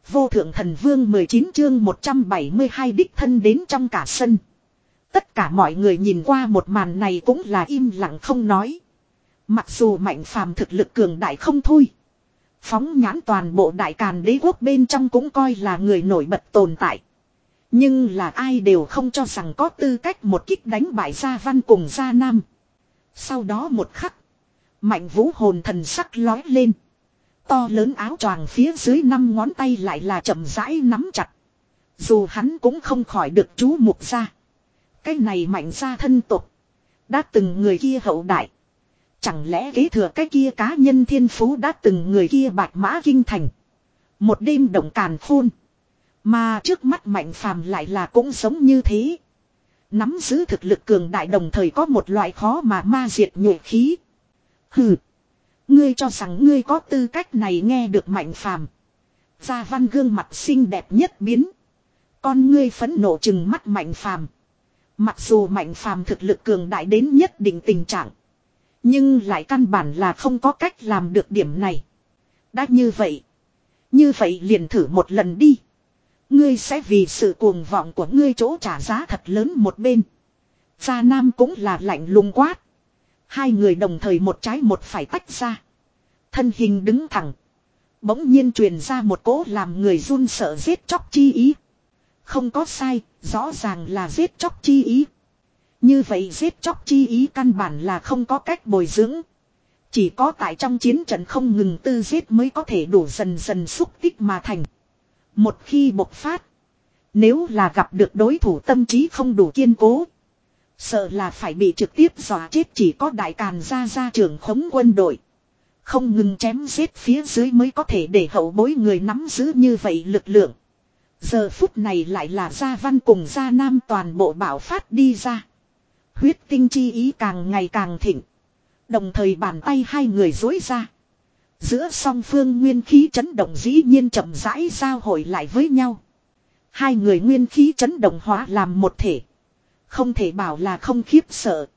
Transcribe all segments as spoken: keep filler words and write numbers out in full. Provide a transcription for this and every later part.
Vô thượng thần vương mười chín chương một trăm bảy mươi hai đích thân đến trong cả sân. Tất cả mọi người nhìn qua một màn này cũng là im lặng không nói. Mặc dù Mạnh Phàm thực lực cường đại không thôi. Phóng nhãn toàn bộ đại càn đế quốc bên trong cũng coi là người nổi bật tồn tại. Nhưng là ai đều không cho rằng có tư cách một kích đánh bại Gia Văn cùng Gia Nam. Sau đó một khắc. Mạnh Vũ hồn thần sắc lói lên. To lớn áo choàng phía dưới năm ngón tay lại là chậm rãi nắm chặt. Dù hắn cũng không khỏi được chú mục ra. Cái này Mạnh gia thân tộc. Đã từng người kia hậu đại. Chẳng lẽ kế thừa cái kia cá nhân thiên phú đã từng người kia bạch mã kinh thành. Một đêm động càn khôn. Mà trước mắt Mạnh Phàm lại là cũng giống như thế. Nắm giữ thực lực cường đại đồng thời có một loại khó mà ma diệt nhuệ khí. Hừ. Ngươi cho rằng ngươi có tư cách này nghe được Mạnh Phàm. Gia Văn gương mặt xinh đẹp nhất biến. Con ngươi phẫn nộ chừng mắt Mạnh Phàm. Mặc dù Mạnh Phàm thực lực cường đại đến nhất định tình trạng. Nhưng lại căn bản là không có cách làm được điểm này. Đã như vậy. Như vậy liền thử một lần đi. Ngươi sẽ vì sự cuồng vọng của ngươi chỗ trả giá thật lớn một bên. Gia Nam cũng là lạnh lùng quát. Hai người đồng thời một trái một phải tách ra. Thân hình đứng thẳng. Bỗng nhiên truyền ra một cỗ làm người run sợ giết chóc chi ý. Không có sai, rõ ràng là giết chóc chi ý. Như vậy giết chóc chi ý căn bản là không có cách bồi dưỡng. Chỉ có tại trong chiến trận không ngừng tư giết mới có thể đủ dần dần xúc tích mà thành. Một khi bộc phát. Nếu là gặp được đối thủ tâm trí không đủ kiên cố. Sợ là phải bị trực tiếp dọa chết, chỉ có đại càn gia gia trưởng khống quân đội. Không ngừng chém giết phía dưới mới có thể để hậu bối người nắm giữ như vậy lực lượng. Giờ phút này lại là Gia Văn cùng Gia Nam toàn bộ bạo phát đi ra. Huyết tinh chi ý càng ngày càng thịnh. Đồng thời bàn tay hai người dối ra. Giữa song phương nguyên khí chấn động dĩ nhiên chậm rãi giao hội lại với nhau. Hai người nguyên khí chấn động hóa làm một thể. Không thể bảo là không khiếp sợ.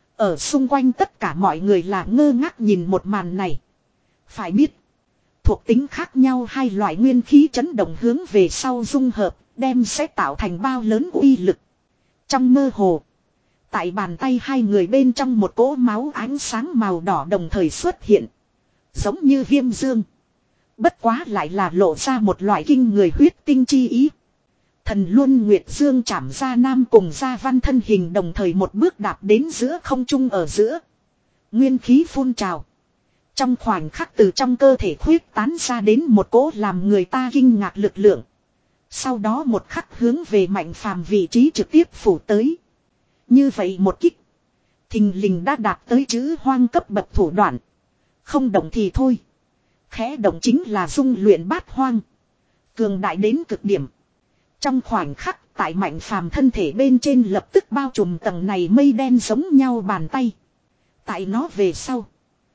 Ở xung quanh tất cả mọi người là ngơ ngác nhìn một màn này. Phải biết. Thuộc tính khác nhau hai loại nguyên khí chấn động hướng về sau dung hợp. Đem sẽ tạo thành bao lớn uy lực. Trong mơ hồ. Tại bàn tay hai người bên trong một cỗ máu ánh sáng màu đỏ đồng thời xuất hiện. Giống như viêm dương. Bất quá lại là lộ ra một loại kinh người huyết tinh chi ý. Thần Luân Nguyệt Dương chạm Gia Nam cùng Gia Văn thân hình đồng thời một bước đạp đến giữa không trung ở giữa. Nguyên khí phun trào. Trong khoảnh khắc từ trong cơ thể khuyết tán ra đến một cỗ làm người ta kinh ngạc lực lượng. Sau đó một khắc hướng về Mạnh Phàm vị trí trực tiếp phủ tới. Như vậy một kích. Thình lình đã đạt tới chữ hoang cấp bậc thủ đoạn. Không động thì thôi. Khẽ động chính là dung luyện bát hoang. Cường đại đến cực điểm. Trong khoảnh khắc tại Mạnh Phàm thân thể bên trên lập tức bao trùm tầng này mây đen giống nhau bàn tay. Tại nó về sau.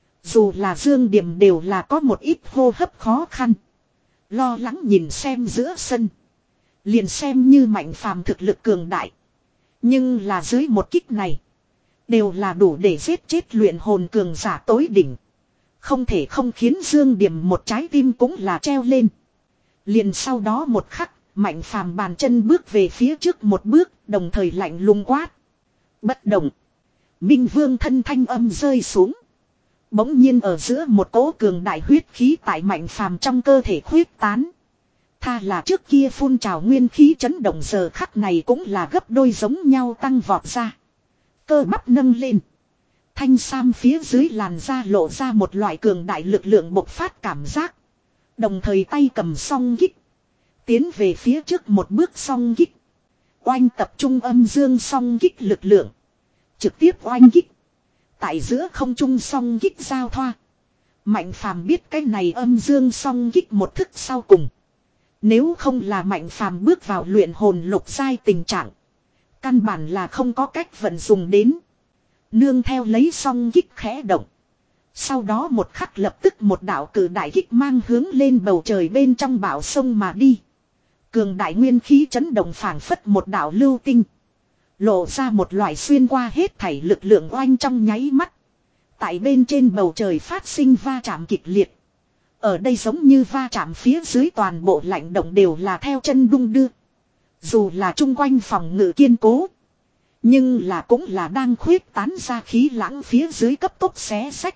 Dù là Dương Điểm đều là có một ít hô hấp khó khăn. Lo lắng nhìn xem giữa sân. Liền xem như Mạnh Phàm thực lực cường đại. Nhưng là dưới một kích này. Đều là đủ để giết chết luyện hồn cường giả tối đỉnh. Không thể không khiến Dương Điểm một trái tim cũng là treo lên. Liền sau đó một khắc. Mạnh Phàm bàn chân bước về phía trước một bước, đồng thời lạnh lùng quát. Bất động. Minh Vương thân thanh âm rơi xuống. Bỗng nhiên ở giữa một cỗ cường đại huyết khí tại Mạnh Phàm trong cơ thể khuyết tán. Tha là trước kia phun trào nguyên khí chấn động giờ khắc này cũng là gấp đôi giống nhau tăng vọt ra. Cơ bắp nâng lên. Thanh sam phía dưới làn da lộ ra một loại cường đại lực lượng bộc phát cảm giác. Đồng thời tay cầm song kích. Tiến về phía trước một bước song kích. Oanh tập trung âm dương song kích lực lượng. Trực tiếp oanh kích. Tại giữa không trung song kích giao thoa. Mạnh Phàm biết cái này âm dương song kích một thức sau cùng. Nếu không là Mạnh Phàm bước vào luyện hồn lục giai tình trạng. Căn bản là không có cách vận dùng đến. Nương theo lấy song kích khẽ động. Sau đó một khắc lập tức một đạo cử đại kích mang hướng lên bầu trời bên trong bão sông mà đi. Cường đại nguyên khí chấn động phảng phất một đạo lưu tinh. Lộ ra một loại xuyên qua hết thảy lực lượng oanh trong nháy mắt. Tại bên trên bầu trời phát sinh va chạm kịch liệt. Ở đây giống như va chạm phía dưới toàn bộ lạnh động đều là theo chân đung đưa. Dù là chung quanh phòng ngự kiên cố. Nhưng là cũng là đang khuyết tán ra khí lãng phía dưới cấp tốc xé xách.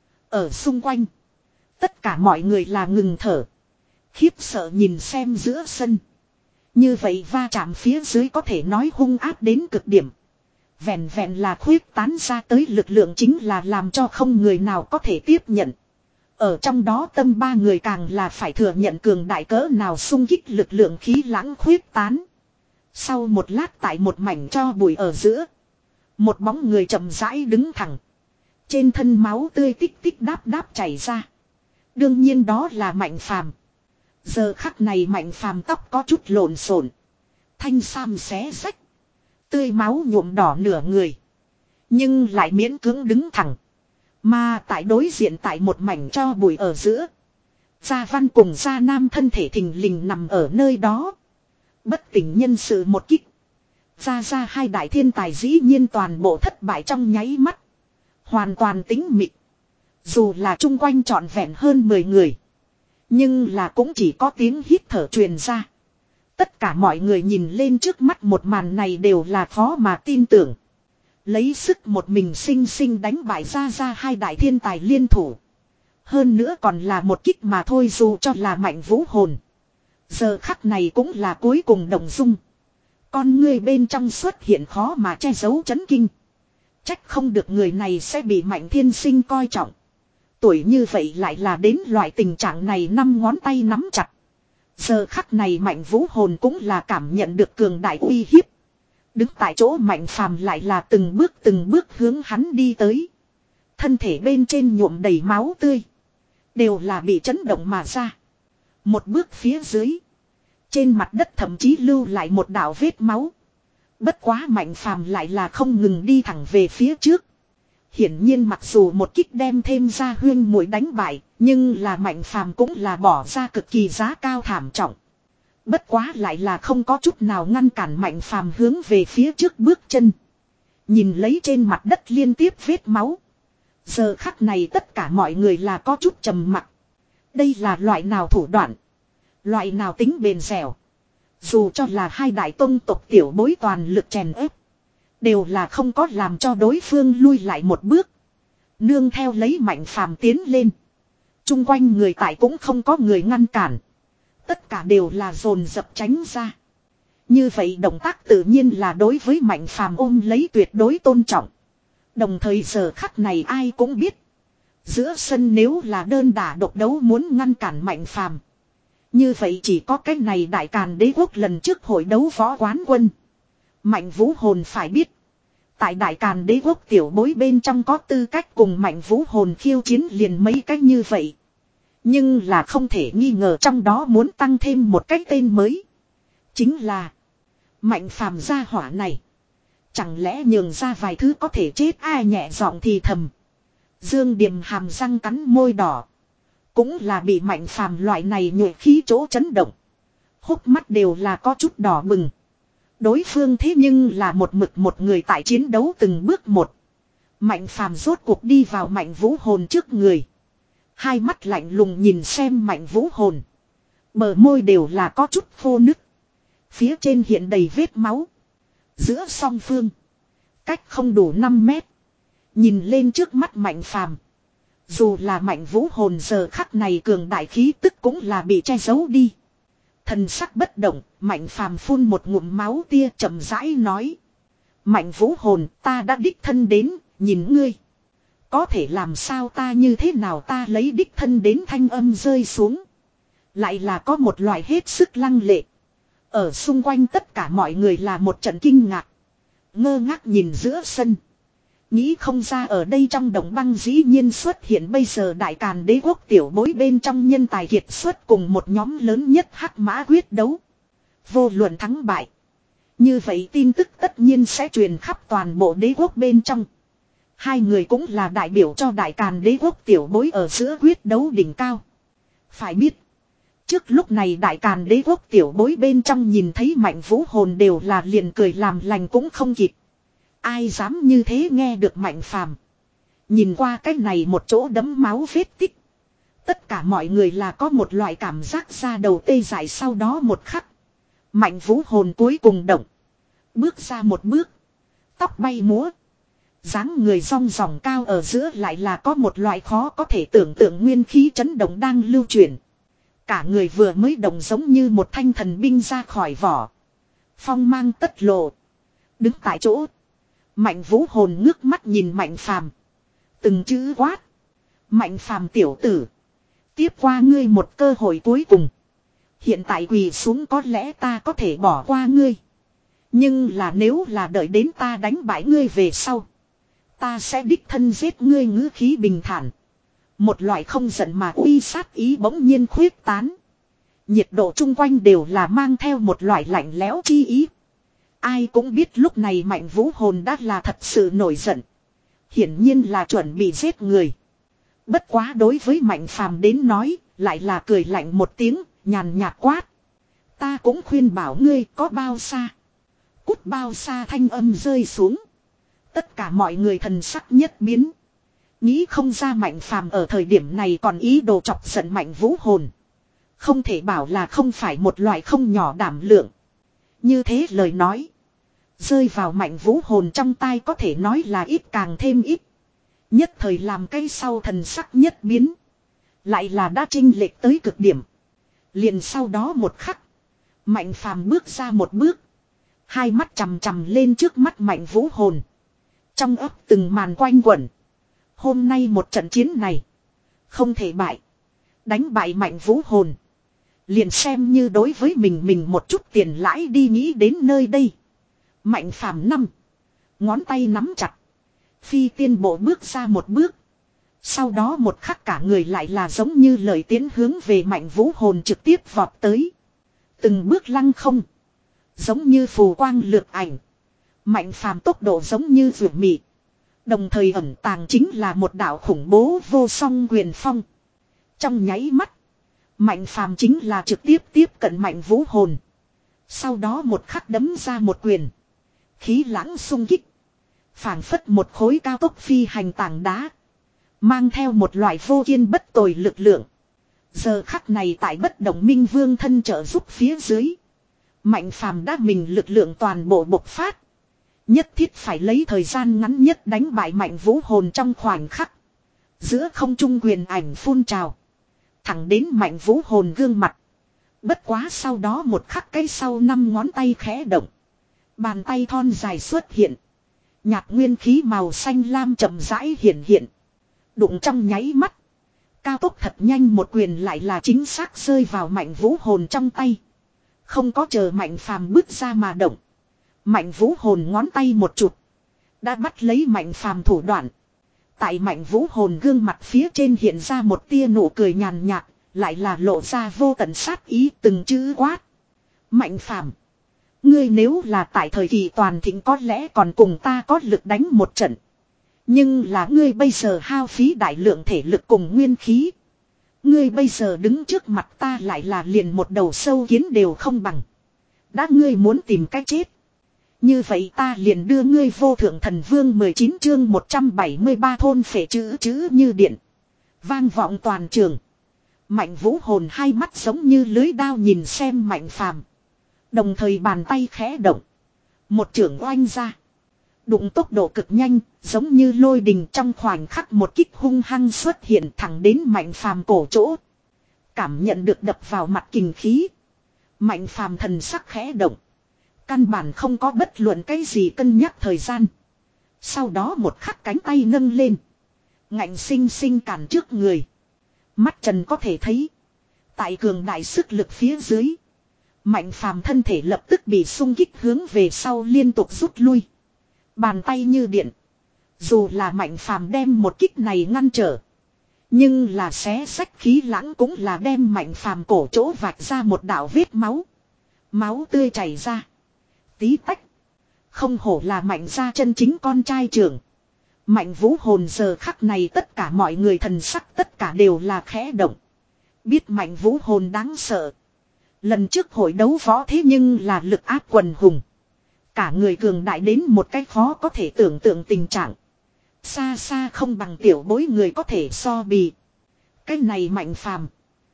Ở xung quanh. Tất cả mọi người là ngừng thở. Khiếp sợ nhìn xem giữa sân. Như vậy va chạm phía dưới có thể nói hung ác đến cực điểm. Vẹn vẹn là khuyết tán ra tới lực lượng chính là làm cho không người nào có thể tiếp nhận. Ở trong đó tâm ba người càng là phải thừa nhận cường đại cỡ nào xung kích lực lượng khí lãng khuyết tán. Sau một lát tại một mảnh cho bụi ở giữa. Một bóng người chậm rãi đứng thẳng. Trên thân máu tươi tích tích đáp đáp chảy ra. Đương nhiên đó là Mạnh Phàm. Giờ khắc này Mạnh Phàm tóc có chút lộn xộn, thanh sam xé rách, tươi máu nhuộm đỏ nửa người, nhưng lại miễn cưỡng đứng thẳng. Mà tại đối diện tại một mảnh cho bụi ở giữa, Gia Văn cùng Gia Nam thân thể thình lình nằm ở nơi đó. Bất tỉnh nhân sự một kích. Gia Gia hai đại thiên tài dĩ nhiên toàn bộ thất bại trong nháy mắt. Hoàn toàn tĩnh mịch. Dù là chung quanh trọn vẹn hơn mười người. Nhưng là cũng chỉ có tiếng hít thở truyền ra. Tất cả mọi người nhìn lên trước mắt một màn này đều là khó mà tin tưởng. Lấy sức một mình sinh sinh đánh bại Gia Gia hai đại thiên tài liên thủ. Hơn nữa còn là một kích mà thôi, dù cho là Mạnh Vũ hồn. Giờ khắc này cũng là cuối cùng động dung. Con người bên trong xuất hiện khó mà che giấu chấn kinh. Trách không được người này sẽ bị Mạnh Thiên Sinh coi trọng. Tuổi như vậy lại là đến loại tình trạng này, năm ngón tay nắm chặt. Giờ khắc này Mạnh Vũ hồn cũng là cảm nhận được cường đại uy hiếp. Đứng tại chỗ Mạnh Phàm lại là từng bước từng bước hướng hắn đi tới. Thân thể bên trên nhuộm đầy máu tươi. Đều là bị chấn động mà ra. Một bước phía dưới. Trên mặt đất thậm chí lưu lại một đạo vết máu. Bất quá Mạnh Phàm lại là không ngừng đi thẳng về phía trước. Hiển nhiên mặc dù một kích đem thêm ra huyên muội đánh bại, nhưng là Mạnh Phàm cũng là bỏ ra cực kỳ giá cao thảm trọng. Bất quá lại là không có chút nào ngăn cản Mạnh Phàm hướng về phía trước bước chân. Nhìn lấy trên mặt đất liên tiếp vết máu. Giờ khắc này tất cả mọi người là có chút trầm mặc. Đây là loại nào thủ đoạn? Loại nào tính bền dẻo? Dù cho là hai đại tông tộc tiểu bối toàn lực chèn ép, đều là không có làm cho đối phương lui lại một bước. Nương theo lấy Mạnh Phàm tiến lên. Trung quanh người tại cũng không có người ngăn cản. Tất cả đều là dồn dập tránh ra. Như vậy động tác tự nhiên là đối với Mạnh Phàm ôm lấy tuyệt đối tôn trọng. Đồng thời giờ khắc này ai cũng biết. Giữa sân nếu là đơn đả độc đấu muốn ngăn cản Mạnh Phàm, như vậy chỉ có cách này Đại Càn Đế Quốc lần trước hội đấu võ quán quân. Mạnh Vũ hồn phải biết. Tại Đại Càn Đế Quốc tiểu bối bên trong có tư cách cùng Mạnh Vũ hồn khiêu chiến liền mấy cách như vậy. Nhưng là không thể nghi ngờ trong đó muốn tăng thêm một cái tên mới. Chính là Mạnh Phàm gia hỏa này. Chẳng lẽ nhường ra vài thứ có thể chết ai, nhẹ giọng thì thầm. Dương Điềm hàm răng cắn môi đỏ. Cũng là bị Mạnh Phàm loại này nhuệ khí chỗ chấn động. Hốc mắt đều là có chút đỏ bừng. Đối phương thế nhưng là một mực một người tại chiến đấu từng bước một. Mạnh Phàm rốt cuộc đi vào Mạnh Vũ hồn trước người. Hai mắt lạnh lùng nhìn xem Mạnh Vũ hồn. Bờ môi đều là có chút khô nứt. Phía trên hiện đầy vết máu. Giữa song phương. Cách không đủ năm mét. Nhìn lên trước mắt Mạnh Phàm. Dù là Mạnh Vũ hồn giờ khắc này cường đại khí tức cũng là bị che giấu đi. Thần sắc bất động, Mạnh Phàm phun một ngụm máu tia chậm rãi nói. Mạnh Vũ hồn, ta đã đích thân đến, nhìn ngươi. Có thể làm sao ta như thế nào, ta lấy đích thân đến thanh âm rơi xuống. Lại là có một loại hết sức lăng lệ. Ở xung quanh tất cả mọi người là một trận kinh ngạc. Ngơ ngác nhìn giữa sân. Nghĩ không ra ở đây trong đồng băng dĩ nhiên xuất hiện bây giờ Đại Càn Đế Quốc tiểu bối bên trong nhân tài kiệt xuất cùng một nhóm lớn nhất hắc mã quyết đấu. Vô luận thắng bại. Như vậy tin tức tất nhiên sẽ truyền khắp toàn bộ đế quốc bên trong. Hai người cũng là đại biểu cho Đại Càn Đế Quốc tiểu bối ở giữa quyết đấu đỉnh cao. Phải biết. Trước lúc này Đại Càn Đế Quốc tiểu bối bên trong nhìn thấy Mạnh Vũ hồn đều là liền cười làm lành cũng không kịp. Ai dám như thế nghe được Mạnh Phàm. Nhìn qua cái này một chỗ đấm máu vết tích. Tất cả mọi người là có một loại cảm giác da đầu tê dại, sau đó một khắc. Mạnh Vũ hồn cuối cùng động. Bước ra một bước. Tóc bay múa. Dáng người rong ròng cao ở giữa lại là có một loại khó có thể tưởng tượng nguyên khí chấn động đang lưu chuyển. Cả người vừa mới động giống như một thanh thần binh ra khỏi vỏ. Phong mang tất lộ. Đứng tại chỗ. Mạnh Vũ hồn ngước mắt nhìn Mạnh Phàm, từng chữ quát. Mạnh Phàm tiểu tử. Tiếp qua ngươi một cơ hội cuối cùng. Hiện tại quỳ xuống có lẽ ta có thể bỏ qua ngươi. Nhưng là nếu là đợi đến ta đánh bại ngươi về sau. Ta sẽ đích thân giết ngươi, ngữ khí bình thản. Một loại không giận mà uy sát ý bỗng nhiên khuyết tán. Nhiệt độ chung quanh đều là mang theo một loại lạnh lẽo chi ý. Ai cũng biết lúc này Mạnh Vũ hồn đã là thật sự nổi giận. Hiển nhiên là chuẩn bị giết người. Bất quá đối với Mạnh Phàm đến nói, lại là cười lạnh một tiếng, nhàn nhạt quát. Ta cũng khuyên bảo ngươi có bao xa. Cút bao xa thanh âm rơi xuống. Tất cả mọi người thần sắc nhất biến. Nghĩ không ra Mạnh Phàm ở thời điểm này còn ý đồ chọc giận Mạnh Vũ hồn. Không thể bảo là không phải một loại không nhỏ đảm lượng. Như thế lời nói. Rơi vào Mạnh Vũ hồn trong tai có thể nói là ít càng thêm ít. Nhất thời làm cây sau thần sắc nhất biến. Lại là đã chênh lệch tới cực điểm. Liền sau đó một khắc. Mạnh Phàm bước ra một bước. Hai mắt chằm chằm lên trước mắt Mạnh Vũ hồn. Trong ấp từng màn quanh quẩn. Hôm nay một trận chiến này. Không thể bại. Đánh bại Mạnh Vũ hồn. Liền xem như đối với mình mình một chút tiền lãi đi, nghĩ đến nơi đây. Mạnh Phàm năm. Ngón tay nắm chặt. Phi tiên bộ bước ra một bước. Sau đó một khắc cả người lại là giống như lời tiến hướng về Mạnh Vũ hồn trực tiếp vọt tới. Từng bước lăng không. Giống như phù quang lược ảnh. Mạnh Phàm tốc độ giống như vượt mị. Đồng thời ẩn tàng chính là một đạo khủng bố vô song quyền phong. Trong nháy mắt. Mạnh Phàm chính là trực tiếp tiếp cận Mạnh Vũ hồn. Sau đó một khắc đấm ra một quyền. Khí lãng xung kích. Phảng phất một khối cao tốc phi hành tảng đá. Mang theo một loại vô kiên bất tồi lực lượng. Giờ khắc này tại Bất Động Minh Vương thân trợ giúp phía dưới. Mạnh Phàm đã mình lực lượng toàn bộ bộc phát. Nhất thiết phải lấy thời gian ngắn nhất đánh bại Mạnh Vũ hồn trong khoảnh khắc. Giữa không trung quyền ảnh phun trào. Thẳng đến Mạnh Vũ hồn gương mặt. Bất quá sau đó một khắc cái sau năm ngón tay khẽ động. Bàn tay thon dài xuất hiện. Nhạt nguyên khí màu xanh lam chậm rãi hiện hiện. Đụng trong nháy mắt. Cao tốc thật nhanh một quyền lại là chính xác rơi vào Mạnh Vũ hồn trong tay. Không có chờ Mạnh Phàm bước ra mà động. Mạnh Vũ hồn ngón tay một chụp. Đã bắt lấy Mạnh Phàm thủ đoạn. Tại Mạnh Vũ hồn gương mặt phía trên hiện ra một tia nụ cười nhàn nhạt. Lại là lộ ra vô tận sát ý từng chữ quát. Mạnh Phàm, ngươi nếu là tại thời kỳ toàn thịnh có lẽ còn cùng ta có lực đánh một trận. Nhưng là ngươi bây giờ hao phí đại lượng thể lực cùng nguyên khí. Ngươi bây giờ đứng trước mặt ta lại là liền một đầu sâu kiến đều không bằng. Đã ngươi muốn tìm cách chết. Như vậy ta liền đưa ngươi vô thượng thần vương mười chín chương một trăm bảy mươi ba thôn phệ chữ chữ như điện. Vang vọng toàn trường. Mạnh Vũ hồn hai mắt giống như lưới đao nhìn xem Mạnh Phàm. Đồng thời bàn tay khẽ động. Một chưởng oanh ra. Đụng tốc độ cực nhanh, giống như lôi đình trong khoảnh khắc một kích hung hăng xuất hiện thẳng đến Mạnh Phàm cổ chỗ. Cảm nhận được đập vào mặt kình khí. Mạnh Phàm thần sắc khẽ động. Căn bản không có bất luận cái gì cân nhắc thời gian. Sau đó một khắc cánh tay nâng lên. Ngạnh sinh sinh cản trước người. Mắt trần có thể thấy. Tại cường đại sức lực phía dưới. Mạnh Phàm thân thể lập tức bị xung kích hướng về sau liên tục rút lui. Bàn tay như điện. Dù là Mạnh Phàm đem một kích này ngăn trở. Nhưng là xé sách khí lãng cũng là đem Mạnh Phàm cổ chỗ vạch ra một đạo vết máu. Máu tươi chảy ra. Tí tách. Không hổ là Mạnh gia chân chính con trai trưởng. Mạnh Vũ hồn giờ khắc này tất cả mọi người thần sắc tất cả đều là khẽ động. Biết Mạnh Vũ hồn đáng sợ. Lần trước hội đấu võ thế nhưng là lực áp quần hùng. Cả người cường đại đến một cách khó có thể tưởng tượng tình trạng. Xa xa không bằng tiểu bối người có thể so bì. Cái này Mạnh Phàm,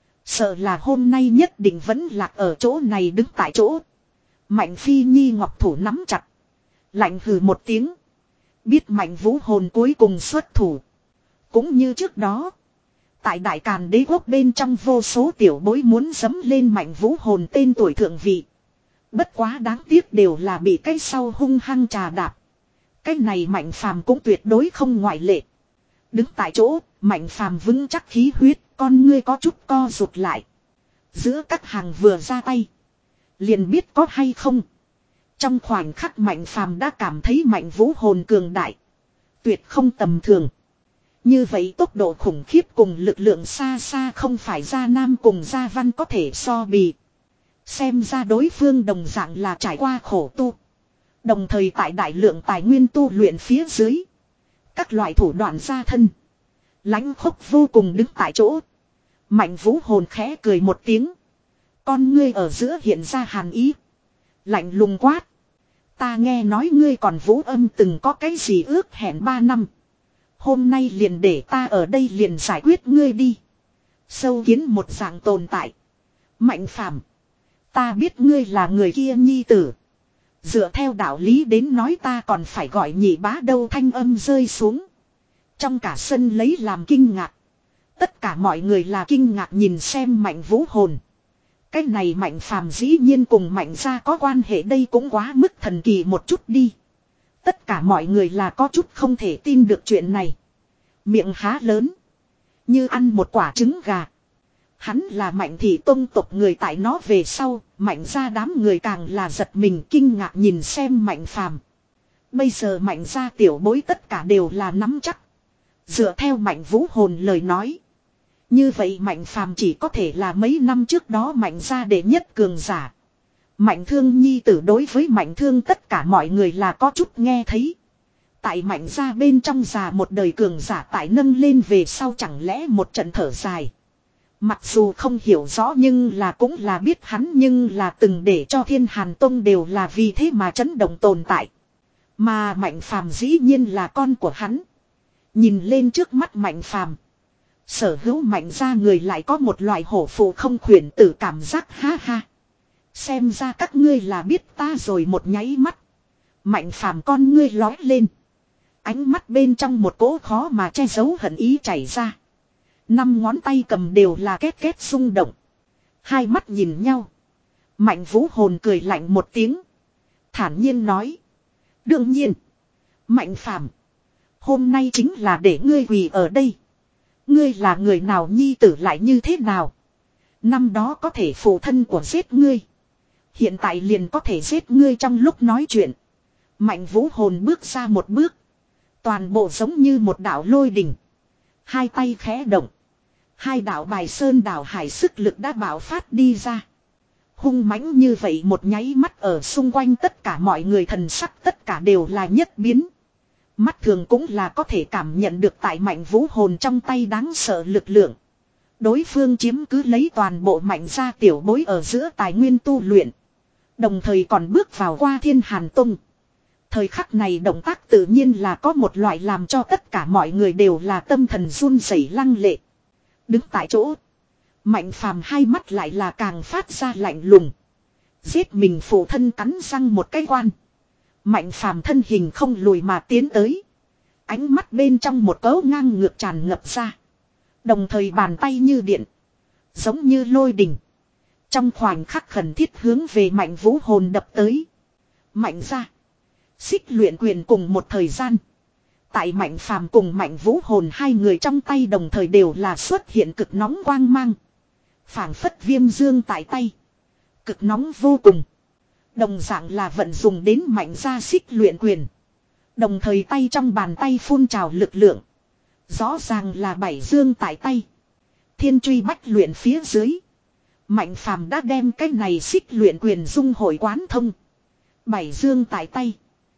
sợ là hôm nay nhất định vẫn lạc ở chỗ này đứng tại chỗ. Mạnh Phi Nhi ngọc thủ nắm chặt. Lạnh hừ một tiếng. Biết Mạnh Vũ hồn cuối cùng xuất thủ. Cũng như trước đó. Tại Đại Càn Đế quốc bên trong vô số tiểu bối muốn dấm lên Mạnh Vũ hồn tên tuổi thượng vị. Bất quá đáng tiếc đều là bị cái sau hung hăng trà đạp. Cái này Mạnh Phàm cũng tuyệt đối không ngoại lệ. Đứng tại chỗ, Mạnh Phàm vững chắc khí huyết, con ngươi có chút co rụt lại. Giữa các hàng vừa ra tay, liền biết có hay không. Trong khoảnh khắc Mạnh Phàm đã cảm thấy Mạnh Vũ hồn cường đại, tuyệt không tầm thường. Như vậy tốc độ khủng khiếp cùng lực lượng xa xa không phải Gia Nam cùng Gia Văn có thể so bì. Xem ra đối phương đồng dạng là trải qua khổ tu. Đồng thời tại đại lượng tài nguyên tu luyện phía dưới. Các loại thủ đoạn gia thân. Lãnh khốc vô cùng đứng tại chỗ. Mạnh Vũ hồn khẽ cười một tiếng. Con ngươi ở giữa hiện ra hàn ý. Lạnh lùng quát. Ta nghe nói ngươi còn Vũ âm từng có cái gì ước hẹn ba năm. Hôm nay liền để ta ở đây liền giải quyết ngươi đi. Sâu kiến một dạng tồn tại. Mạnh Phàm, ta biết ngươi là người kia nhi tử. Dựa theo đạo lý đến nói ta còn phải gọi nhị bá đâu, thanh âm rơi xuống. Trong cả sân lấy làm kinh ngạc. Tất cả mọi người là kinh ngạc nhìn xem Mạnh Vũ hồn. Cái này Mạnh Phàm dĩ nhiên cùng Mạnh gia có quan hệ, đây cũng quá mức thần kỳ một chút đi. Tất cả mọi người là có chút không thể tin được chuyện này. Miệng há lớn. Như ăn một quả trứng gà. Hắn là Mạnh thị tông tộc người, tại nó về sau, Mạnh gia đám người càng là giật mình kinh ngạc nhìn xem Mạnh Phàm. Bây giờ Mạnh gia tiểu bối tất cả đều là nắm chắc. Dựa theo Mạnh Vũ hồn lời nói. Như vậy Mạnh Phàm chỉ có thể là mấy năm trước đó Mạnh gia đệ nhất cường giả. Mạnh Thương nhi tử, đối với Mạnh Thương tất cả mọi người là có chút nghe thấy. Tại Mạnh gia bên trong già một đời cường giả tại nâng lên về sau chẳng lẽ một trận thở dài. Mặc dù không hiểu rõ nhưng là cũng là biết hắn nhưng là từng để cho Thiên Hàn Tông đều là vì thế mà chấn động tồn tại. Mà Mạnh Phàm dĩ nhiên là con của hắn. Nhìn lên trước mắt Mạnh Phàm, sở hữu Mạnh gia người lại có một loại hổ phụ không khuyển tử cảm giác, ha ha. Xem ra các ngươi là biết ta rồi. Một nháy mắt, Mạnh Phàm con ngươi lói lên. Ánh mắt bên trong một cỗ khó mà che giấu hận ý chảy ra. Năm ngón tay cầm đều là két két rung động. Hai mắt nhìn nhau. Mạnh Vũ hồn cười lạnh một tiếng. Thản nhiên nói. Đương nhiên. Mạnh Phàm, hôm nay chính là để ngươi quỳ ở đây. Ngươi là người nào, nhi tử lại như thế nào? Năm đó có thể phụ thân của giết ngươi. Hiện tại liền có thể giết ngươi. Trong lúc nói chuyện, Mạnh Vũ hồn bước ra một bước. Toàn bộ giống như một đạo lôi đình. Hai tay khẽ động. Hai đạo bài sơn đảo hải sức lực đã bạo phát đi ra. Hung mãnh như vậy một nháy mắt, ở xung quanh tất cả mọi người thần sắc tất cả đều là nhất biến. Mắt thường cũng là có thể cảm nhận được tại Mạnh Vũ hồn trong tay đáng sợ lực lượng. Đối phương chiếm cứ lấy toàn bộ Mạnh gia tiểu bối ở giữa tài nguyên tu luyện. Đồng thời còn bước vào qua Thiên Hàn Tông. Thời khắc này động tác tự nhiên là có một loại làm cho tất cả mọi người đều là tâm thần run rẩy lăng lệ. Đứng tại chỗ, Mạnh Phàm hai mắt lại là càng phát ra lạnh lùng. Giết mình phụ thân, cắn răng một cái quan. Mạnh Phàm thân hình không lùi mà tiến tới. Ánh mắt bên trong một cấu ngang ngược tràn ngập ra. Đồng thời bàn tay như điện, giống như lôi đình. Trong khoảnh khắc khẩn thiết hướng về Mạnh Vũ hồn đập tới. Mạnh gia, Xích Luyện Quyền cùng một thời gian. Tại Mạnh Phàm cùng Mạnh Vũ hồn hai người trong tay đồng thời đều là xuất hiện cực nóng quang mang. Phảng phất viêm dương tại tay. Cực nóng vô cùng. Đồng dạng là vận dụng đến Mạnh gia Xích Luyện Quyền. Đồng thời tay trong bàn tay phun trào lực lượng. Rõ ràng là bảy dương tại tay. Thiên truy bách luyện phía dưới. Mạnh Phàm đã đem cái này Xích Luyện Quyền dung hội quán thông. Bảy dương tại tay.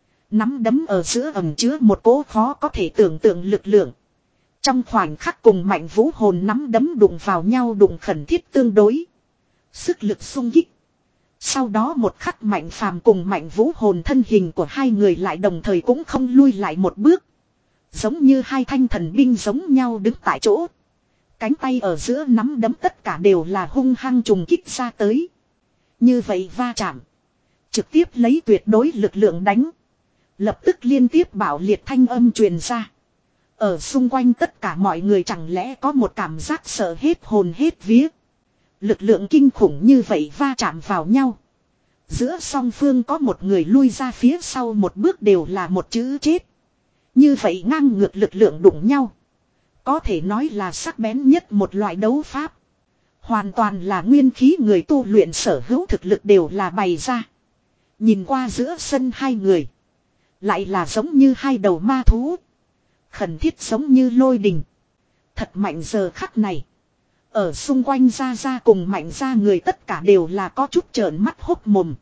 Nắm đấm ở giữa ẩn chứa một cỗ khó có thể tưởng tượng lực lượng. Trong khoảnh khắc cùng Mạnh Vũ hồn nắm đấm đụng vào nhau, đụng khẩn thiết tương đối. Sức lực xung kích. Sau đó một khắc Mạnh Phàm cùng Mạnh Vũ hồn thân hình của hai người lại đồng thời cũng không lui lại một bước. Giống như hai thanh thần binh giống nhau đứng tại chỗ. Cánh tay ở giữa nắm đấm tất cả đều là hung hăng trùng kích ra tới. Như vậy va chạm. Trực tiếp lấy tuyệt đối lực lượng đánh. Lập tức liên tiếp bạo liệt thanh âm truyền ra. Ở xung quanh tất cả mọi người chẳng lẽ có một cảm giác sợ hết hồn hết vía. Lực lượng kinh khủng như vậy va chạm vào nhau. Giữa song phương có một người lui ra phía sau một bước đều là một chữ chết. Như vậy ngang ngược lực lượng đụng nhau. Có thể nói là sắc bén nhất một loại đấu pháp. Hoàn toàn là nguyên khí người tu luyện sở hữu thực lực đều là bày ra. Nhìn qua giữa sân hai người. Lại là giống như hai đầu ma thú. Khẩn thiết giống như lôi đình. Thật mạnh giờ khắc này. Ở xung quanh ra ra cùng mạnh ra người tất cả đều là có chút trợn mắt hốc mồm.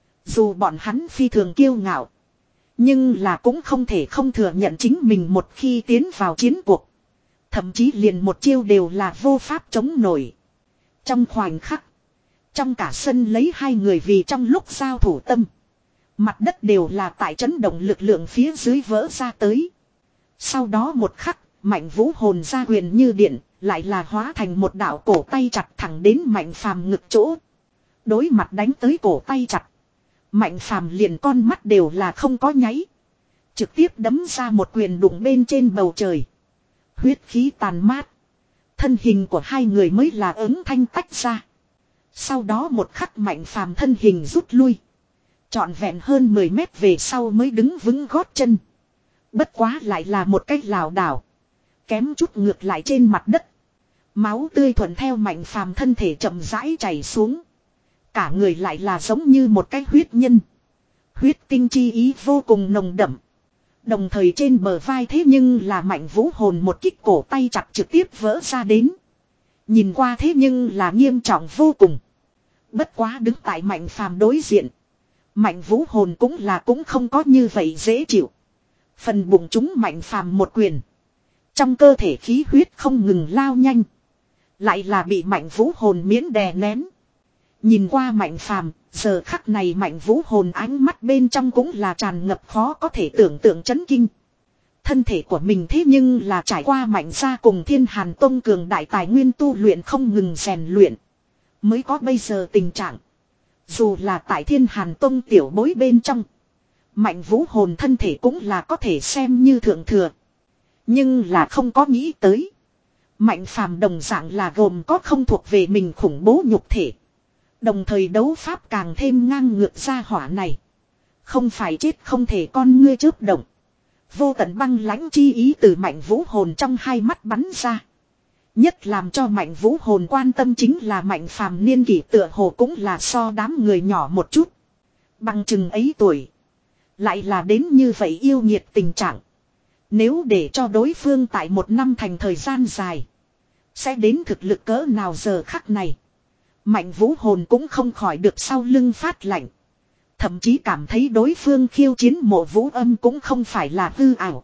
Dù bọn hắn phi thường kiêu ngạo. Nhưng là cũng không thể không thừa nhận chính mình một khi tiến vào chiến cuộc. Thậm chí liền một chiêu đều là vô pháp chống nổi. Trong khoảnh khắc. Trong cả sân lấy hai người vì trong lúc giao thủ tâm. Mặt đất đều là tại chấn động lực lượng phía dưới vỡ ra tới. Sau đó một khắc, Mạnh Vũ hồn ra huyền như điện, lại là hóa thành một đạo cổ tay chặt thẳng đến Mạnh Phàm ngực chỗ. Đối mặt đánh tới cổ tay chặt. Mạnh Phàm liền con mắt đều là không có nháy. Trực tiếp đấm ra một quyền đụng bên trên bầu trời. Huyết khí tàn mát. Thân hình của hai người mới là ứng thanh tách ra. Sau đó một khắc Mạnh Phàm thân hình rút lui. Trọn vẹn hơn mười mét về sau mới đứng vững gót chân. Bất quá lại là một cách lảo đảo. Kém chút ngược lại trên mặt đất. Máu tươi thuận theo Mạnh Phàm thân thể chậm rãi chảy xuống. Cả người lại là giống như một cái huyết nhân. Huyết tinh chi ý vô cùng nồng đậm. Đồng thời trên bờ vai thế nhưng là Mạnh Vũ hồn một kích cổ tay chặt trực tiếp vỡ ra đến. Nhìn qua thế nhưng là nghiêm trọng vô cùng. Bất quá đứng tại Mạnh Phàm đối diện. Mạnh Vũ hồn cũng là cũng không có như vậy dễ chịu. Phần bụng chúng Mạnh Phàm một quyền. Trong cơ thể khí huyết không ngừng lao nhanh. Lại là bị Mạnh Vũ hồn miễn đè nén. Nhìn qua Mạnh Phàm, giờ khắc này Mạnh Vũ hồn ánh mắt bên trong cũng là tràn ngập khó có thể tưởng tượng chấn kinh. Thân thể của mình thế nhưng là trải qua Mạnh gia cùng Thiên Hàn Tông cường đại tài nguyên tu luyện không ngừng rèn luyện. Mới có bây giờ tình trạng. Dù là tại Thiên Hàn Tông tiểu bối bên trong. Mạnh Vũ hồn thân thể cũng là có thể xem như thượng thừa. Nhưng là không có nghĩ tới. Mạnh Phàm đồng dạng là gồm có không thuộc về mình khủng bố nhục thể. Đồng thời đấu pháp càng thêm ngang ngược ra hỏa này. Không phải chết không thể con ngươi chớp động. Vô tận băng lãnh chi ý từ Mạnh Vũ hồn trong hai mắt bắn ra. Nhất làm cho Mạnh Vũ hồn quan tâm chính là Mạnh Phàm niên kỷ tựa hồ cũng là so đám người nhỏ một chút. Bằng chừng ấy tuổi. Lại là đến như vậy yêu nhiệt tình trạng. Nếu để cho đối phương tại một năm thành thời gian dài. Sẽ đến thực lực cỡ nào giờ khắc này. Mạnh Vũ hồn cũng không khỏi được sau lưng phát lạnh. Thậm chí cảm thấy đối phương khiêu chiến Mộ Vũ Âm cũng không phải là hư ảo.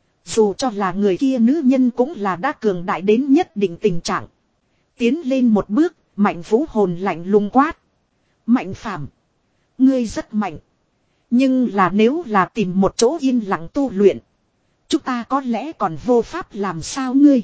Dù cho là người kia nữ nhân cũng là đã cường đại đến nhất định tình trạng. Tiến lên một bước, Mạnh Vũ hồn lạnh lùng quát. Mạnh Phàm, ngươi rất mạnh. Nhưng là nếu là tìm một chỗ yên lặng tu luyện. Chúng ta có lẽ còn vô pháp làm sao ngươi.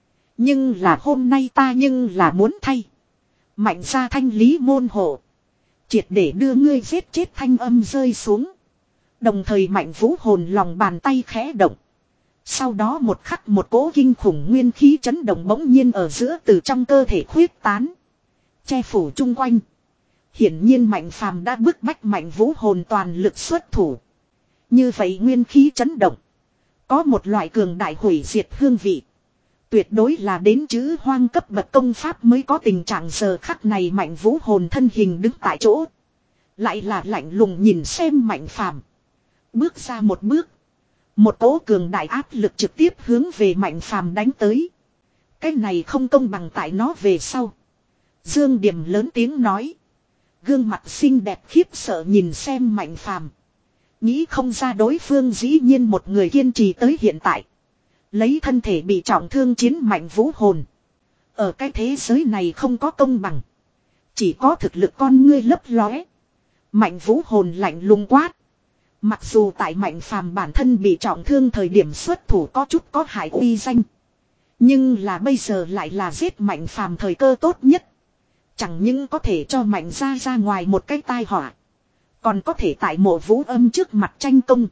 Nhưng là hôm nay ta nhưng là muốn thay. Mạnh ra thanh lý môn hộ. Triệt để đưa ngươi giết chết thanh âm rơi xuống. Đồng thời Mạnh Vũ hồn lòng bàn tay khẽ động. Sau đó một khắc một cỗ kinh khủng nguyên khí chấn động bỗng nhiên ở giữa từ trong cơ thể khuyết tán. Che phủ chung quanh. Hiển nhiên Mạnh Phàm đã bức bách Mạnh Vũ hồn toàn lực xuất thủ. Như vậy nguyên khí chấn động. Có một loại cường đại hủy diệt hương vị. Tuyệt đối là đến chữ hoang cấp bậc công pháp mới có tình trạng giờ khắc này Mạnh Vũ hồn thân hình đứng tại chỗ. Lại là lạnh lùng nhìn xem Mạnh Phàm. Bước ra một bước. Một cỗ cường đại áp lực trực tiếp hướng về Mạnh Phàm đánh tới. Cái này không công bằng tại nó về sau. Dương Điểm lớn tiếng nói. Gương mặt xinh đẹp khiếp sợ nhìn xem Mạnh Phàm. Nghĩ không ra đối phương dĩ nhiên một người kiên trì tới hiện tại. Lấy thân thể bị trọng thương chiến Mạnh Vũ hồn. Ở cái thế giới này không có công bằng. Chỉ có thực lực con ngươi lấp lóe. Mạnh Vũ hồn lạnh lùng quát. Mặc dù tại Mạnh Phàm bản thân bị trọng thương thời điểm xuất thủ có chút có hại uy danh. Nhưng là bây giờ lại là giết Mạnh Phàm thời cơ tốt nhất. Chẳng những có thể cho Mạnh ra ra ngoài một cái tai họa. Còn có thể tại Mộ Vũ Âm trước mặt tranh công.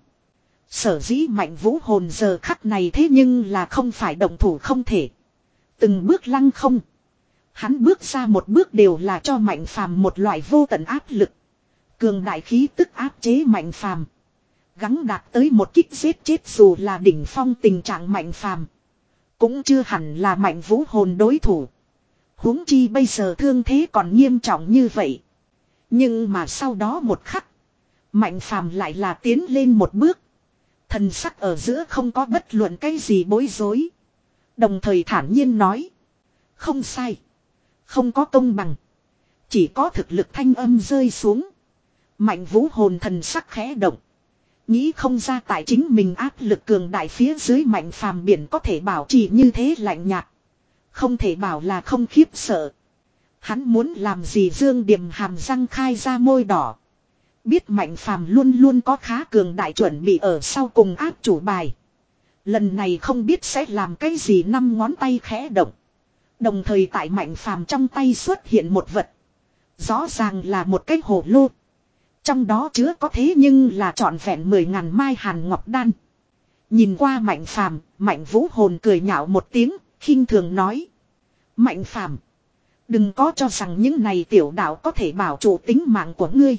Sở dĩ Mạnh Vũ hồn giờ khắc này thế nhưng là không phải động thủ không thể. Từng bước lăng không. Hắn bước ra một bước đều là cho Mạnh Phàm một loại vô tận áp lực. Cường đại khí tức áp chế Mạnh Phàm. Gắng đạt tới một kích giết chết dù là đỉnh phong tình trạng Mạnh Phàm. Cũng chưa hẳn là Mạnh Vũ hồn đối thủ. Huống chi bây giờ thương thế còn nghiêm trọng như vậy. Nhưng mà sau đó một khắc. Mạnh Phàm lại là tiến lên một bước. Thần sắc ở giữa không có bất luận cái gì bối rối. Đồng thời thản nhiên nói. Không sai. Không có công bằng. Chỉ có thực lực thanh âm rơi xuống. Mạnh Vũ hồn thần sắc khẽ động. Nghĩ không ra tại chính mình áp lực cường đại phía dưới Mạnh Phàm biển có thể bảo trì như thế lạnh nhạt. Không thể bảo là không khiếp sợ. Hắn muốn làm gì Dương Điềm hàm răng khai ra môi đỏ. Biết Mạnh Phàm luôn luôn có khá cường đại chuẩn bị ở sau cùng áp chủ bài. Lần này không biết sẽ làm cái gì năm ngón tay khẽ động. Đồng thời tại Mạnh Phàm trong tay xuất hiện một vật. Rõ ràng là một cái hồ lô. Trong đó chứa có thế nhưng là trọn vẹn mười ngàn mai hàn ngọc đan. Nhìn qua Mạnh Phàm, Mạnh Vũ hồn cười nhạo một tiếng, khinh thường nói. Mạnh Phàm, đừng có cho rằng những này tiểu đạo có thể bảo trụ tính mạng của ngươi.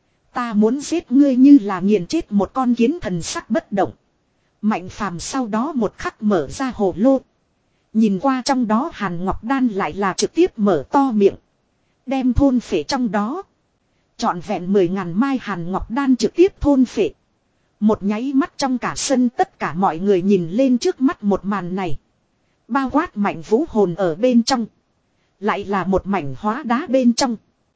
Ta muốn giết ngươi như là nghiền chết một con kiến thần sắc bất động. Mạnh Phàm sau đó một khắc mở ra hồ lô. Nhìn qua trong đó hàn ngọc đan lại là trực tiếp mở to miệng. Đem thôn phệ trong đó. Trọn vẹn mười ngàn mai hàn ngọc đan trực tiếp thôn phệ. Một nháy mắt trong cả sân tất cả mọi người nhìn lên trước mắt một màn này. Bao quát Mạnh Vũ hồn ở bên trong. Lại là một mảnh hóa đá bên trong.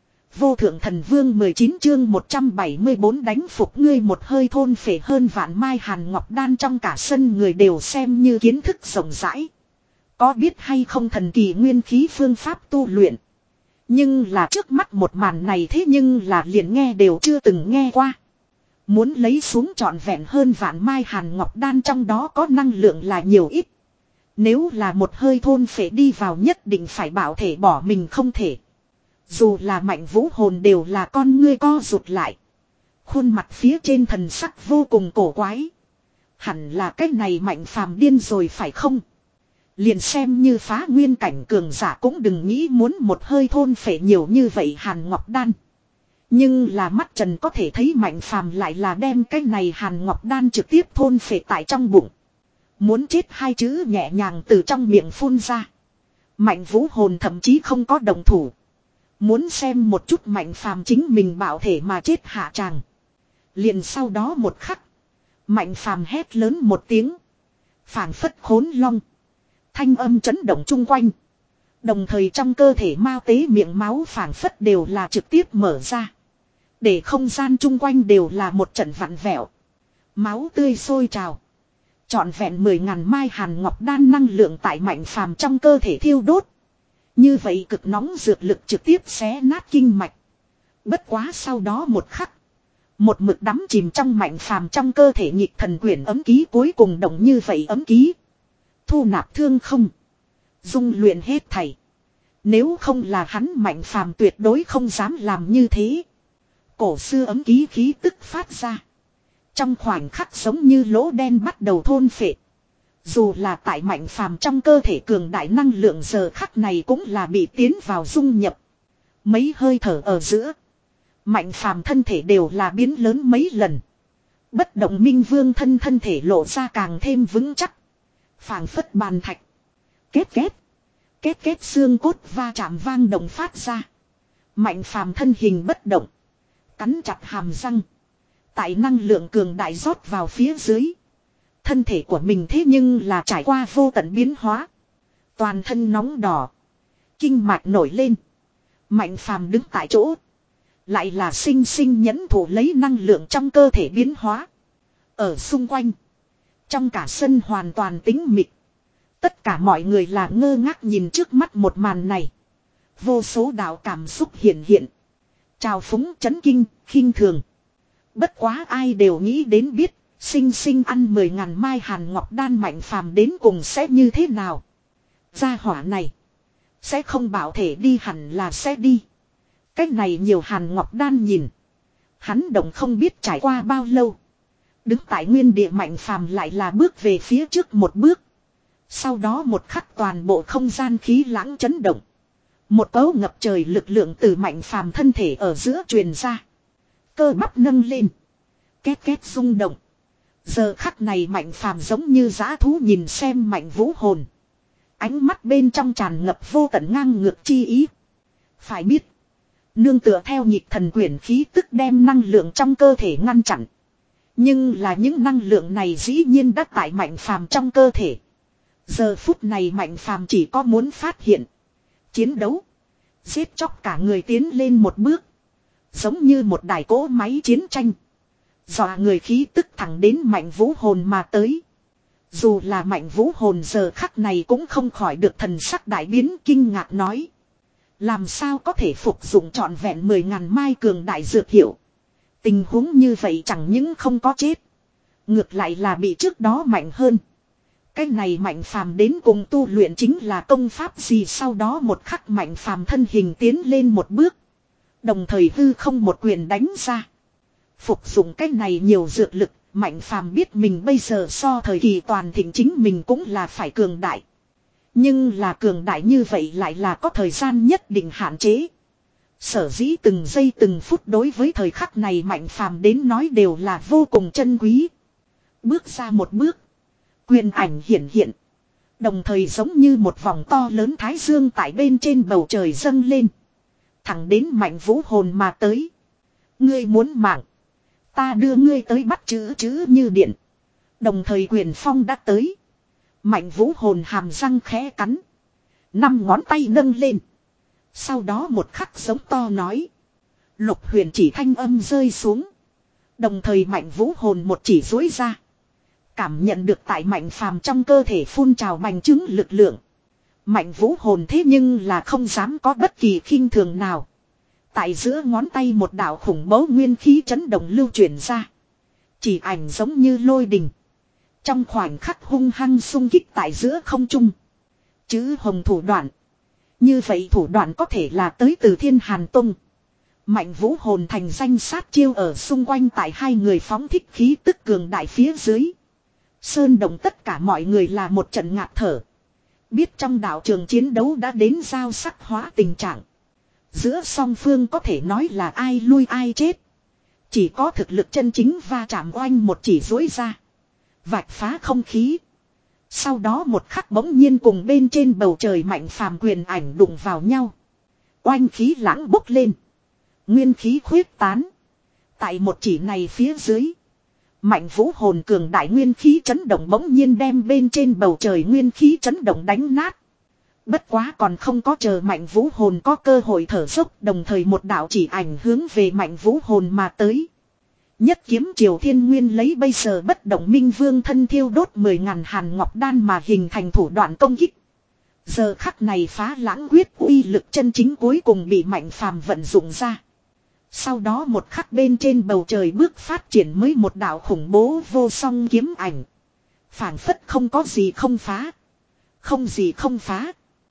Vô thượng thần vương mười chín chương một trăm bảy mươi bốn đánh phục ngươi một hơi thôn phệ hơn vạn mai hàn ngọc đan trong cả sân người đều xem như kiến thức rộng rãi. Có biết hay không thần kỳ nguyên khí phương pháp tu luyện. Nhưng là trước mắt một màn này thế nhưng là liền nghe đều chưa từng nghe qua. Muốn lấy xuống trọn vẹn hơn vạn mai hàn ngọc đan trong đó có năng lượng là nhiều ít. Nếu là một hơi thôn phệ đi vào nhất định phải bảo thể bỏ mình không thể. Dù là Mạnh Vũ hồn đều là con ngươi co rụt lại. Khuôn mặt phía trên thần sắc vô cùng cổ quái. Hẳn là cái này Mạnh Phàm điên rồi phải không? Liền xem như phá nguyên cảnh cường giả cũng đừng nghĩ muốn một hơi thôn phệ nhiều như vậy hàn ngọc đan. Nhưng là mắt Trần có thể thấy Mạnh Phàm lại là đem cái này hàn ngọc đan trực tiếp thôn phệ tại trong bụng. Muốn chết hai chữ nhẹ nhàng từ trong miệng phun ra. Mạnh Vũ hồn thậm chí không có đồng thủ. Muốn xem một chút Mạnh Phàm chính mình bảo thể mà chết hạ tràng. Liền sau đó một khắc. Mạnh Phàm hét lớn một tiếng. Phảng phất khốn long. Thanh âm chấn động chung quanh. Đồng thời trong cơ thể mao tế miệng máu phảng phất đều là trực tiếp mở ra. Để không gian chung quanh đều là một trận vặn vẹo. Máu tươi sôi trào. Trọn vẹn mười ngàn mai hàn ngọc đan năng lượng tại Mạnh Phàm trong cơ thể thiêu đốt. Như vậy cực nóng dược lực trực tiếp xé nát kinh mạch. Bất quá sau đó một khắc. Một mực đắm chìm trong Mạnh Phàm trong cơ thể nhịp thần quyển ấm ký cuối cùng động như vậy ấm ký. Thu nạp thương không. Dung luyện hết thảy. Nếu không là hắn Mạnh Phàm tuyệt đối không dám làm như thế. Cổ xưa ấm ký khí tức phát ra. Trong khoảnh khắc giống như lỗ đen bắt đầu thôn phệ. Dù là tại Mạnh Phàm trong cơ thể cường đại năng lượng giờ khắc này cũng là bị tiến vào dung nhập. Mấy hơi thở ở giữa. Mạnh Phàm thân thể đều là biến lớn mấy lần. Bất động minh vương thân thân thể lộ ra càng thêm vững chắc. Phảng phất bàn thạch. Kết kết. Kết kết xương cốt va chạm vang động phát ra. Mạnh Phàm thân hình bất động. Cắn chặt hàm răng. Tại năng lượng cường đại rót vào phía dưới. Thân thể của mình thế nhưng là trải qua vô tận biến hóa. Toàn thân nóng đỏ. Kinh mạch nổi lên. Mạnh Phàm đứng tại chỗ. Lại là sinh sinh nhẫn thủ lấy năng lượng trong cơ thể biến hóa. Ở xung quanh. Trong cả sân hoàn toàn tĩnh mịch. Tất cả mọi người là ngơ ngác nhìn trước mắt một màn này. Vô số đạo cảm xúc hiện hiện. Trào phúng chấn kinh, khinh thường. Bất quá ai đều nghĩ đến biết. Sinh sinh ăn mười ngàn mai hàn ngọc đan Mạnh Phàm đến cùng sẽ như thế nào. Gia hỏa này. Sẽ không bảo thể đi hẳn là sẽ đi. Cách này nhiều Hàn Ngọc Đan nhìn. Hắn động không biết trải qua bao lâu. Đứng tại nguyên địa Mạnh Phàm lại là bước về phía trước một bước. Sau đó một khắc toàn bộ không gian khí lãng chấn động. Một cấu ngập trời lực lượng từ Mạnh Phàm thân thể ở giữa truyền ra. Cơ bắp nâng lên. Két két rung động. Giờ khắc này Mạnh Phàm giống như dã thú nhìn xem Mạnh Vũ hồn. Ánh mắt bên trong tràn ngập vô tận ngang ngược chi ý. Phải biết. Nương tựa theo nhịp thần quyển khí tức đem năng lượng trong cơ thể ngăn chặn. Nhưng là những năng lượng này dĩ nhiên đã tại Mạnh Phàm trong cơ thể. Giờ phút này Mạnh Phàm chỉ có muốn phát hiện. Chiến đấu. Giết chóc cả người tiến lên một bước. Giống như một đài cỗ máy chiến tranh. Dọa người khí tức thẳng đến Mạnh Vũ hồn mà tới. Dù là Mạnh Vũ hồn giờ khắc này cũng không khỏi được thần sắc đại biến kinh ngạc nói. Làm sao có thể phục dụng trọn vẹn mười ngàn mai cường đại dược hiệu. Tình huống như vậy chẳng những không có chết. Ngược lại là bị trước đó mạnh hơn. Cái này Mạnh Phàm đến cùng tu luyện chính là công pháp gì sau đó một khắc Mạnh Phàm thân hình tiến lên một bước. Đồng thời hư không một quyền đánh ra. Phục dụng cái này nhiều dược lực, Mạnh Phàm biết mình bây giờ so thời kỳ toàn thịnh chính mình cũng là phải cường đại. Nhưng là cường đại như vậy lại là có thời gian nhất định hạn chế. Sở dĩ từng giây từng phút đối với thời khắc này Mạnh Phàm đến nói đều là vô cùng chân quý. Bước ra một bước. Quyền ảnh hiện hiện. Đồng thời giống như một vòng to lớn thái dương tại bên trên bầu trời dâng lên. Thẳng đến Mạnh Vũ hồn mà tới. Ngươi muốn mạng. Ta đưa ngươi tới bắt chữ chữ như điện. Đồng thời quyền phong đã tới. Mạnh Vũ hồn hàm răng khẽ cắn. Năm ngón tay nâng lên. Sau đó một khắc giống to nói. Lục huyền chỉ thanh âm rơi xuống. Đồng thời Mạnh Vũ hồn một chỉ duỗi ra. Cảm nhận được tại Mạnh Phàm trong cơ thể phun trào bành trướng lực lượng. Mạnh Vũ hồn thế nhưng là không dám có bất kỳ khinh thường nào. Tại giữa ngón tay một đạo khủng bố nguyên khí chấn động lưu chuyển ra. Chỉ ảnh giống như lôi đình. Trong khoảnh khắc hung hăng xung kích tại giữa không trung. Chữ hồng thủ đoạn. Như vậy thủ đoạn có thể là tới từ Thiên Hàn Tông. Mạnh Vũ hồn thành danh sát chiêu ở xung quanh tại hai người phóng thích khí tức cường đại phía dưới. Sơn động tất cả mọi người là một trận ngạt thở. Biết trong đạo trường chiến đấu đã đến giao sắc hóa tình trạng. Giữa song phương có thể nói là ai lui ai chết. Chỉ có thực lực chân chính va chạm oanh một chỉ dối ra. Vạch phá không khí. Sau đó một khắc bỗng nhiên cùng bên trên bầu trời Mạnh Phàm quyền ảnh đụng vào nhau. Oanh khí lãng bốc lên. Nguyên khí khuyết tán. Tại một chỉ này phía dưới. Mạnh Vũ hồn cường đại nguyên khí chấn động bỗng nhiên đem bên trên bầu trời nguyên khí chấn động đánh nát. Bất quá còn không có chờ Mạnh Vũ hồn có cơ hội thở dốc, đồng thời một đạo chỉ ảnh hướng về Mạnh Vũ hồn mà tới. Nhất kiếm Triều Thiên Nguyên lấy bây giờ bất động minh vương thân thiêu đốt mười ngàn hàn ngọc đan mà hình thành thủ đoạn công kích. Giờ khắc này phá lãng quyết uy lực chân chính cuối cùng bị Mạnh Phàm vận dụng ra. Sau đó một khắc bên trên bầu trời bước phát triển mới một đạo khủng bố vô song kiếm ảnh. Phảng phất không có gì không phá. Không gì không phá.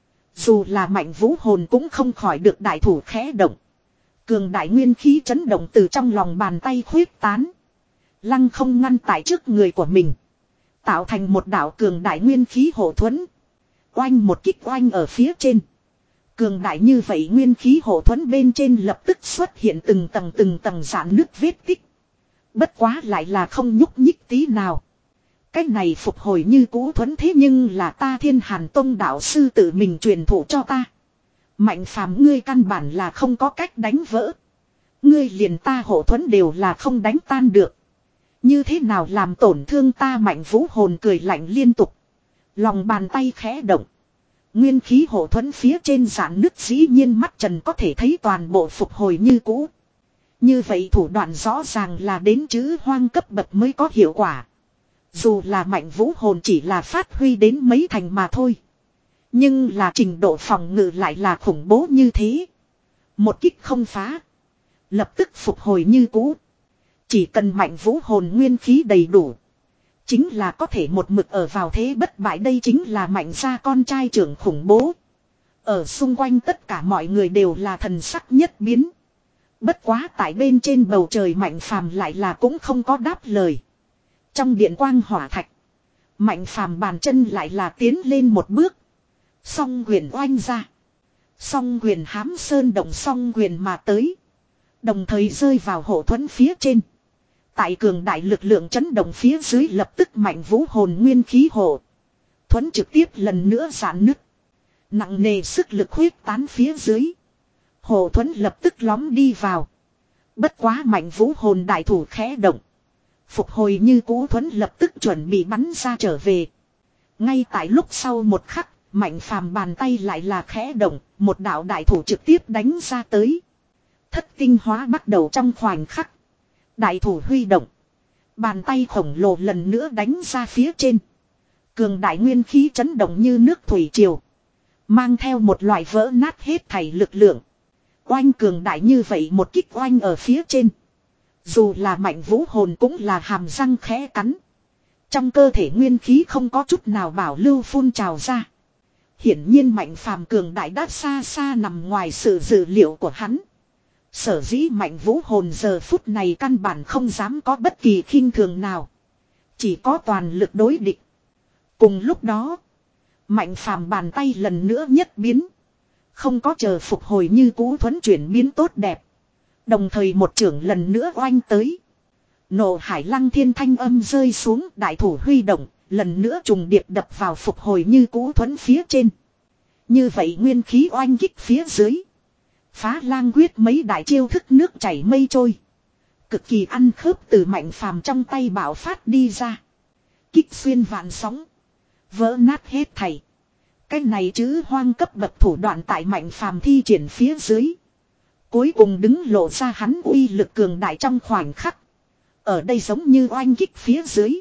Dù là Mạnh Vũ hồn cũng không khỏi được đại thủ khẽ động. Cường đại nguyên khí chấn động từ trong lòng bàn tay khuyết tán. Lăng không ngăn tại trước người của mình. Tạo thành một đạo cường đại nguyên khí hộ thuẫn. Oanh một kích oanh ở phía trên. Cường đại như vậy nguyên khí hộ thuẫn bên trên lập tức xuất hiện từng tầng từng tầng rạn nứt vết tích. Bất quá lại là không nhúc nhích tí nào. Cái này phục hồi như cũ thuẫn thế nhưng là ta Thiên Hàn Tông đạo sư tự mình truyền thụ cho ta. Mạnh Phàm ngươi căn bản là không có cách đánh vỡ. Ngươi liền ta hộ thuẫn đều là không đánh tan được. Như thế nào làm tổn thương ta Mạnh Vũ hồn cười lạnh liên tục. Lòng bàn tay khẽ động. Nguyên khí hộ thuẫn phía trên rạn nứt dĩ nhiên mắt trần có thể thấy toàn bộ phục hồi như cũ. Như vậy thủ đoạn rõ ràng là đến chữ hoang cấp bậc mới có hiệu quả. Dù là Mạnh Vũ hồn chỉ là phát huy đến mấy thành mà thôi. Nhưng là trình độ phòng ngự lại là khủng bố như thế. Một kích không phá. Lập tức phục hồi như cũ. Chỉ cần Mạnh Vũ hồn nguyên khí đầy đủ. chính là có thể một mực ở vào thế bất bại, đây chính là Mạnh gia con trai trưởng khủng bố. Ở xung quanh tất cả mọi người đều là thần sắc nhất biến. Bất quá tại bên trên bầu trời Mạnh Phàm lại là cũng không có đáp lời. Trong điện quang hỏa thạch, Mạnh Phàm bàn chân lại là tiến lên một bước. Song quyền oanh ra. Song quyền hám sơn động song quyền mà tới. Đồng thời rơi vào hộ thuẫn phía trên. Tại cường đại lực lượng chấn động phía dưới lập tức Mạnh Vũ hồn nguyên khí hộ thuẫn trực tiếp lần nữa giãn nứt. Nặng nề sức lực huyết tán phía dưới. Hộ thuẫn lập tức lõm đi vào. Bất quá Mạnh Vũ hồn đại thủ khẽ động. Phục hồi như cũ thuẫn lập tức chuẩn bị bắn ra trở về. Ngay tại lúc sau một khắc, Mạnh Phàm bàn tay lại là khẽ động, một đạo đại thủ trực tiếp đánh ra tới. Thất tinh hóa bắt đầu trong khoảnh khắc. Đại thủ huy động. Bàn tay khổng lồ lần nữa đánh ra phía trên. Cường đại nguyên khí chấn động như nước thủy triều. Mang theo một loại vỡ nát hết thảy lực lượng. Oanh cường đại như vậy một kích oanh ở phía trên. Dù là Mạnh Vũ hồn cũng là hàm răng khẽ cắn. Trong cơ thể nguyên khí không có chút nào bảo lưu phun trào ra. Hiển nhiên Mạnh Phàm cường đại đã xa xa nằm ngoài sự dự liệu của hắn. Sở dĩ Mạnh Vũ hồn giờ phút này căn bản không dám có bất kỳ khinh thường nào. Chỉ có toàn lực đối địch. Cùng lúc đó, Mạnh Phàm bàn tay lần nữa nhất biến. Không có chờ phục hồi như cũ thuẫn chuyển biến tốt đẹp. Đồng thời một trưởng lần nữa oanh tới. Nộ hải lăng thiên thanh âm rơi xuống, đại thủ huy động, lần nữa trùng điệp đập vào phục hồi như cũ thuẫn phía trên. Như vậy nguyên khí oanh kích phía dưới. Phá lang quyết mấy đại chiêu thức nước chảy mây trôi. Cực kỳ ăn khớp từ Mạnh Phàm trong tay bạo phát đi ra. Kích xuyên vạn sóng. Vỡ nát hết thảy. Cái này chứ hoang cấp bậc thủ đoạn tại Mạnh Phàm thi triển phía dưới. Cuối cùng đứng lộ ra hắn uy lực cường đại trong khoảnh khắc. Ở đây giống như oanh kích phía dưới.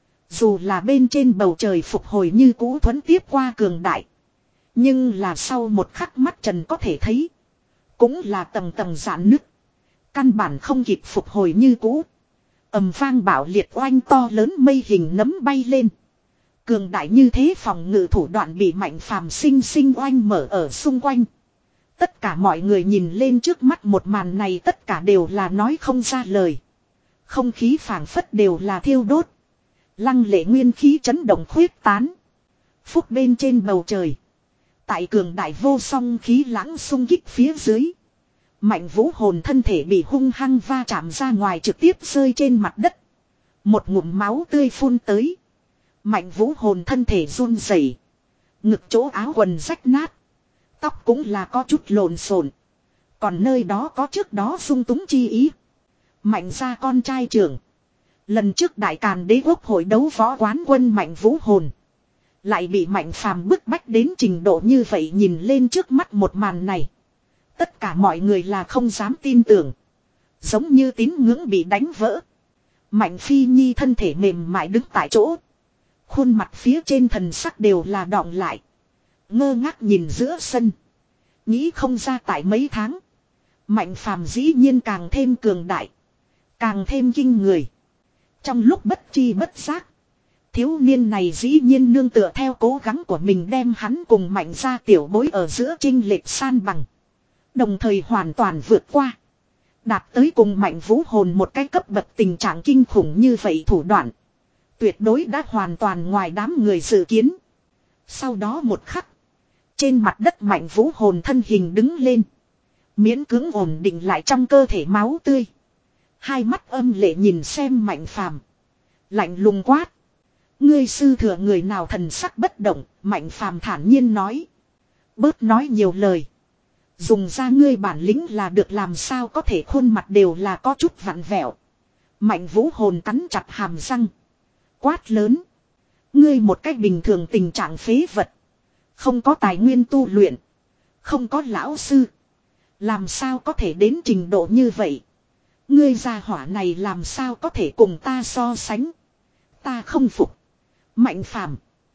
Dù là bên trên bầu trời phục hồi như cũ thuẫn tiếp qua cường đại. Nhưng là sau một khắc mắt trần có thể thấy. Cũng là tầng tầng giãn nứt. Căn bản không kịp phục hồi như cũ. Ầm vang bạo liệt oanh to lớn mây hình nấm bay lên. Cường đại như thế phòng ngự thủ đoạn bị Mạnh Phàm sinh sinh oanh mở ở xung quanh. Tất cả mọi người nhìn lên trước mắt một màn này tất cả đều là nói không ra lời. Không khí phảng phất đều là thiêu đốt. Lăng lệ nguyên khí chấn động khuyết tán. Phúc bên trên bầu trời. Tại cường đại vô song khí lãng xung kích phía dưới. Mạnh Vũ hồn thân thể bị hung hăng va chạm ra ngoài trực tiếp rơi trên mặt đất. Một ngụm máu tươi phun tới. Mạnh Vũ hồn thân thể run rẩy, ngực chỗ áo quần rách nát. Tóc cũng là có chút lộn xộn. Còn nơi đó có trước đó sung túng chi ý. Mạnh gia con trai trưởng. Lần trước đại càn đế quốc hội đấu võ quán quân Mạnh Vũ hồn. Lại bị Mạnh Phàm bức bách đến trình độ như vậy, nhìn lên trước mắt một màn này. Tất cả mọi người là không dám tin tưởng. Giống như tín ngưỡng bị đánh vỡ. Mạnh Phi Nhi thân thể mềm mại đứng tại chỗ. Khuôn mặt phía trên thần sắc đều là đọng lại. Ngơ ngác nhìn giữa sân. Nghĩ không ra tại mấy tháng. Mạnh Phàm dĩ nhiên càng thêm cường đại. Càng thêm kinh người. Trong lúc bất chi bất giác. Thiếu niên này dĩ nhiên nương tựa theo cố gắng của mình đem hắn cùng Mạnh gia tiểu bối ở giữa chênh lệch san bằng. Đồng thời hoàn toàn vượt qua. Đạt tới cùng Mạnh Vũ hồn một cái cấp bậc tình trạng kinh khủng như vậy thủ đoạn. Tuyệt đối đã hoàn toàn ngoài đám người dự kiến. Sau đó một khắc. Trên mặt đất Mạnh Vũ hồn thân hình đứng lên. Miễn cưỡng ổn định lại trong cơ thể máu tươi. Hai mắt âm lệ nhìn xem Mạnh Phàm, lạnh lùng quát. Ngươi sư thừa người nào? Thần sắc bất động, Mạnh Phàm thản nhiên nói. Bớt nói nhiều lời. Dùng ra ngươi bản lĩnh là được, làm sao có thể? Khuôn mặt đều là có chút vặn vẹo. Mạnh Vũ hồn cắn chặt hàm răng. Quát lớn. Ngươi một cách bình thường tình trạng phế vật. Không có tài nguyên tu luyện. Không có lão sư. Làm sao có thể đến trình độ như vậy? Ngươi gia hỏa này làm sao có thể cùng ta so sánh? Ta không phục. Mạnh Phàm,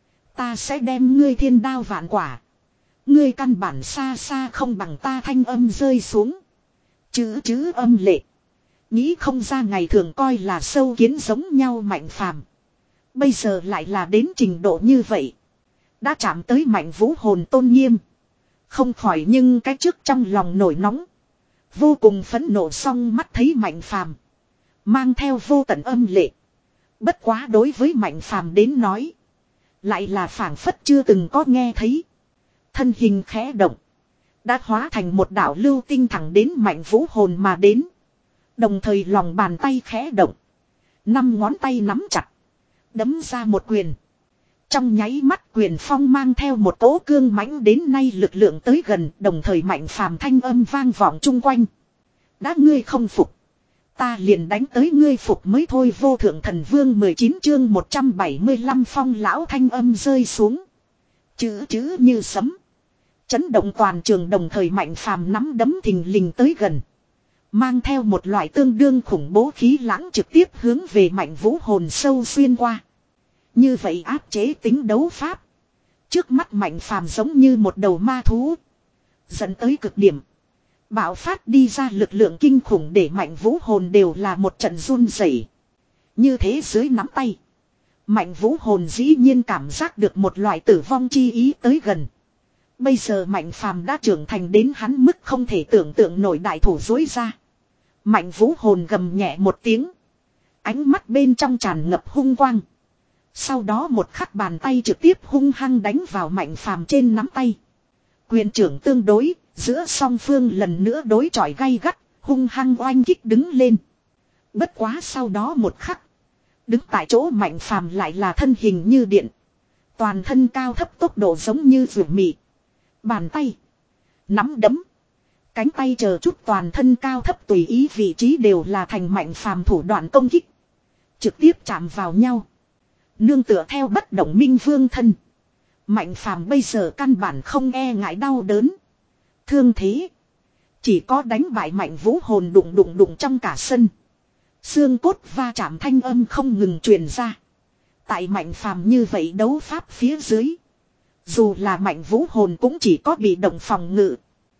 ta sẽ đem ngươi thiên đao vạn quả. Ngươi căn bản xa xa không bằng ta. Thanh âm rơi xuống. Chữ chữ âm lệ. Nghĩ không ra ngày thường coi là sâu kiến giống nhau Mạnh Phàm. Bây giờ lại là đến trình độ như vậy. Đã chạm tới Mạnh Vũ hồn tôn nghiêm. Không khỏi nhưng cái trước trong lòng nổi nóng. Vô cùng phẫn nộ xong mắt thấy Mạnh Phàm mang theo vô tận âm lệ. Bất quá đối với Mạnh Phàm đến nói. Lại là phảng phất chưa từng có nghe thấy. Thân hình khẽ động. Đã hóa thành một đạo lưu tinh thẳng đến Mạnh Vũ hồn mà đến. Đồng thời lòng bàn tay khẽ động. Năm ngón tay nắm chặt. Đấm ra một quyền. Trong nháy mắt quyền phong mang theo một cỗ cương mãnh đến nay lực lượng tới gần. Đồng thời Mạnh Phàm thanh âm vang vọng chung quanh. Đã ngươi không phục. Ta liền đánh tới ngươi phục mới thôi. Vô thượng thần vương mười chín chương một trăm bảy mươi lăm phong lão thanh âm rơi xuống. Chữ chữ như sấm. Chấn động toàn trường đồng thời Mạnh Phàm nắm đấm thình lình tới gần. Mang theo một loại tương đương khủng bố khí lãng trực tiếp hướng về Mạnh Vũ hồn sâu xuyên qua. Như vậy áp chế tính đấu pháp. Trước mắt Mạnh Phàm giống như một đầu ma thú. Dẫn tới cực điểm. Bạo phát đi ra lực lượng kinh khủng để Mạnh Vũ hồn đều là một trận run rẩy. Như thế dưới nắm tay. Mạnh Vũ hồn dĩ nhiên cảm giác được một loại tử vong chi ý tới gần. Bây giờ Mạnh Phàm đã trưởng thành đến hắn mức không thể tưởng tượng nổi đại thủ dối ra. Mạnh Vũ hồn gầm nhẹ một tiếng. Ánh mắt bên trong tràn ngập hung quang. Sau đó một khắc bàn tay trực tiếp hung hăng đánh vào Mạnh Phàm trên nắm tay. Quyền trưởng tương đối, giữa song phương lần nữa đối chọi gay gắt, hung hăng oanh kích đứng lên. Bất quá sau đó một khắc. Đứng tại chỗ Mạnh Phàm lại là thân hình như điện. Toàn thân cao thấp tốc độ giống như rượu mị. Bàn tay. Nắm đấm. Cánh tay chờ chút toàn thân cao thấp tùy ý vị trí đều là thành Mạnh Phàm thủ đoạn công kích. Trực tiếp chạm vào nhau. Nương tựa theo bất động minh vương thân. Mạnh Phàm bây giờ căn bản không e ngại đau đớn. Thương thế. Chỉ có đánh bại Mạnh Vũ hồn đụng đụng đụng trong cả sân. Xương cốt va chạm thanh âm không ngừng truyền ra. Tại Mạnh Phàm như vậy đấu pháp phía dưới. Dù là Mạnh Vũ hồn cũng chỉ có bị động phòng ngự.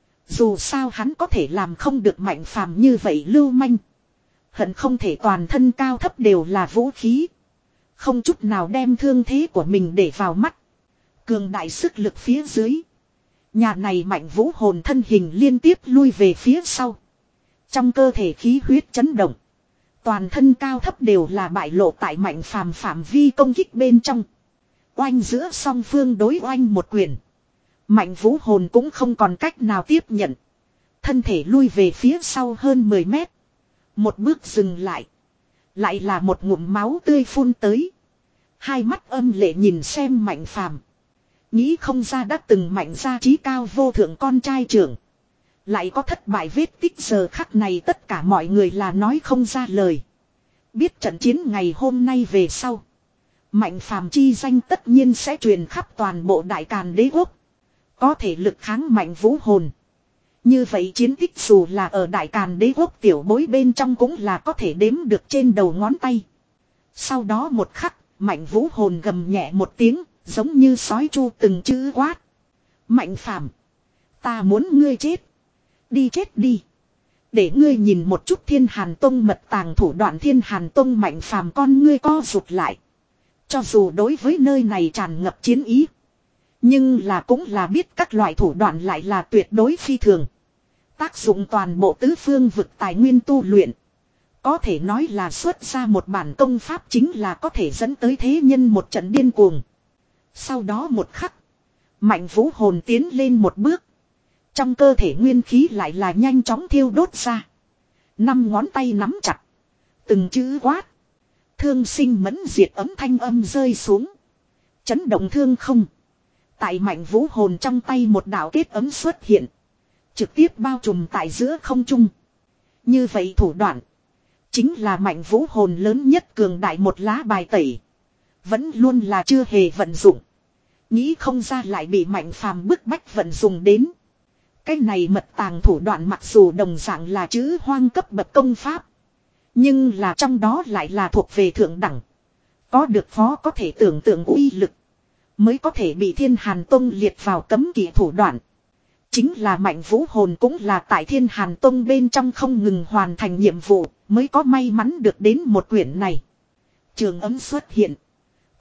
Dù sao hắn có thể làm không được Mạnh Phàm như vậy lưu manh. Hận không thể toàn thân cao thấp đều là vũ khí. Không chút nào đem thương thế của mình để vào mắt. Cường đại sức lực phía dưới. Nhà này Mạnh Vũ hồn thân hình liên tiếp lui về phía sau. Trong cơ thể khí huyết chấn động. Toàn thân cao thấp đều là bại lộ tại Mạnh Phàm phạm vi công kích bên trong. Oanh giữa song phương đối oanh một quyền. Mạnh Vũ hồn cũng không còn cách nào tiếp nhận. Thân thể lui về phía sau hơn mười mét. Một bước dừng lại. Lại là một ngụm máu tươi phun tới. Hai mắt âm lệ nhìn xem Mạnh Phàm. Nghĩ không ra đã từng Mạnh gia trí cao vô thượng con trai trưởng. Lại có thất bại vết tích giờ khắc này tất cả mọi người là nói không ra lời. Biết trận chiến ngày hôm nay về sau. Mạnh Phàm chi danh tất nhiên sẽ truyền khắp toàn bộ Đại Càn Đế quốc. Có thể lực kháng Mạnh Vũ hồn. Như vậy chiến tích dù là ở Đại Càn Đế quốc tiểu bối bên trong cũng là có thể đếm được trên đầu ngón tay. Sau đó một khắc, Mạnh Vũ hồn gầm nhẹ một tiếng, giống như sói chu từng chữ quát. Mạnh Phàm, ta muốn ngươi chết. Đi chết đi. Để ngươi nhìn một chút Thiên Hàn Tông mật tàng thủ đoạn. Thiên Hàn Tông Mạnh Phàm con ngươi co rụt lại. Cho dù đối với nơi này tràn ngập chiến ý. Nhưng là cũng là biết các loại thủ đoạn lại là tuyệt đối phi thường. Tác dụng toàn bộ tứ phương vực tài nguyên tu luyện. Có thể nói là xuất ra một bản công pháp chính là có thể dẫn tới thế nhân một trận điên cuồng. Sau đó một khắc. Mạnh Vũ hồn tiến lên một bước. Trong cơ thể nguyên khí lại là nhanh chóng thiêu đốt ra. Năm ngón tay nắm chặt. Từng chữ quát. Thương sinh mẫn diệt ấm thanh âm rơi xuống. Chấn động thương không. Tại Mạnh Vũ hồn trong tay một đạo kết ấm xuất hiện. Trực tiếp bao trùm tại giữa không trung. Như vậy thủ đoạn. Chính là Mạnh Vũ hồn lớn nhất cường đại một lá bài tẩy. Vẫn luôn là chưa hề vận dụng. Nghĩ không ra lại bị Mạnh Phàm bức bách vận dụng đến. Cái này mật tàng thủ đoạn mặc dù đồng dạng là chữ hoang cấp bậc công pháp. Nhưng là trong đó lại là thuộc về thượng đẳng. Có được phó có thể tưởng tượng uy lực. Mới có thể bị Thiên Hàn Tông liệt vào cấm kỵ thủ đoạn. Chính là Mạnh Vũ hồn cũng là tại Thiên Hàn Tông bên trong không ngừng hoàn thành nhiệm vụ. Mới có may mắn được đến một quyển này. Trường ấm xuất hiện.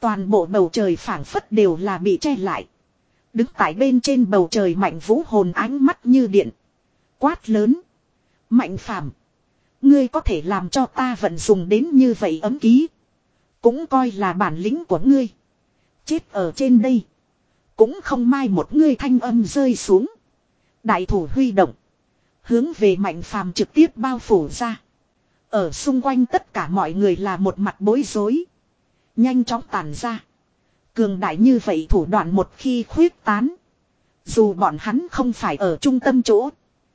Toàn bộ bầu trời phảng phất đều là bị che lại. Đứng tại bên trên bầu trời Mạnh Vũ hồn ánh mắt như điện. Quát lớn. Mạnh Phàm, ngươi có thể làm cho ta vận dùng đến như vậy ấm ký. Cũng coi là bản lĩnh của ngươi. Chết ở trên đây. Cũng không mai một ngươi thanh âm rơi xuống. Đại thủ huy động. Hướng về Mạnh Phàm trực tiếp bao phủ ra. Ở xung quanh tất cả mọi người là một mặt bối rối. Nhanh chóng tàn ra. Cường đại như vậy thủ đoạn một khi khuyết tán. Dù bọn hắn không phải ở trung tâm chỗ.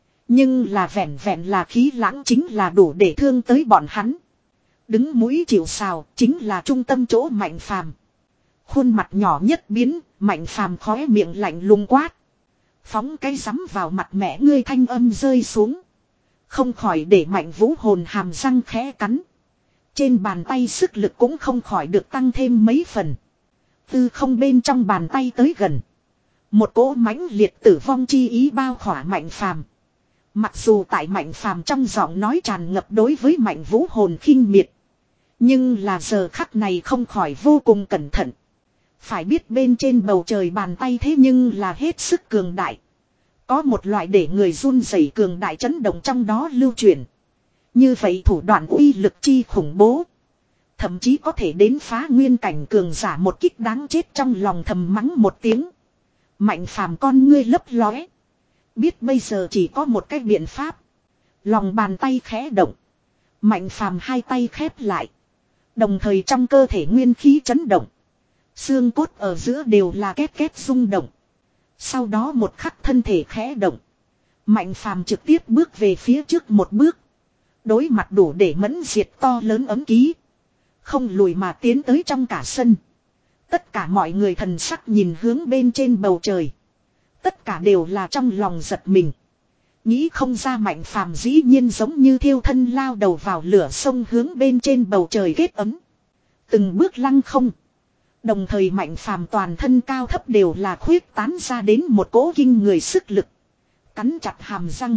Nhưng là vẹn vẹn là khí lãng chính là đủ để thương tới bọn hắn. Đứng mũi chịu sào chính là trung tâm chỗ Mạnh Phàm. Khuôn mặt nhỏ nhất biến, Mạnh Phàm khóe miệng lạnh lùng quát. Phóng cái rắm vào mặt mẹ ngươi thanh âm rơi xuống. Không khỏi để Mạnh Vũ hồn hàm răng khẽ cắn. Trên bàn tay sức lực cũng không khỏi được tăng thêm mấy phần. Tư không bên trong bàn tay tới gần. Một cỗ mãnh liệt tử vong chi ý bao khỏa Mạnh Phàm. Mặc dù tại Mạnh Phàm trong giọng nói tràn ngập đối với Mạnh Vũ hồn khinh miệt. Nhưng là giờ khắc này không khỏi vô cùng cẩn thận. Phải biết bên trên bầu trời bàn tay thế nhưng là hết sức cường đại. Có một loại để người run rẩy cường đại chấn động trong đó lưu truyền. Như vậy thủ đoạn uy lực chi khủng bố. Thậm chí có thể đến phá nguyên cảnh cường giả một kích đáng chết trong lòng thầm mắng một tiếng. Mạnh Phàm con ngươi lấp lóe. Biết bây giờ chỉ có một cách biện pháp. Lòng bàn tay khẽ động. Mạnh Phàm hai tay khép lại. Đồng thời trong cơ thể nguyên khí chấn động. Xương cốt ở giữa đều là két két rung động. Sau đó một khắc thân thể khẽ động. Mạnh Phàm trực tiếp bước về phía trước một bước. Đối mặt đủ để mẫn diệt to lớn ấm ký. Không lùi mà tiến tới trong cả sân. Tất cả mọi người thần sắc nhìn hướng bên trên bầu trời. Tất cả đều là trong lòng giật mình. Nghĩ không ra Mạnh Phàm dĩ nhiên giống như thiêu thân lao đầu vào lửa sông hướng bên trên bầu trời kết ấm. Từng bước lăng không. Đồng thời Mạnh Phàm toàn thân cao thấp đều là khuyết tán ra đến một cỗ kinh người sức lực. Cắn chặt hàm răng.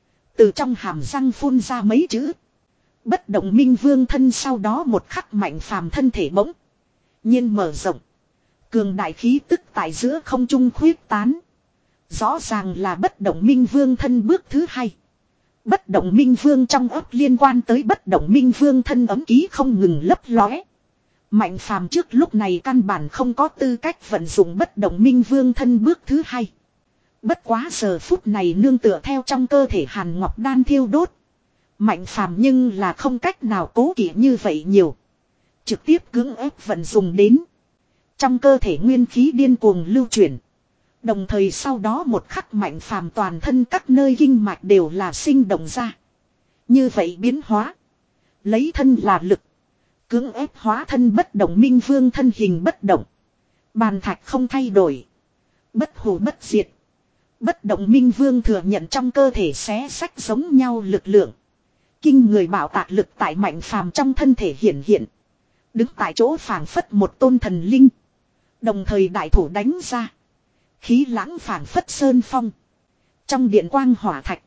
Từ trong hàm răng phun ra mấy chữ. Bất động minh vương thân, sau đó một khắc Mạnh Phàm thân thể bỗng nhiên mở rộng. Cường đại khí tức tại giữa không trung khuyết tán. Rõ ràng là bất động minh vương thân bước thứ hai. Bất động minh vương trong ấp liên quan tới bất động minh vương thân ấm ký không ngừng lấp lóe. Mạnh Phàm trước lúc này căn bản không có tư cách vận dụng bất động minh vương thân bước thứ hai. Bất quá giờ phút này nương tựa theo trong cơ thể Hàn Ngọc Đan thiêu đốt. Mạnh Phàm nhưng là không cách nào cố kỵ như vậy nhiều. Trực tiếp cưỡng ép vận dụng đến. Trong cơ thể nguyên khí điên cuồng lưu chuyển. Đồng thời sau đó một khắc Mạnh Phàm toàn thân các nơi kinh mạch đều là sinh động ra. Như vậy biến hóa. Lấy thân là lực. Cưỡng ép hóa thân bất động minh vương thân hình bất động. Bàn thạch không thay đổi. Bất hủ bất diệt. Bất động minh vương thừa nhận trong cơ thể xé sách giống nhau lực lượng. Kinh người bảo tạc lực tại Mạnh Phàm trong thân thể hiện hiện. Đứng tại chỗ phảng phất một tôn thần linh. Đồng thời đại thủ đánh ra. Khí lãng phảng phất sơn phong. Trong điện quang hỏa thạch.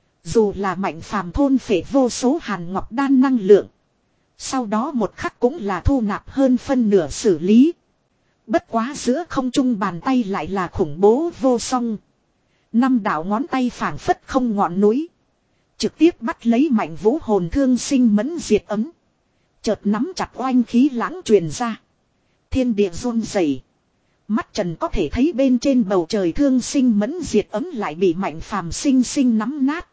Dù là Mạnh Phàm thôn phệ vô số Hàn Ngọc Đan năng lượng. Sau đó một khắc cũng là thu nạp hơn phân nửa xử lý. Bất quá giữa không trung bàn tay lại là khủng bố vô song. Năm đạo ngón tay phảng phất không ngọn núi. Trực tiếp bắt lấy Mạnh Vũ hồn thương sinh mẫn diệt ấm. Chợt nắm chặt oanh khí lãng truyền ra. Thiên địa run rẩy. Mắt trần có thể thấy bên trên bầu trời thương sinh mẫn diệt ấm lại bị Mạnh Phàm sinh sinh nắm nát.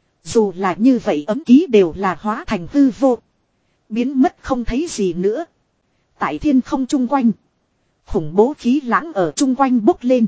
Dù là như vậy ấm ký đều là hóa thành hư vô. Biến mất không thấy gì nữa. Tại thiên không chung quanh. Khủng bố khí lãng ở chung quanh bốc lên.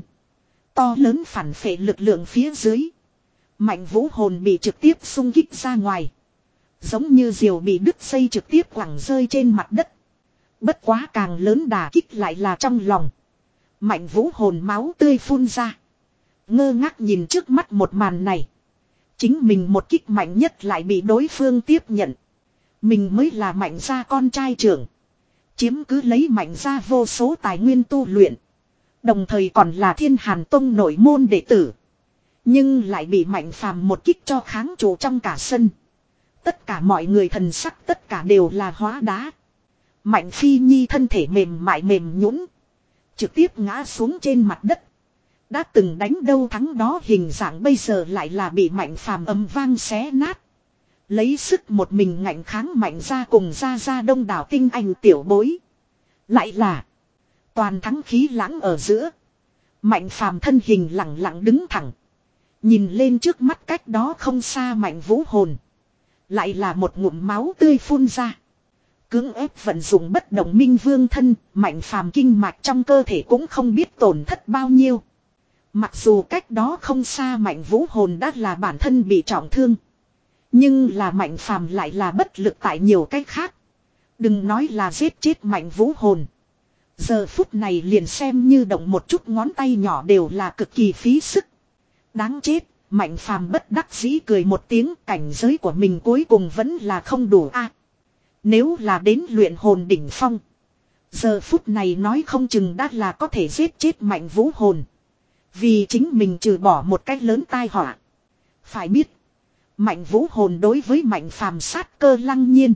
To lớn phản phệ lực lượng phía dưới. Mạnh Vũ hồn bị trực tiếp xung kích ra ngoài. Giống như diều bị đứt dây trực tiếp quẳng rơi trên mặt đất. Bất quá càng lớn đả kích lại là trong lòng. Mạnh Vũ hồn máu tươi phun ra. Ngơ ngác nhìn trước mắt một màn này. Chính mình một kích mạnh nhất lại bị đối phương tiếp nhận. Mình mới là Mạnh gia con trai trưởng. Chiếm cứ lấy Mạnh gia vô số tài nguyên tu luyện. Đồng thời còn là Thiên Hàn Tông nội môn đệ tử. Nhưng lại bị Mạnh Phàm một kích cho kháng trụ trong cả sân. Tất cả mọi người thần sắc tất cả đều là hóa đá. Mạnh Phi Nhi thân thể mềm mại mềm nhũn, trực tiếp ngã xuống trên mặt đất. Đã từng đánh đâu thắng đó hình dạng bây giờ lại là bị Mạnh Phàm ầm vang xé nát. Lấy sức một mình ngạnh kháng Mạnh ra cùng ra ra đông đảo tinh anh tiểu bối. Lại là toàn thắng khí lãng ở giữa. Mạnh Phàm thân hình lặng lặng đứng thẳng. Nhìn lên trước mắt cách đó không xa Mạnh Vũ hồn. Lại là một ngụm máu tươi phun ra. Cưỡng ép vận dụng bất động minh vương thân, Mạnh Phàm kinh mạch trong cơ thể cũng không biết tổn thất bao nhiêu. Mặc dù cách đó không xa Mạnh Vũ hồn đã là bản thân bị trọng thương. Nhưng là Mạnh Phàm lại là bất lực tại nhiều cách khác. Đừng nói là giết chết Mạnh Vũ hồn. Giờ phút này liền xem như động một chút ngón tay nhỏ đều là cực kỳ phí sức. Đáng chết, Mạnh Phàm bất đắc dĩ cười một tiếng, cảnh giới của mình cuối cùng vẫn là không đủ a. Nếu là đến luyện hồn đỉnh phong, giờ phút này nói không chừng đã là có thể giết chết Mạnh Vũ hồn. Vì chính mình trừ bỏ một cách lớn tai họa. Phải biết, Mạnh Vũ hồn đối với Mạnh Phàm sát cơ lăng nhiên.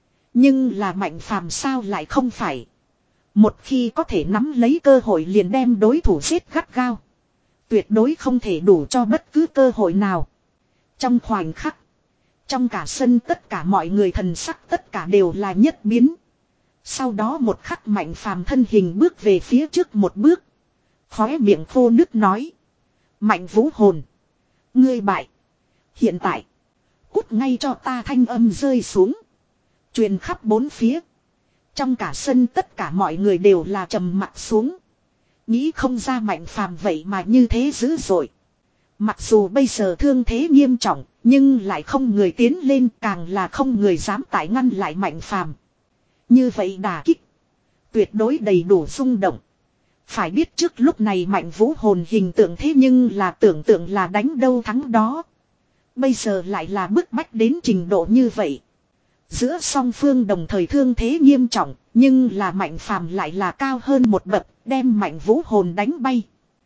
Nhưng là Mạnh Phàm sao lại không phải. Một khi có thể nắm lấy cơ hội liền đem đối thủ giết gắt gao. Tuyệt đối không thể đủ cho bất cứ cơ hội nào. Trong khoảnh khắc, trong cả sân tất cả mọi người thần sắc tất cả đều là nhất biến. Sau đó một khắc Mạnh Phàm thân hình bước về phía trước một bước. Khóe miệng khô nứt nói. Mạnh Vũ hồn, ngươi bại. Hiện tại, cút ngay cho ta, thanh âm rơi xuống. Truyền khắp bốn phía. Trong cả sân tất cả mọi người đều là trầm mặt xuống. Nghĩ không ra Mạnh Phàm vậy mà như thế dữ dội. Mặc dù bây giờ thương thế nghiêm trọng, nhưng lại không người tiến lên, càng là không người dám tái ngăn lại Mạnh Phàm. Như vậy đả kích, tuyệt đối đầy đủ rung động. Phải biết trước lúc này Mạnh Vũ hồn hình tượng thế nhưng là tưởng tượng là đánh đâu thắng đó. Bây giờ lại là bức bách đến trình độ như vậy. Giữa song phương đồng thời thương thế nghiêm trọng, nhưng là Mạnh Phàm lại là cao hơn một bậc, đem Mạnh Vũ hồn đánh bay.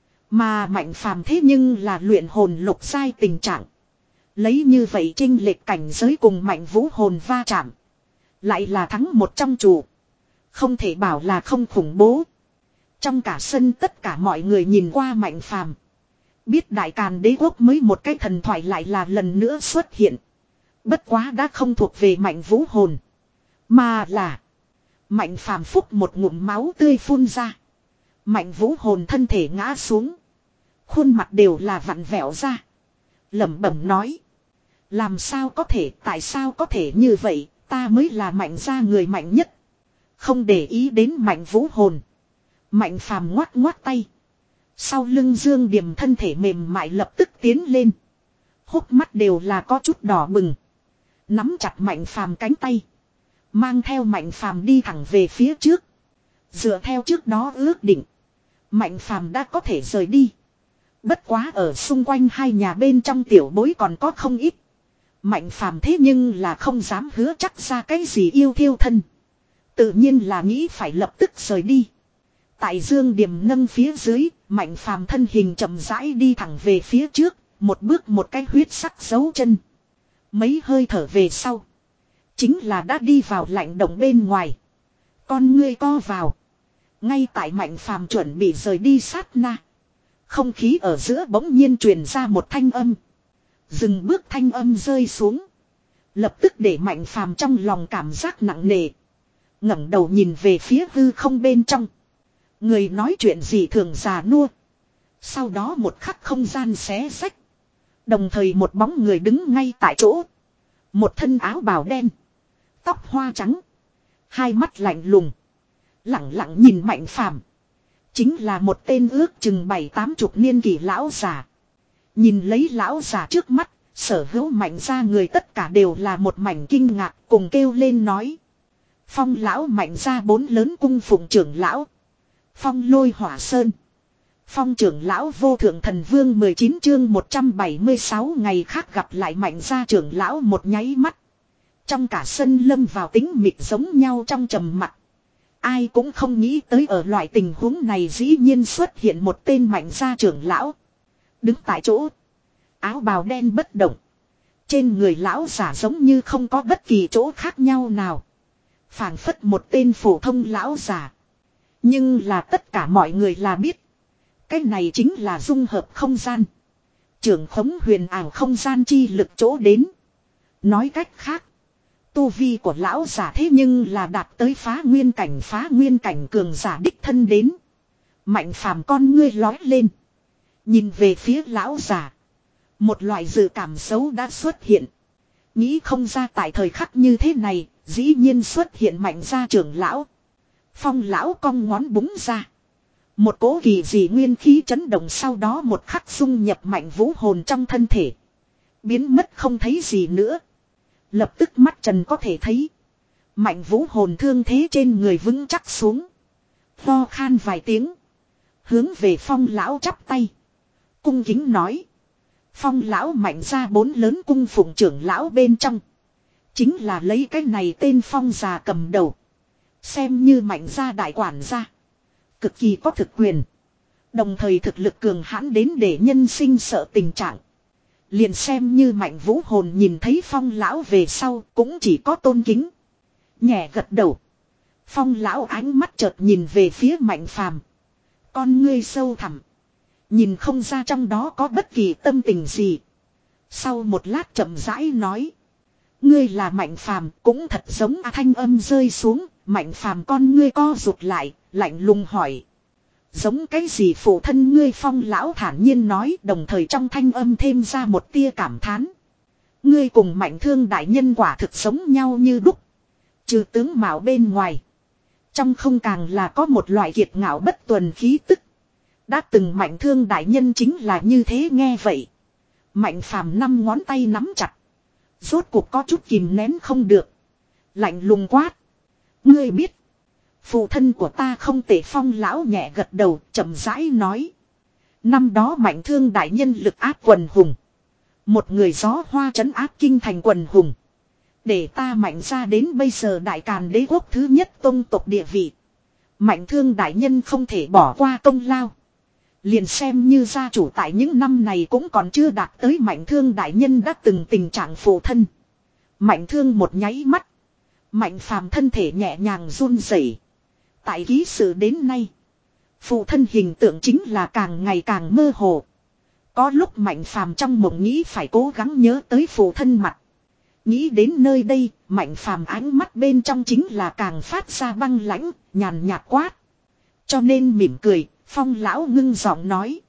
Mà Mạnh Phàm thế nhưng là luyện hồn lục giai tình trạng. Lấy như vậy chênh lệch cảnh giới cùng Mạnh Vũ hồn va chạm, lại là thắng một trong chủ. Không thể bảo là không khủng bố. Trong cả sân tất cả mọi người nhìn qua Mạnh Phàm, biết Đại Càn Đế quốc mới một cái thần thoại lại là lần nữa xuất hiện. Bất quá đã không thuộc về Mạnh Vũ hồn, mà là Mạnh Phàm phúc một ngụm máu tươi phun ra. Mạnh Vũ hồn thân thể ngã xuống, khuôn mặt đều là vặn vẹo ra, lẩm bẩm nói. Làm sao có thể, tại sao có thể như vậy, ta mới là Mạnh gia người mạnh nhất. Không để ý đến Mạnh Vũ hồn, Mạnh Phàm ngoắt ngoắt tay. Sau lưng Dương Điềm thân thể mềm mại lập tức tiến lên. Hốc mắt đều là có chút đỏ bừng. Nắm chặt Mạnh Phàm cánh tay, mang theo Mạnh Phàm đi thẳng về phía trước. Dựa theo trước đó ước định, Mạnh Phàm đã có thể rời đi. Bất quá ở xung quanh hai nhà bên trong tiểu bối còn có không ít. Mạnh Phàm thế nhưng là không dám hứa chắc ra cái gì yêu thiêu thân. Tự nhiên là nghĩ phải lập tức rời đi. Tại Dương Điềm nâng phía dưới, Mạnh Phàm thân hình chậm rãi đi thẳng về phía trước, một bước một cái huyết sắc dấu chân. Mấy hơi thở về sau, chính là đã đi vào lạnh động bên ngoài. Con ngươi co vào. Ngay tại Mạnh Phàm chuẩn bị rời đi sát na, không khí ở giữa bỗng nhiên truyền ra một thanh âm. Dừng bước thanh âm rơi xuống, lập tức để Mạnh Phàm trong lòng cảm giác nặng nề. Ngẩng đầu nhìn về phía hư không bên trong. Người nói chuyện gì thường già nua. Sau đó một khắc không gian xé rách. Đồng thời một bóng người đứng ngay tại chỗ. Một thân áo bào đen, tóc hoa trắng, hai mắt lạnh lùng, lẳng lặng nhìn Mạnh Phàm. Chính là một tên ước chừng bảy tám chục niên kỷ lão già. Nhìn lấy lão già trước mắt, sở hữu Mạnh gia người tất cả đều là một mảnh kinh ngạc, cùng kêu lên nói. Phong lão Mạnh gia bốn lớn cung phụng trưởng lão. Phong Lôi Hỏa Sơn. Phong trưởng lão Vô Thượng Thần Vương mười chín chương một trăm bảy mươi sáu ngày khác gặp lại Mạnh gia trưởng lão một nháy mắt. Trong cả sân lâm vào tính mịt giống nhau trong trầm mặc. Ai cũng không nghĩ tới ở loại tình huống này dĩ nhiên xuất hiện một tên Mạnh gia trưởng lão. Đứng tại chỗ, áo bào đen bất động. Trên người lão giả giống như không có bất kỳ chỗ khác nhau nào. Phảng phất một tên phổ thông lão già. Nhưng là tất cả mọi người là biết. Cái này chính là dung hợp không gian. Trưởng khống huyền ảo không gian chi lực chỗ đến. Nói cách khác. Tu vi của lão giả thế nhưng là đạt tới phá nguyên cảnh phá nguyên cảnh cường giả đích thân đến. Mạnh phàm con ngươi lói lên. Nhìn về phía lão giả. Một loại dự cảm xấu đã xuất hiện. Nghĩ không ra tại thời khắc như thế này, dĩ nhiên xuất hiện mạnh gia trưởng lão. Phong lão cong ngón búng ra. Một cỗ kỳ dị nguyên khí chấn động sau đó một khắc dung nhập mạnh vũ hồn trong thân thể. Biến mất không thấy gì nữa. Lập tức mắt trần có thể thấy. Mạnh vũ hồn thương thế trên người vững chắc xuống. Ho khan vài tiếng. Hướng về phong lão chắp tay. Cung kính nói. Phong lão mạnh ra bốn lớn cung phụng trưởng lão bên trong. Chính là lấy cái này tên phong già cầm đầu. Xem như mạnh gia đại quản gia. Cực kỳ có thực quyền. Đồng thời thực lực cường hãn đến để nhân sinh sợ tình trạng. Liền xem như mạnh vũ hồn nhìn thấy phong lão về sau cũng chỉ có tôn kính. Nhẹ gật đầu. Phong lão ánh mắt chợt nhìn về phía mạnh phàm. Con ngươi sâu thẳm. Nhìn không ra trong đó có bất kỳ tâm tình gì. Sau một lát chậm rãi nói. Ngươi là mạnh phàm cũng thật giống à, thanh âm rơi xuống. Mạnh phàm con ngươi co rụt lại. Lạnh lùng hỏi. Giống cái gì phụ thân ngươi phong lão thản nhiên nói. Đồng thời trong thanh âm thêm ra một tia cảm thán. Ngươi cùng mạnh thương đại nhân quả thực giống nhau như đúc. Trừ tướng mạo bên ngoài. Trong không càng là có một loại kiệt ngạo bất tuần khí tức. Đã từng mạnh thương đại nhân chính là như thế nghe vậy. Mạnh phàm năm ngón tay nắm chặt. Rốt cuộc có chút kìm nén không được. Lạnh lùng quát. Ngươi biết. Phụ thân của ta không tệ phong lão nhẹ gật đầu chậm rãi nói. Năm đó mạnh thương đại nhân lực áp quần hùng. Một người gió hoa trấn áp kinh thành quần hùng. Để ta mạnh ra đến bây giờ đại càn đế quốc thứ nhất tông tộc địa vị. Mạnh thương đại nhân không thể bỏ qua công lao. Liền xem như gia chủ tại những năm này cũng còn chưa đạt tới mạnh thương đại nhân đã từng tình trạng phụ thân. Mạnh thương một nháy mắt. Mạnh phàm thân thể nhẹ nhàng run rẩy. Tại ký sự đến nay. Phụ thân hình tượng chính là càng ngày càng mơ hồ. Có lúc mạnh phàm trong mộng nghĩ phải cố gắng nhớ tới phụ thân mặt. Nghĩ đến nơi đây, mạnh phàm ánh mắt bên trong chính là càng phát ra băng lãnh, nhàn nhạt quát. Cho nên mỉm cười, phong lão ngưng giọng nói.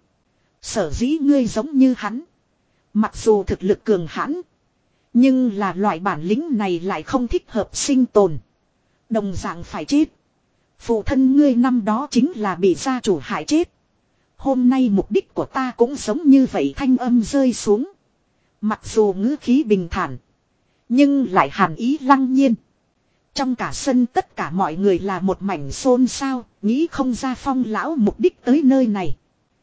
Sở dĩ ngươi giống như hắn. Mặc dù thực lực cường hãn. Nhưng là loại bản lĩnh này lại không thích hợp sinh tồn. Đồng dạng phải chết. Phụ thân ngươi năm đó chính là bị gia chủ hại chết. Hôm nay mục đích của ta cũng giống như vậy thanh âm rơi xuống. Mặc dù ngữ khí bình thản. Nhưng lại hàn ý lăng nhiên. Trong cả sân tất cả mọi người là một mảnh xôn xao. Nghĩ không ra phong lão mục đích tới nơi này.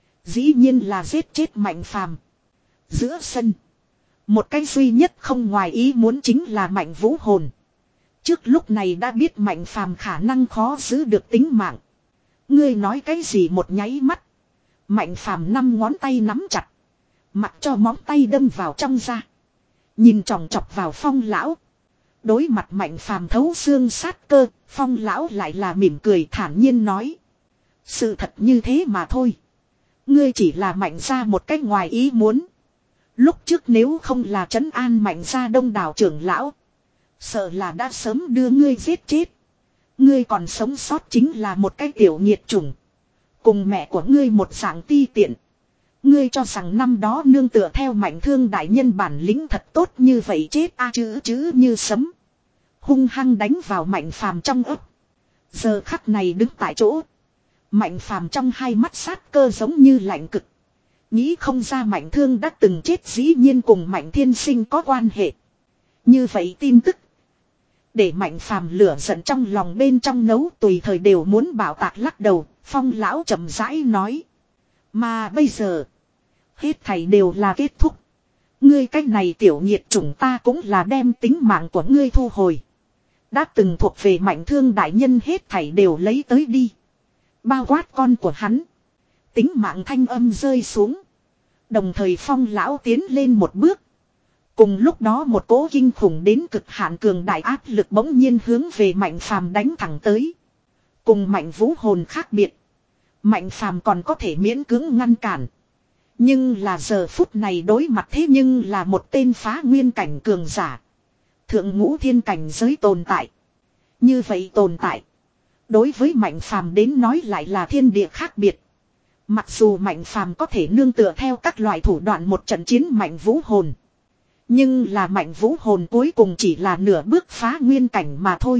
Dĩ nhiên là giết chết mạnh phàm. Giữa sân. Một cái duy nhất không ngoài ý muốn chính là mạnh vũ hồn. Trước lúc này đã biết mạnh phàm khả năng khó giữ được tính mạng. Ngươi nói cái gì một nháy mắt. Mạnh phàm năm ngón tay nắm chặt. Mặc cho móng tay đâm vào trong da. Nhìn tròng trọc vào phong lão. Đối mặt mạnh phàm thấu xương sát cơ. Phong lão lại là mỉm cười thản nhiên nói. Sự thật như thế mà thôi. Ngươi chỉ là mạnh ra một cách ngoài ý muốn. Lúc trước nếu không là trấn an mạnh ra đông đảo trưởng lão. Sợ là đã sớm đưa ngươi giết chết. Ngươi còn sống sót chính là một cái tiểu nghiệt chủng. Cùng mẹ của ngươi một dạng ti tiện. Ngươi cho rằng năm đó nương tựa theo mạnh thương đại nhân bản lĩnh thật tốt như vậy chết a à, chữ chữ như sấm. Hung hăng đánh vào mạnh phàm trong ấp. Giờ khắc này đứng tại chỗ. Mạnh phàm trong hai mắt sát cơ giống như lạnh cực. Nghĩ không ra mạnh thương đã từng chết dĩ nhiên cùng mạnh thiên sinh có quan hệ. Như vậy tin tức. Để mạnh phàm lửa giận trong lòng bên trong nấu tùy thời đều muốn bảo tạc lắc đầu. Phong lão chậm rãi nói. Mà bây giờ. Hết thảy đều là kết thúc. Ngươi cách này tiểu nhiệt chủng ta cũng là đem tính mạng của ngươi thu hồi. Đã từng thuộc về mạnh thương đại nhân hết thảy đều lấy tới đi. Bao quát con của hắn. Tính mạng thanh âm rơi xuống. Đồng thời phong lão tiến lên một bước. Cùng lúc đó một cỗ kinh khủng đến cực hạn cường đại áp lực bỗng nhiên hướng về Mạnh Phàm đánh thẳng tới. Cùng Mạnh Vũ hồn khác biệt. Mạnh Phàm còn có thể miễn cưỡng ngăn cản. Nhưng là giờ phút này đối mặt thế nhưng là một tên phá nguyên cảnh cường giả. Thượng ngũ thiên cảnh giới tồn tại. Như vậy tồn tại. Đối với Mạnh Phàm đến nói lại là thiên địa khác biệt. Mặc dù Mạnh Phàm có thể nương tựa theo các loại thủ đoạn một trận chiến Mạnh Vũ hồn. Nhưng là Mạnh Vũ hồn cuối cùng chỉ là nửa bước phá nguyên cảnh mà thôi.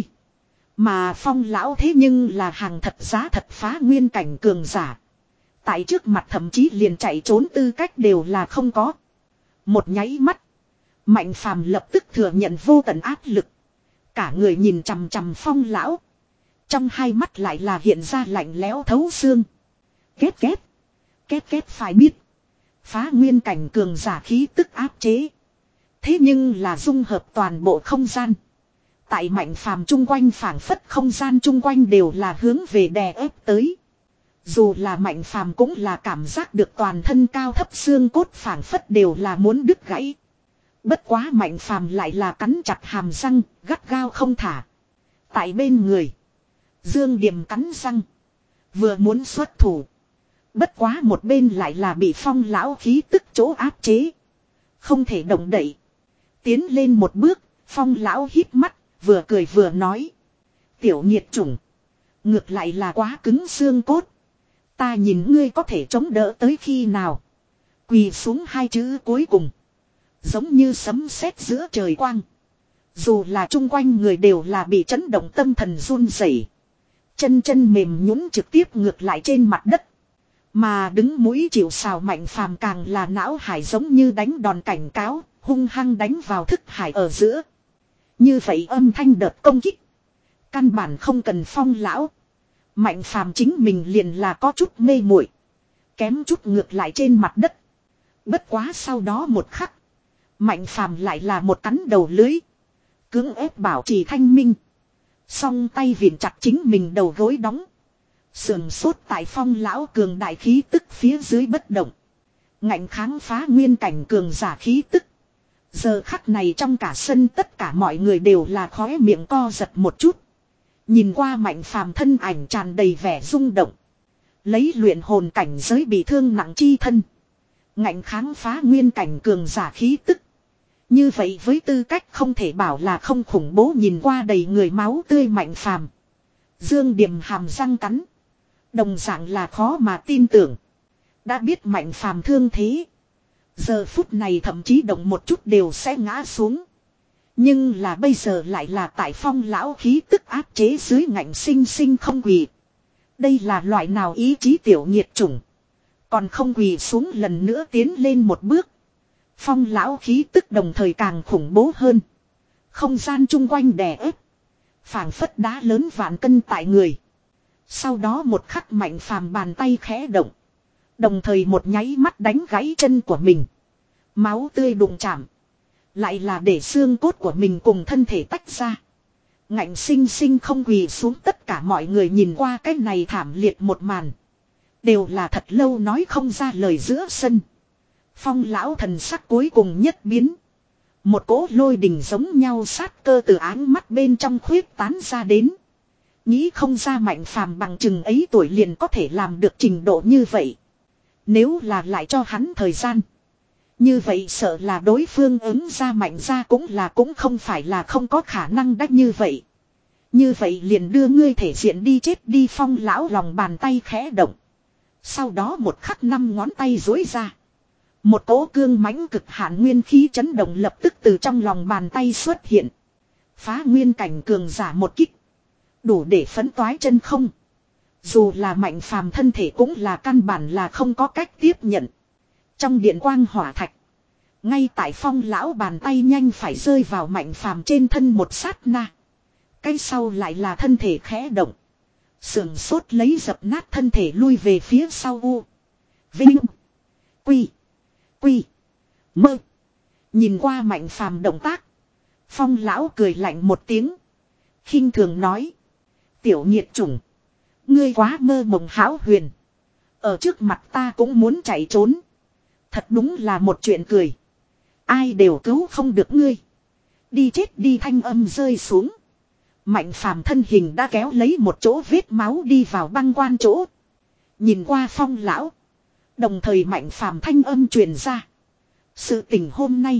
Mà Phong lão thế nhưng là hàng thật giá thật phá nguyên cảnh cường giả. Tại trước mặt thậm chí liền chạy trốn tư cách đều là không có. Một nháy mắt. Mạnh Phàm lập tức thừa nhận vô tận áp lực. Cả người nhìn chằm chằm Phong lão. Trong hai mắt lại là hiện ra lạnh lẽo thấu xương. Két két. Két két phải biết. Phá nguyên cảnh cường giả khí tức áp chế. Thế nhưng là dung hợp toàn bộ không gian. Tại Mạnh Phàm chung quanh phảng phất không gian chung quanh đều là hướng về đè ép tới. Dù là Mạnh Phàm cũng là cảm giác được toàn thân cao thấp xương cốt phảng phất đều là muốn đứt gãy. Bất quá Mạnh Phàm lại là cắn chặt hàm răng, gắt gao không thả. Tại bên người, Dương Điềm cắn răng, vừa muốn xuất thủ. Bất quá một bên lại là bị Phong lão khí tức chỗ áp chế, không thể động đậy. Tiến lên một bước, Phong lão hít mắt, vừa cười vừa nói: "Tiểu nhiệt chủng, ngược lại là quá cứng xương cốt. Ta nhìn ngươi có thể chống đỡ tới khi nào?" Quỳ xuống hai chữ cuối cùng, giống như sấm sét giữa trời quang. Dù là chung quanh người đều là bị chấn động tâm thần run rẩy, chân chân mềm nhũn trực tiếp ngược lại trên mặt đất. Mà đứng mũi chịu sào Mạnh Phàm càng là não hải giống như đánh đòn cảnh cáo, hung hăng đánh vào thức hải ở giữa. Như vậy âm thanh đợt công kích, căn bản không cần Phong lão. Mạnh Phàm chính mình liền là có chút mê muội, kém chút ngược lại trên mặt đất. Bất quá sau đó một khắc, Mạnh Phàm lại là một cắn đầu lưới, cưỡng ép bảo trì thanh minh. Song tay vịn chặt chính mình đầu gối đóng. Sườn sốt tại Phong lão cường đại khí tức phía dưới bất động. Ngạnh kháng phá nguyên cảnh cường giả khí tức. Giờ khắc này trong cả sân tất cả mọi người đều là khóe miệng co giật một chút. Nhìn qua Mạnh Phàm thân ảnh tràn đầy vẻ rung động. Lấy luyện hồn cảnh giới bị thương nặng chi thân, ngạnh kháng phá nguyên cảnh cường giả khí tức. Như vậy với tư cách không thể bảo là không khủng bố, nhìn qua đầy người máu tươi Mạnh Phàm, Dương Điềm hàm răng cắn, đồng dạng là khó mà tin tưởng. Đã biết Mạnh Phàm thương thế, giờ phút này thậm chí động một chút đều sẽ ngã xuống. Nhưng là bây giờ lại là tại Phong lão khí tức áp chế dưới ngạnh sinh sinh không quỳ. Đây là loại nào ý chí tiểu nhiệt chủng. Còn không quỳ xuống lần nữa tiến lên một bước. Phong lão khí tức đồng thời càng khủng bố hơn. Không gian chung quanh đè ép, phảng phất đá lớn vạn cân tại người. Sau đó một khắc Mạnh Phàm bàn tay khẽ động, đồng thời một nháy mắt đánh gãy chân của mình. Máu tươi đụng chạm, lại là để xương cốt của mình cùng thân thể tách ra. Ngạnh sinh sinh không quỳ xuống. Tất cả mọi người nhìn qua cái này thảm liệt một màn, đều là thật lâu nói không ra lời giữa sân. Phong lão thần sắc cuối cùng nhất biến. Một cỗ lôi đình giống nhau sát cơ từ áng mắt bên trong khuyết tán ra đến. Nghĩ không ra Mạnh Phàm bằng chừng ấy tuổi liền có thể làm được trình độ như vậy. Nếu là lại cho hắn thời gian, như vậy sợ là đối phương ứng ra mạnh ra cũng là cũng không phải là không có khả năng đắc như vậy. Như vậy liền đưa ngươi thể diện đi chết đi. Phong lão lòng bàn tay khẽ động. Sau đó một khắc năm ngón tay duỗi ra. Một cỗ cương mãnh cực hạn nguyên khí chấn động lập tức từ trong lòng bàn tay xuất hiện. Phá nguyên cảnh cường giả một kích, đủ để phấn toái chân không. Dù là Mạnh Phàm thân thể cũng là căn bản là không có cách tiếp nhận. Trong điện quang hỏa thạch, ngay tại Phong lão bàn tay nhanh phải rơi vào Mạnh Phàm trên thân một sát na, cái sau lại là thân thể khẽ động, sườn sốt lấy dập nát thân thể lui về phía sau. U Vinh Quy Quy Mơ. Nhìn qua Mạnh Phàm động tác, Phong lão cười lạnh một tiếng, khinh thường nói: "Tiểu nhiệt chủng, ngươi quá mơ mộng hão huyền. Ở trước mặt ta cũng muốn chạy trốn. Thật đúng là một chuyện cười. Ai đều cứu không được ngươi. Đi chết đi thanh âm rơi xuống. Mạnh phàm thân hình đã kéo lấy một chỗ vết máu đi vào băng quan chỗ. Nhìn qua Phong lão. Đồng thời mạnh phàm thanh âm truyền ra. Sự tình hôm nay.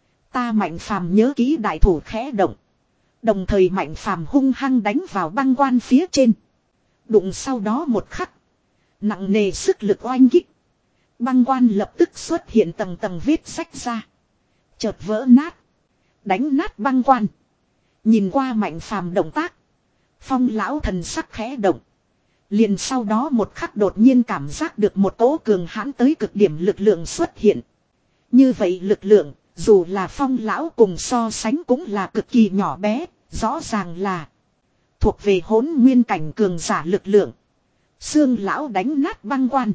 Ta mạnh phàm nhớ kỹ đại thủ khẽ động. Đồng thời mạnh phàm hung hăng đánh vào băng quan phía trên. Đụng sau đó một khắc. Nặng nề sức lực oanh kích. Băng quan lập tức xuất hiện tầng tầng vết sách ra. Chợt vỡ nát. Đánh nát băng quan. Nhìn qua mạnh phàm động tác. Phong lão thần sắc khẽ động. Liền sau đó một khắc đột nhiên cảm giác được một cỗ cường hãn tới cực điểm lực lượng xuất hiện. Như vậy lực lượng, dù là phong lão cùng so sánh cũng là cực kỳ nhỏ bé, rõ ràng là thuộc về hỗn nguyên cảnh cường giả lực lượng. Xương lão đánh nát băng quan.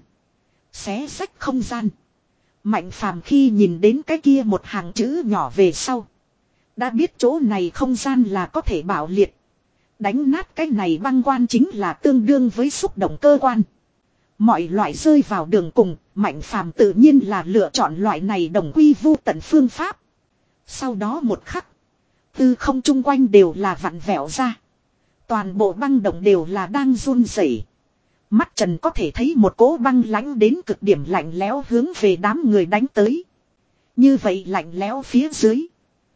Xé rách không gian. Mạnh phàm khi nhìn đến cái kia một hàng chữ nhỏ về sau. Đã biết chỗ này không gian là có thể bạo liệt. Đánh nát cái này băng quan chính là tương đương với xúc động cơ quan. Mọi loại rơi vào đường cùng, mạnh phàm tự nhiên là lựa chọn loại này đồng quy vu tận phương pháp. Sau đó một khắc, tư không chung quanh đều là vặn vẹo ra. Toàn bộ băng động đều là đang run rẩy. Mắt trần có thể thấy một cỗ băng lãnh đến cực điểm lạnh lẽo hướng về đám người đánh tới. Như vậy lạnh lẽo phía dưới.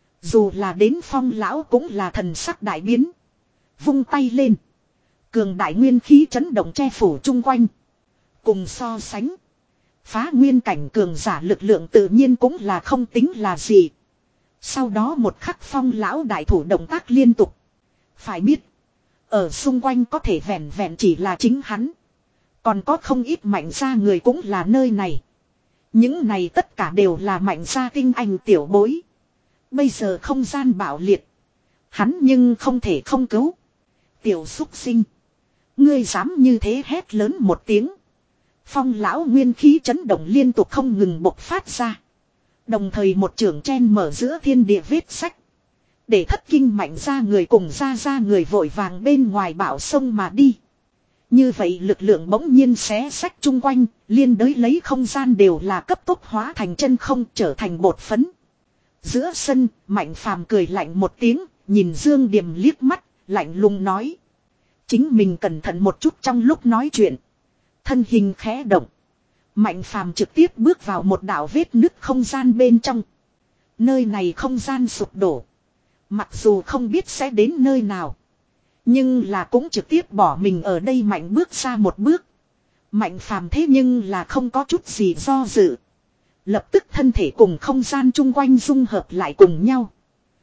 Dù là đến Phong lão cũng là thần sắc đại biến. Vung tay lên. Cường đại nguyên khí chấn động che phủ chung quanh. Cùng so sánh. Phá nguyên cảnh cường giả lực lượng tự nhiên cũng là không tính là gì. Sau đó một khắc Phong lão đại thủ động tác liên tục. Phải biết. Ở xung quanh có thể vẹn vẹn chỉ là chính hắn. Còn có không ít mạnh gia người cũng là nơi này. Những này tất cả đều là mạnh gia tinh anh tiểu bối. Bây giờ không gian bạo liệt. Hắn nhưng không thể không cứu. Tiểu xúc sinh. Ngươi dám như thế hét lớn một tiếng. Phong lão nguyên khí chấn động liên tục không ngừng bộc phát ra. Đồng thời một trường chen mở giữa thiên địa vết sách. Để thất kinh mạnh ra người cùng ra ra người vội vàng bên ngoài bão sông mà đi. Như vậy lực lượng bỗng nhiên xé sách chung quanh, liên đới lấy không gian đều là cấp tốc hóa thành chân không trở thành bột phấn. Giữa sân, Mạnh Phàm cười lạnh một tiếng, nhìn Dương Điềm liếc mắt, lạnh lùng nói. Chính mình cẩn thận một chút trong lúc nói chuyện. Thân hình khẽ động. Mạnh Phàm trực tiếp bước vào một đạo vết nứt không gian bên trong. Nơi này không gian sụp đổ. Mặc dù không biết sẽ đến nơi nào. Nhưng là cũng trực tiếp bỏ mình ở đây Mạnh bước ra một bước. Mạnh Phàm thế nhưng là không có chút gì do dự. Lập tức thân thể cùng không gian chung quanh dung hợp lại cùng nhau.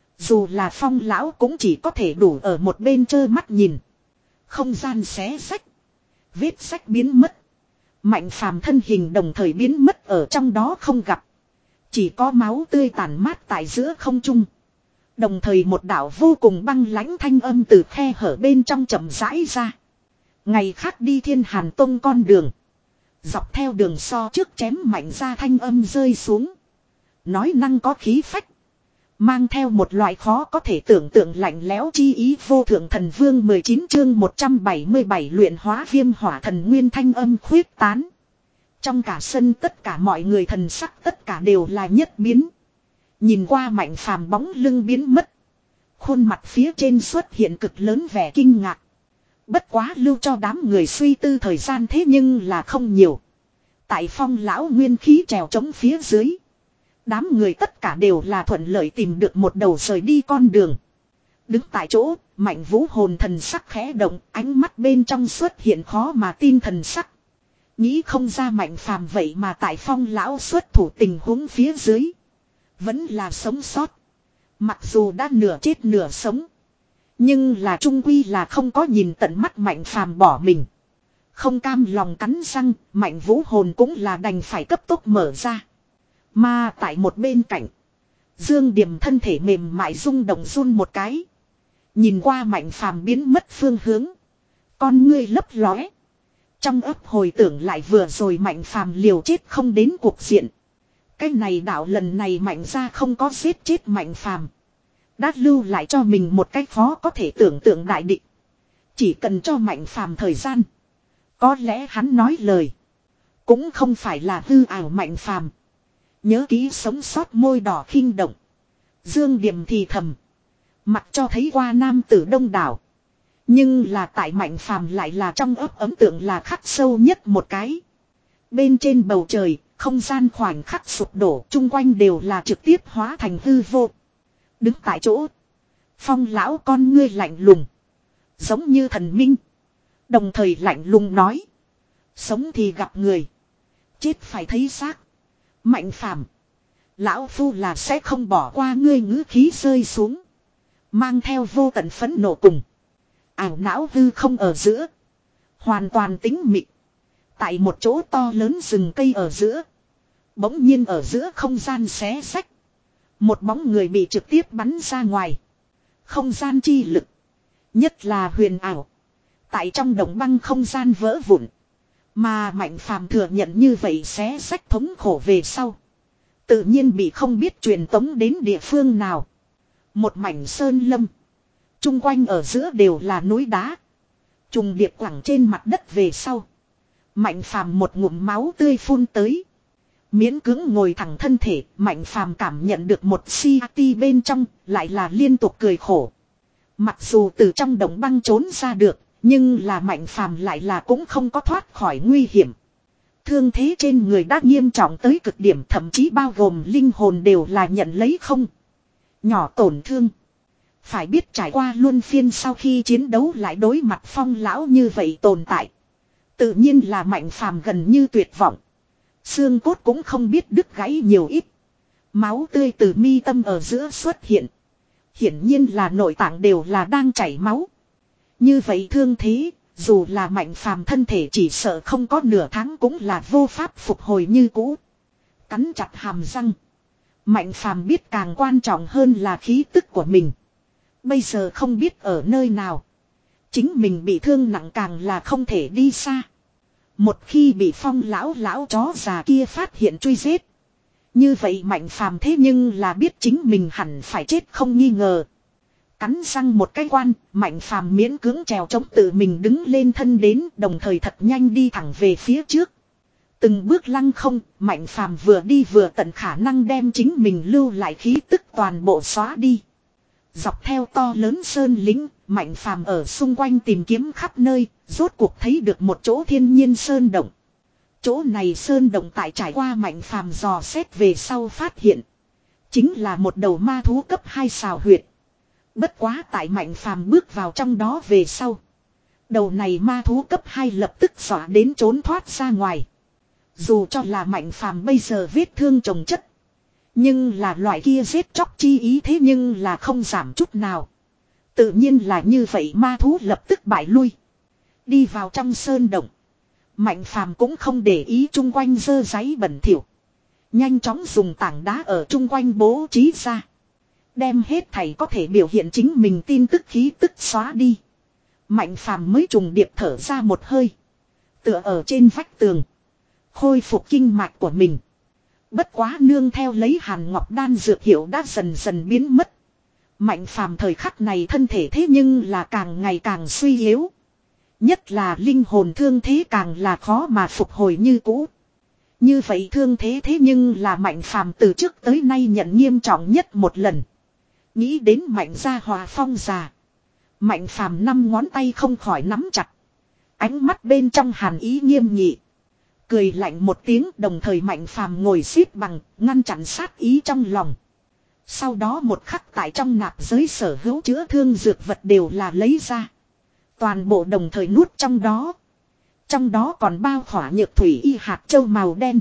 Dù là Phong lão cũng chỉ có thể đủ ở một bên trơ mắt nhìn. Không gian xé sách. Vết sách biến mất. Mạnh Phàm thân hình đồng thời biến mất ở trong đó không gặp. Chỉ có máu tươi tàn mát tại giữa không trung. Đồng thời một đạo vô cùng băng lãnh thanh âm từ khe hở bên trong chậm rãi ra. Ngày khác đi Thiên Hàn Tông con đường. Dọc theo đường so trước chém mạnh ra thanh âm rơi xuống. Nói năng có khí phách. Mang theo một loại khó có thể tưởng tượng lạnh lẽo chi ý vô thượng thần vương mười chín chương một trăm bảy mươi bảy luyện hóa viêm hỏa thần nguyên thanh âm khuyết tán. Trong cả sân tất cả mọi người thần sắc tất cả đều là nhất biến. Nhìn qua Mạnh Phàm bóng lưng biến mất. Khuôn mặt phía trên xuất hiện cực lớn vẻ kinh ngạc. Bất quá lưu cho đám người suy tư thời gian thế nhưng là không nhiều. Tại Phong lão nguyên khí trèo trống phía dưới. Đám người tất cả đều là thuận lợi tìm được một đầu rời đi con đường. Đứng tại chỗ, Mạnh Vũ hồn thần sắc khẽ động, ánh mắt bên trong xuất hiện khó mà tin thần sắc. Nghĩ không ra Mạnh Phàm vậy mà tại Phong lão xuất thủ tình huống phía dưới. Vẫn là sống sót. Mặc dù đã nửa chết nửa sống. Nhưng là trung quy là không có nhìn tận mắt Mạnh Phàm bỏ mình. Không cam lòng cắn răng, Mạnh Vũ hồn cũng là đành phải cấp tốc mở ra. Mà tại một bên cạnh. Dương Điềm thân thể mềm mại rung động run một cái. Nhìn qua Mạnh Phàm biến mất phương hướng. Con ngươi lấp lóe. Trong ấp hồi tưởng lại vừa rồi Mạnh Phàm liều chết không đến cuộc diện. Cái này đạo lần này Mạnh ra không có giết chết Mạnh Phàm. Đã lưu lại cho mình một cái khó có thể tưởng tượng đại địch. Chỉ cần cho Mạnh Phàm thời gian. Có lẽ hắn nói lời. Cũng không phải là hư ảo Mạnh Phàm. Nhớ kỹ sống sót môi đỏ khinh động. Dương Điềm thì thầm. Mặc cho thấy qua nam tử đông đảo. Nhưng là tại Mạnh Phàm lại là trong ấp ấn tượng là khắc sâu nhất một cái. Bên trên bầu trời, không gian khoảnh khắc sụp đổ, chung quanh đều là trực tiếp hóa thành hư vô. Đứng tại chỗ, Phong lão con ngươi lạnh lùng, giống như thần minh. Đồng thời lạnh lùng nói. Sống thì gặp người, chết phải thấy xác. Mạnh Phàm, lão phu là sẽ không bỏ qua ngươi, ngữ khí rơi xuống, mang theo vô tận phẫn nộ cùng. Ảo não hư không ở giữa, hoàn toàn tĩnh mịch. Tại một chỗ to lớn rừng cây ở giữa, bỗng nhiên ở giữa không gian xé xách, một bóng người bị trực tiếp bắn ra ngoài. Không gian chi lực, nhất là huyền ảo, tại trong đồng băng không gian vỡ vụn. Mà Mạnh Phàm thừa nhận như vậy xé xách thống khổ về sau, tự nhiên bị không biết truyền tống đến địa phương nào. Một mảnh sơn lâm, chung quanh ở giữa đều là núi đá, trùng điệp quẳng trên mặt đất về sau. Mạnh Phàm một ngụm máu tươi phun tới. Miễn cưỡng ngồi thẳng thân thể, Mạnh Phàm cảm nhận được một si ti bên trong, lại là liên tục cười khổ. Mặc dù từ trong động băng trốn ra được, nhưng là Mạnh Phàm lại là cũng không có thoát khỏi nguy hiểm. Thương thế trên người đã nghiêm trọng tới cực điểm, thậm chí bao gồm linh hồn đều là nhận lấy không nhỏ tổn thương. Phải biết trải qua luân phiên sau khi chiến đấu lại đối mặt Phong lão như vậy tồn tại, tự nhiên là Mạnh Phàm gần như tuyệt vọng. Xương cốt cũng không biết đứt gãy nhiều ít. Máu tươi từ mi tâm ở giữa xuất hiện. Hiển nhiên là nội tạng đều là đang chảy máu. Như vậy thương thế, dù là Mạnh Phàm thân thể chỉ sợ không có nửa tháng cũng là vô pháp phục hồi như cũ. Cắn chặt hàm răng, Mạnh Phàm biết càng quan trọng hơn là khí tức của mình. Bây giờ không biết ở nơi nào, chính mình bị thương nặng càng là không thể đi xa. Một khi bị Phong lão lão chó già kia phát hiện truy giết, như vậy Mạnh Phàm thế nhưng là biết chính mình hẳn phải chết không nghi ngờ. Cắn răng một cái quan, Mạnh Phàm miễn cưỡng trèo chống tự mình đứng lên thân đến, đồng thời thật nhanh đi thẳng về phía trước. Từng bước lăng không, Mạnh Phàm vừa đi vừa tận khả năng đem chính mình lưu lại khí tức toàn bộ xóa đi. Dọc theo to lớn sơn lĩnh, Mạnh Phàm ở xung quanh tìm kiếm khắp nơi, rốt cuộc thấy được một chỗ thiên nhiên sơn động. Chỗ này sơn động tại trải qua Mạnh Phàm dò xét về sau phát hiện, chính là một đầu ma thú cấp hai xào huyệt. Bất quá tại Mạnh Phàm bước vào trong đó về sau, đầu này ma thú cấp hai lập tức xõa đến trốn thoát ra ngoài. Dù cho là Mạnh Phàm bây giờ vết thương chồng chất, nhưng là loại kia giết chóc chi ý thế nhưng là không giảm chút nào. Tự nhiên là như vậy, ma thú lập tức bại lui. Đi vào trong sơn động, Mạnh Phàm cũng không để ý chung quanh dơ dáy bẩn thỉu, nhanh chóng dùng tảng đá ở chung quanh bố trí ra, đem hết thảy có thể biểu hiện chính mình tin tức khí tức xóa đi. Mạnh Phàm mới trùng điệp thở ra một hơi, tựa ở trên vách tường, khôi phục kinh mạch của mình. Bất quá nương theo lấy Hàn Ngọc đan dược hiệu đã dần dần biến mất, Mạnh Phàm thời khắc này thân thể thế nhưng là càng ngày càng suy yếu. Nhất là linh hồn thương thế càng là khó mà phục hồi như cũ. Như vậy thương thế thế nhưng là Mạnh Phàm từ trước tới nay nhận nghiêm trọng nhất một lần. Nghĩ đến Mạnh gia Hòa Phong già, Mạnh Phàm năm ngón tay không khỏi nắm chặt. Ánh mắt bên trong hàn ý nghiêm nghị. Cười lạnh một tiếng, đồng thời Mạnh Phàm ngồi xếp bằng, ngăn chặn sát ý trong lòng. Sau đó một khắc tại trong nạp giới sở hữu chữa thương dược vật đều là lấy ra. Toàn bộ đồng thời nuốt trong đó. Trong đó còn bao khỏa nhược thủy y hạt châu màu đen.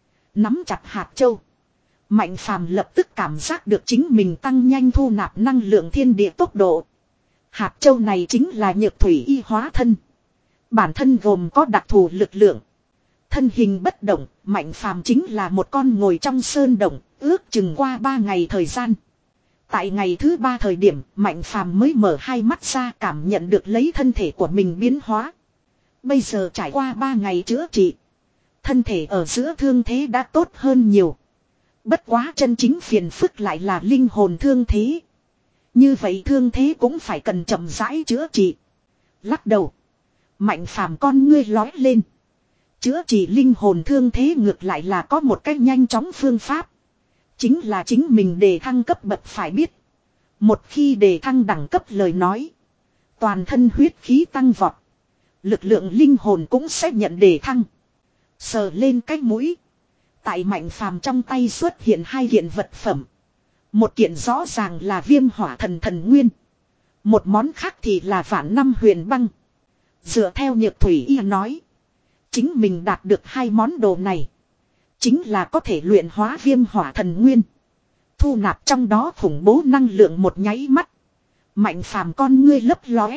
Nắm chặt hạt châu, Mạnh Phàm lập tức cảm giác được chính mình tăng nhanh thu nạp năng lượng thiên địa tốc độ. Hạt châu này chính là nhược thủy y hóa thân. Bản thân gồm có đặc thù lực lượng. Thân hình bất động, Mạnh Phàm chính là một con ngồi trong sơn động, ước chừng qua ba ngày thời gian. Tại ngày thứ ba thời điểm, Mạnh Phàm mới mở hai mắt ra, cảm nhận được lấy thân thể của mình biến hóa. Bây giờ trải qua ba ngày chữa trị, thân thể ở giữa thương thế đã tốt hơn nhiều. Bất quá chân chính phiền phức lại là linh hồn thương thế. Như vậy thương thế cũng phải cần chậm rãi chữa trị. Lắc đầu, Mạnh Phàm con ngươi lói lên. Chữa trị linh hồn thương thế ngược lại là có một cách nhanh chóng phương pháp. Chính là chính mình đề thăng cấp bậc phải biết. Một khi đề thăng đẳng cấp lời nói. Toàn thân huyết khí tăng vọt. Lực lượng linh hồn cũng sẽ nhận đề thăng. Sờ lên cái mũi. Tại Mạnh Phàm trong tay xuất hiện hai kiện vật phẩm. Một kiện rõ ràng là viêm hỏa thần thần nguyên. Một món khác thì là vạn năm huyền băng. Dựa theo Nhược Thủy Y nói. Chính mình đạt được hai món đồ này. Chính là có thể luyện hóa viêm hỏa thần nguyên. Thu nạp trong đó khủng bố năng lượng một nháy mắt. Mạnh Phàm con ngươi lấp lóe.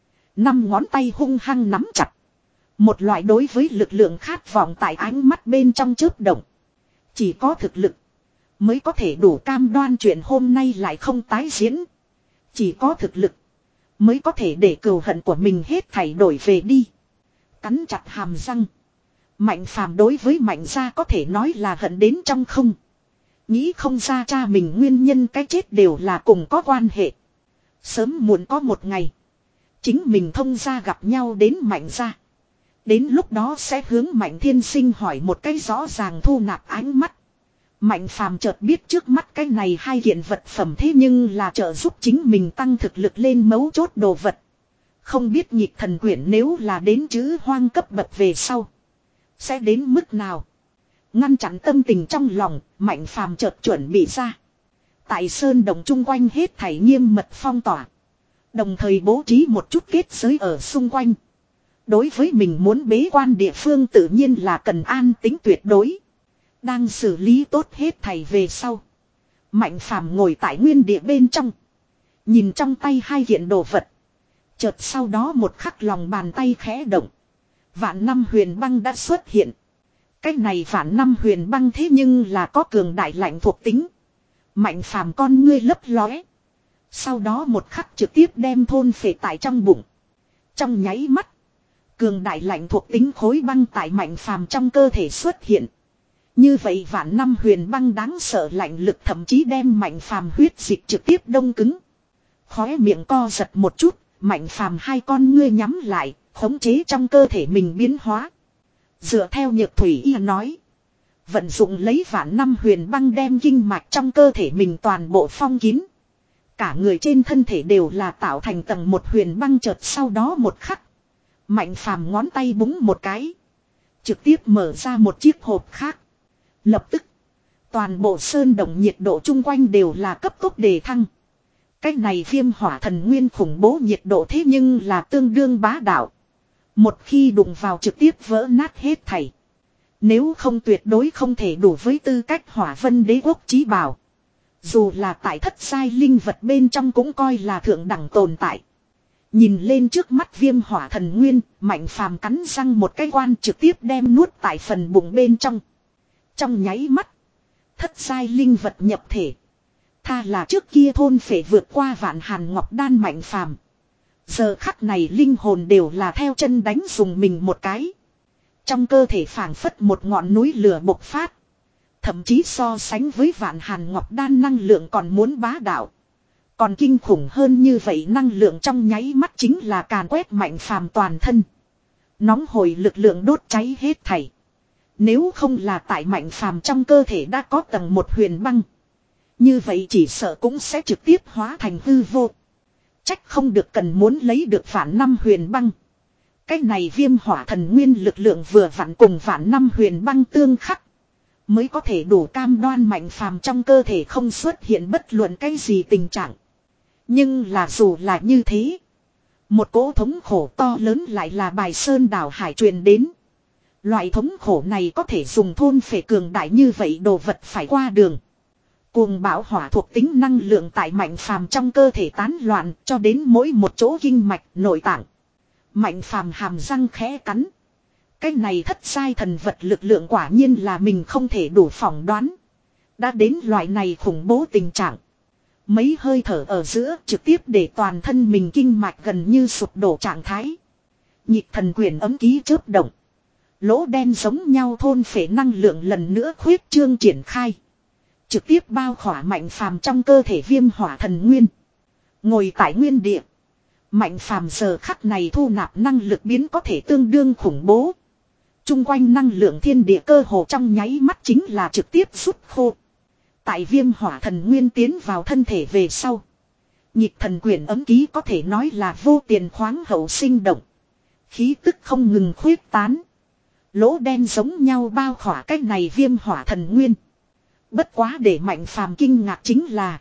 Năm ngón tay hung hăng nắm chặt. Một loại đối với lực lượng khát vọng tại ánh mắt bên trong chớp động. Chỉ có thực lực mới có thể đủ cam đoan chuyện hôm nay lại không tái diễn. Chỉ có thực lực mới có thể để cừu hận của mình hết thảy đổi về đi. Cắn chặt hàm răng. Mạnh Phàm đối với Mạnh gia có thể nói là hận đến trong không. Nghĩ không ra cha mình nguyên nhân cái chết đều là cùng có quan hệ. Sớm muộn có một ngày. Chính mình thông gia gặp nhau đến Mạnh gia. Đến lúc đó sẽ hướng Mạnh Thiên Sinh hỏi một cái rõ ràng thu nạp ánh mắt. Mạnh Phàm chợt biết trước mắt cái này hai kiện vật phẩm thế nhưng là trợ giúp chính mình tăng thực lực lên mấu chốt đồ vật. Không biết nhịp thần quyển nếu là đến chữ hoang cấp bậc về sau. Sẽ đến mức nào? Ngăn chặn tâm tình trong lòng, Mạnh Phàm chợt chuẩn bị ra. Tại sơn đồng chung quanh hết thảy nghiêm mật phong tỏa. Đồng thời bố trí một chút kết giới ở xung quanh. Đối với mình muốn bế quan địa phương tự nhiên là cần an tính tuyệt đối. Đang xử lý tốt hết thảy về sau. Mạnh Phàm ngồi tại nguyên địa bên trong. Nhìn trong tay hai kiện đồ vật. Chợt sau đó một khắc lòng bàn tay khẽ động. Vạn năm huyền băng đã xuất hiện. Cái này vạn năm huyền băng thế nhưng là có cường đại lạnh thuộc tính. Mạnh Phàm con ngươi lấp lóe. Sau đó một khắc trực tiếp đem thôn phệ tại trong bụng. Trong nháy mắt. Cường đại lạnh thuộc tính khối băng tại Mạnh Phàm trong cơ thể xuất hiện. Như vậy vạn năm huyền băng đáng sợ lạnh lực thậm chí đem Mạnh Phàm huyết dịch trực tiếp đông cứng. Khóe miệng co giật một chút, Mạnh Phàm hai con ngươi nhắm lại, khống chế trong cơ thể mình biến hóa. Dựa theo Nhược Thủy Y nói. Vận dụng lấy vạn năm huyền băng đem kinh mạch trong cơ thể mình toàn bộ phong kín. Cả người trên thân thể đều là tạo thành tầng một huyền băng chợt sau đó một khắc. Mạnh Phàm ngón tay búng một cái. Trực tiếp mở ra một chiếc hộp khác. Lập tức. Toàn bộ sơn động nhiệt độ chung quanh đều là cấp tốc đề thăng. Cái này viêm hỏa thần nguyên khủng bố nhiệt độ thế nhưng là tương đương bá đạo. Một khi đụng vào trực tiếp vỡ nát hết thảy. Nếu không tuyệt đối không thể đủ với tư cách Hỏa Vân Đế quốc chí bảo. Dù là tại thất giai linh vật bên trong cũng coi là thượng đẳng tồn tại. Nhìn lên trước mắt viêm hỏa thần nguyên, Mạnh Phàm cắn răng một cái quan trực tiếp đem nuốt tại phần bụng bên trong. Trong nháy mắt, thất giai linh vật nhập thể. Tha là trước kia thôn phệ vượt qua vạn hàn ngọc đan Mạnh Phàm. Giờ khắc này linh hồn đều là theo chân đánh dùng mình một cái. Trong cơ thể phảng phất một ngọn núi lửa bộc phát. Thậm chí so sánh với vạn hàn ngọc đan năng lượng còn muốn bá đạo. Còn kinh khủng hơn như vậy năng lượng trong nháy mắt chính là càn quét Mạnh Phàm toàn thân. Nóng hồi lực lượng đốt cháy hết thảy. Nếu không là tại Mạnh Phàm trong cơ thể đã có tầng một huyền băng. Như vậy chỉ sợ cũng sẽ trực tiếp hóa thành hư vô. Trách không được cần muốn lấy được vạn năm huyền băng. Cái này viêm hỏa thần nguyên lực lượng vừa vặn cùng vạn năm huyền băng tương khắc. Mới có thể đủ cam đoan Mạnh Phàm trong cơ thể không xuất hiện bất luận cái gì tình trạng. Nhưng là dù là như thế. Một cỗ thống khổ to lớn lại là bài sơn đảo hải truyền đến. Loại thống khổ này có thể dùng thôn phệ cường đại như vậy đồ vật phải qua đường. Cuồng bão hỏa thuộc tính năng lượng tại Mạnh Phàm trong cơ thể tán loạn cho đến mỗi một chỗ kinh mạch nội tạng. Mạnh Phàm hàm răng khẽ cắn. Cái này thất sai thần vật lực lượng quả nhiên là mình không thể đủ phỏng đoán. Đã đến loại này khủng bố tình trạng. Mấy hơi thở ở giữa trực tiếp để toàn thân mình kinh mạch gần như sụp đổ trạng thái. Nhịp thần quyền ấm ký chớp động. Lỗ đen giống nhau thôn phệ năng lượng lần nữa khuyết trương triển khai. Trực tiếp bao khỏa Mạnh Phàm trong cơ thể viêm hỏa thần nguyên. Ngồi tại nguyên địa. Mạnh Phàm giờ khắc này thu nạp năng lực biến có thể tương đương khủng bố. Trung quanh năng lượng thiên địa cơ hồ trong nháy mắt chính là trực tiếp rút khô. Tại viêm hỏa thần nguyên tiến vào thân thể về sau. Nhịp thần quyển ấm ký có thể nói là vô tiền khoáng hậu sinh động. Khí tức không ngừng khuyết tán. Lỗ đen giống nhau bao khỏa cách này viêm hỏa thần nguyên. Bất quá để Mạnh Phàm kinh ngạc chính là.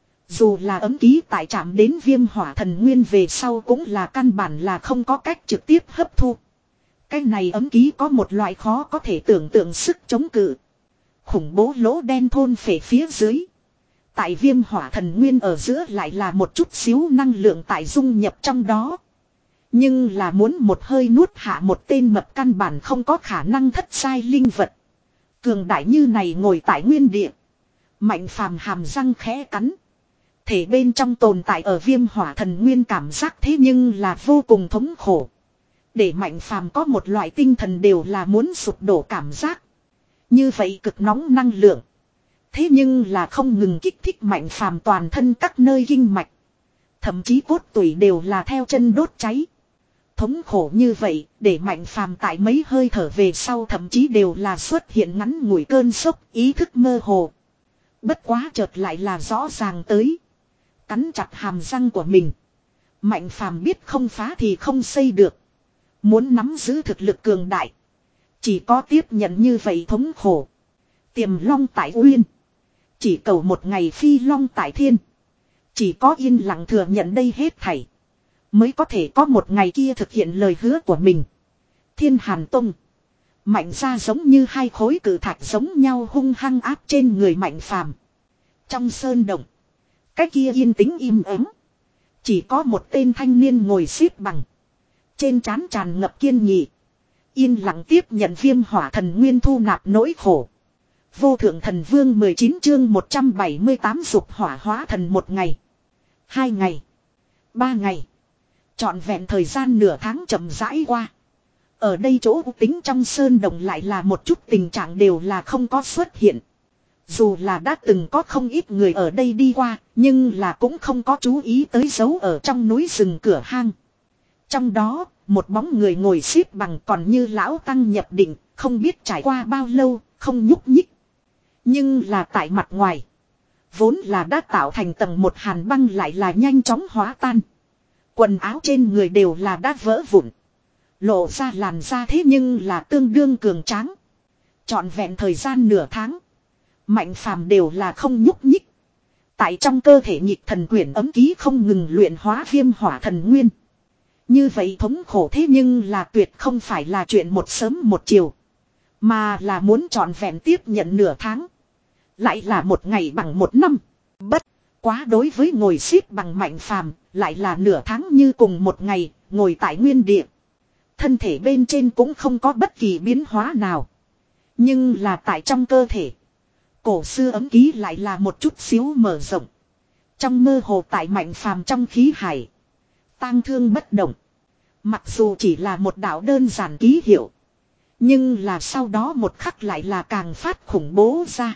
Dù là ấm ký tại chạm đến viêm hỏa thần nguyên về sau cũng là căn bản là không có cách trực tiếp hấp thu. Cái này ấm ký có một loại khó có thể tưởng tượng sức chống cự. Khủng bố lỗ đen thôn phệ phía dưới. Tại viêm hỏa thần nguyên ở giữa lại là một chút xíu năng lượng tại dung nhập trong đó. Nhưng là muốn một hơi nuốt hạ một tên mập căn bản không có khả năng thất sai linh vật. Cường đại như này ngồi tại nguyên địa. Mạnh Phàm hàm răng khẽ cắn. Thể bên trong tồn tại ở viêm hỏa thần nguyên cảm giác thế nhưng là vô cùng thống khổ. Để Mạnh Phàm có một loại tinh thần đều là muốn sụp đổ cảm giác. Như vậy cực nóng năng lượng. Thế nhưng là không ngừng kích thích Mạnh Phàm toàn thân các nơi kinh mạch. Thậm chí cốt tủy đều là theo chân đốt cháy. Thống khổ như vậy, để Mạnh Phàm tại mấy hơi thở về sau thậm chí đều là xuất hiện ngắn ngủi cơn sốc, ý thức mơ hồ. Bất quá chợt lại là rõ ràng tới. Cắn chặt hàm răng của mình. Mạnh Phàm biết không phá thì không xây được. Muốn nắm giữ thực lực cường đại. Chỉ có tiếp nhận như vậy thống khổ. Tiềm long tại uyên. Chỉ cầu một ngày phi long tại thiên. Chỉ có yên lặng thừa nhận đây hết thảy. Mới có thể có một ngày kia thực hiện lời hứa của mình. Thiên Hàn Tông. Mạnh ra giống như hai khối cự thạch giống nhau hung hăng áp trên người Mạnh Phàm. Trong sơn động. Cái kia yên tĩnh im ắng. Chỉ có một tên thanh niên ngồi xếp bằng. Trên trán tràn ngập kiên nghị. Yên lặng tiếp nhận viêm hỏa thần nguyên thu nạp nỗi khổ. Vô thượng thần vương mười chín chương một trăm bảy mươi tám dục hỏa hóa thần một ngày. Hai ngày. Ba ngày. Trọn vẹn thời gian nửa tháng chậm rãi qua. Ở đây chỗ tính trong sơn đồng lại là một chút tình trạng đều là không có xuất hiện. Dù là đã từng có không ít người ở đây đi qua, nhưng là cũng không có chú ý tới dấu ở trong núi rừng cửa hang. Trong đó, một bóng người ngồi xếp bằng còn như lão tăng nhập định, không biết trải qua bao lâu, không nhúc nhích. Nhưng là tại mặt ngoài, vốn là đã tạo thành tầng một hàn băng lại là nhanh chóng hóa tan. Quần áo trên người đều là đã vỡ vụn. Lộ ra làn da thế nhưng là tương đương cường tráng. Trọn vẹn thời gian nửa tháng. Mạnh Phàm đều là không nhúc nhích. Tại trong cơ thể nhịp thần quyển ấm ký không ngừng luyện hóa viêm hỏa thần nguyên. Như vậy thống khổ thế nhưng là tuyệt không phải là chuyện một sớm một chiều. Mà là muốn trọn vẹn tiếp nhận nửa tháng. Lại là một ngày bằng một năm. Bất quá đối với ngồi xếp bằng Mạnh Phàm lại là nửa tháng như cùng một ngày ngồi tại nguyên địa. Thân thể bên trên cũng không có bất kỳ biến hóa nào. Nhưng là tại trong cơ thể. Cổ xưa ấm ký lại là một chút xíu mở rộng. Trong mơ hồ tại Mạnh Phàm trong khí hải. Tang thương bất động. Mặc dù chỉ là một đạo đơn giản ký hiệu. Nhưng là sau đó một khắc lại là càng phát khủng bố ra.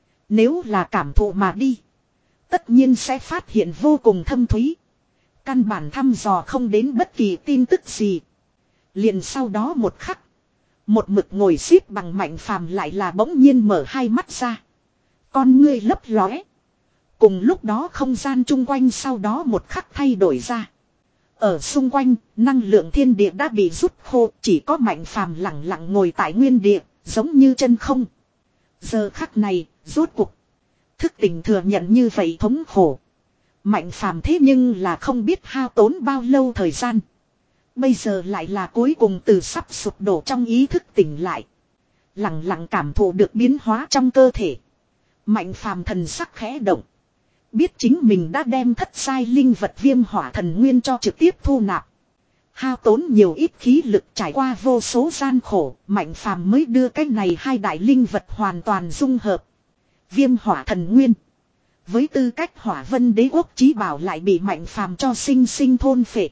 Nếu là cảm thụ mà đi. Tất nhiên sẽ phát hiện vô cùng thâm thúy. Căn bản thăm dò không đến bất kỳ tin tức gì. Liền sau đó một khắc. Một mực ngồi xếp bằng Mạnh Phàm lại là bỗng nhiên mở hai mắt ra. Con ngươi lấp lóe. Cùng lúc đó không gian chung quanh sau đó một khắc thay đổi ra. Ở xung quanh, năng lượng thiên địa đã bị rút khô, chỉ có Mạnh Phàm lặng lặng ngồi tại nguyên địa, giống như chân không. Giờ khắc này, rốt cuộc. Thức tỉnh thừa nhận như vậy thống khổ. Mạnh Phàm thế nhưng là không biết hao tốn bao lâu thời gian. Bây giờ lại là cuối cùng từ sắp sụp đổ trong ý thức tỉnh lại. Lặng lặng cảm thụ được biến hóa trong cơ thể. Mạnh Phàm thần sắc khẽ động. Biết chính mình đã đem thất sai linh vật viêm hỏa thần nguyên cho trực tiếp thu nạp. Hao tốn nhiều ít khí lực trải qua vô số gian khổ, Mạnh Phàm mới đưa cái này hai đại linh vật hoàn toàn dung hợp. Viêm hỏa thần nguyên. Với tư cách Hỏa Vân Đế quốc chí bảo lại bị Mạnh Phàm cho sinh sinh thôn phệ.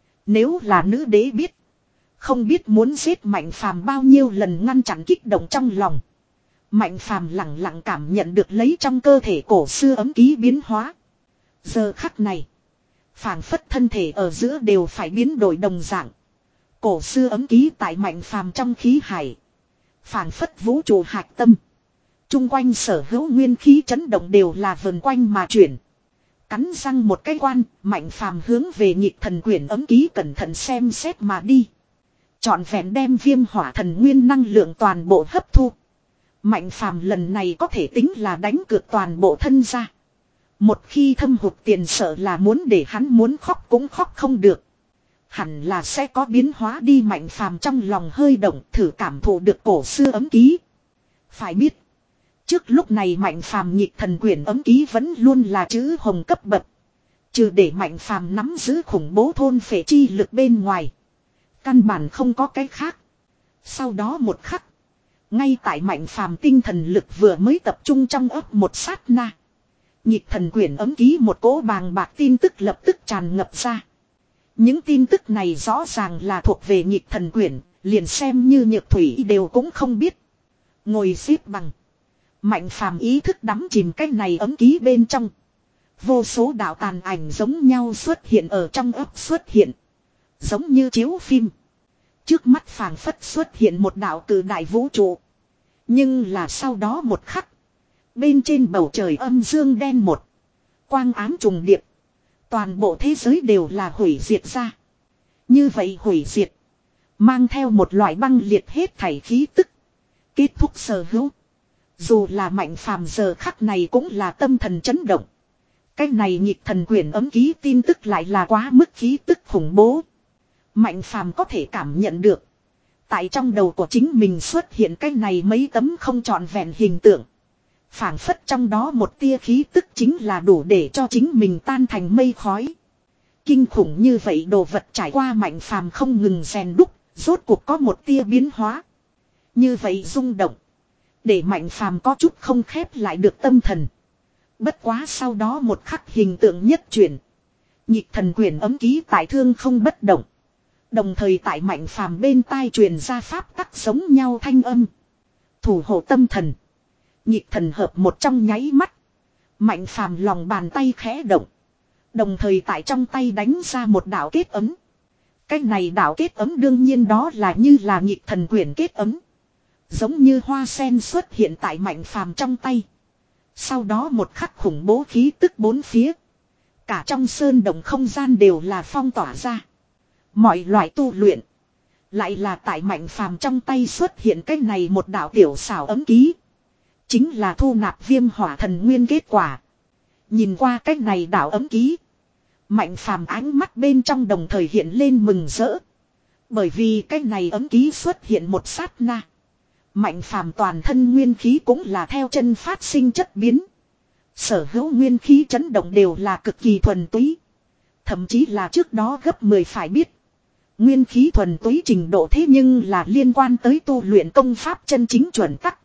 Nếu là nữ đế biết, không biết muốn giết Mạnh Phàm bao nhiêu lần ngăn chặn kích động trong lòng. Mạnh Phàm lặng lặng cảm nhận được lấy trong cơ thể cổ xưa ấm ký biến hóa. Giờ khắc này, phảng phất thân thể ở giữa đều phải biến đổi đồng dạng. Cổ xưa ấm ký tại Mạnh Phàm trong khí hải, phảng phất vũ trụ hạch tâm, Chung quanh sở hữu nguyên khí chấn động đều là vần quanh mà chuyển. Cắn răng một cái quan, Mạnh Phàm hướng về Nhịp Thần Quyển ấm ký cẩn thận xem xét mà đi. Trọn vẹn đem viêm hỏa thần nguyên năng lượng toàn bộ hấp thu. Mạnh Phàm lần này có thể tính là đánh cược toàn bộ thân ra. Một khi thâm hụt tiền sợ là muốn để hắn muốn khóc cũng khóc không được. Hẳn là sẽ có biến hóa đi. Mạnh Phàm trong lòng hơi động, thử cảm thụ được cổ xưa ấm ký. Phải biết, trước lúc này Mạnh Phàm Nhịp Thần Quyển ấm ký vẫn luôn là chữ hồng cấp bậc. Trừ để Mạnh Phàm nắm giữ khủng bố thôn phệ chi lực bên ngoài, căn bản không có cái khác. Sau đó một khắc, ngay tại Mạnh Phàm tinh thần lực vừa mới tập trung trong ấp một sát na, Nhịp Thần Quyển ấm ký một cỗ bàng bạc tin tức lập tức tràn ngập ra. Những tin tức này rõ ràng là thuộc về Nhịp Thần Quyển, liền xem như Nhược Thủy đều cũng không biết. Ngồi xếp bằng, Mạnh Phàm ý thức đắm chìm cái này ấm ký bên trong. Vô số đạo tàn ảnh giống nhau xuất hiện ở trong ấp xuất hiện, giống như chiếu phim. Trước mắt phảng phất xuất hiện một đạo cử đại vũ trụ. Nhưng là sau đó một khắc, bên trên bầu trời âm dương đen một, quang ám trùng điệp. Toàn bộ thế giới đều là hủy diệt ra. Như vậy hủy diệt, mang theo một loại băng liệt hết thảy khí tức. Kết thúc sở hữu. Dù là Mạnh Phàm giờ khắc này cũng là tâm thần chấn động. Cái này Nhịp Thần Quyển ấm ký tin tức lại là quá mức khí tức khủng bố. Mạnh Phàm có thể cảm nhận được, tại trong đầu của chính mình xuất hiện cái này mấy tấm không trọn vẹn hình tượng. Phảng phất trong đó một tia khí tức chính là đủ để cho chính mình tan thành mây khói. Kinh khủng như vậy đồ vật trải qua Mạnh Phàm không ngừng rèn đúc, rốt cuộc có một tia biến hóa. Như vậy rung động, để Mạnh Phàm có chút không khép lại được tâm thần. Bất quá sau đó một khắc hình tượng nhất chuyển. Nhịp Thần Quyển ấm ký tại thương không bất động. Đồng thời tại Mạnh Phàm bên tai truyền ra pháp tắc giống nhau thanh âm. Thủ hộ tâm thần. Nhịp thần hợp một trong nháy mắt. Mạnh Phàm lòng bàn tay khẽ động. Đồng thời tại trong tay đánh ra một đạo kết ấm. Cái này đạo kết ấm đương nhiên đó là như là Nhịp Thần Quyển kết ấm. Giống như hoa sen xuất hiện tại Mạnh Phàm trong tay. Sau đó một khắc khủng bố khí tức bốn phía. Cả trong sơn động không gian đều là phong tỏa ra. Mọi loại tu luyện, lại là tại Mạnh Phàm trong tay xuất hiện cái này một đạo tiểu xảo ấm ký. Chính là thu nạp viêm hỏa thần nguyên kết quả. Nhìn qua cái này đạo ấm ký, Mạnh Phàm ánh mắt bên trong đồng thời hiện lên mừng rỡ. Bởi vì cái này ấm ký xuất hiện một sát na, Mạnh Phàm toàn thân nguyên khí cũng là theo chân phát sinh chất biến. Sở hữu nguyên khí chấn động đều là cực kỳ thuần túy. Thậm chí là trước đó gấp mười phải biết. Nguyên khí thuần túy trình độ thế nhưng là liên quan tới tu luyện công pháp chân chính chuẩn tắc.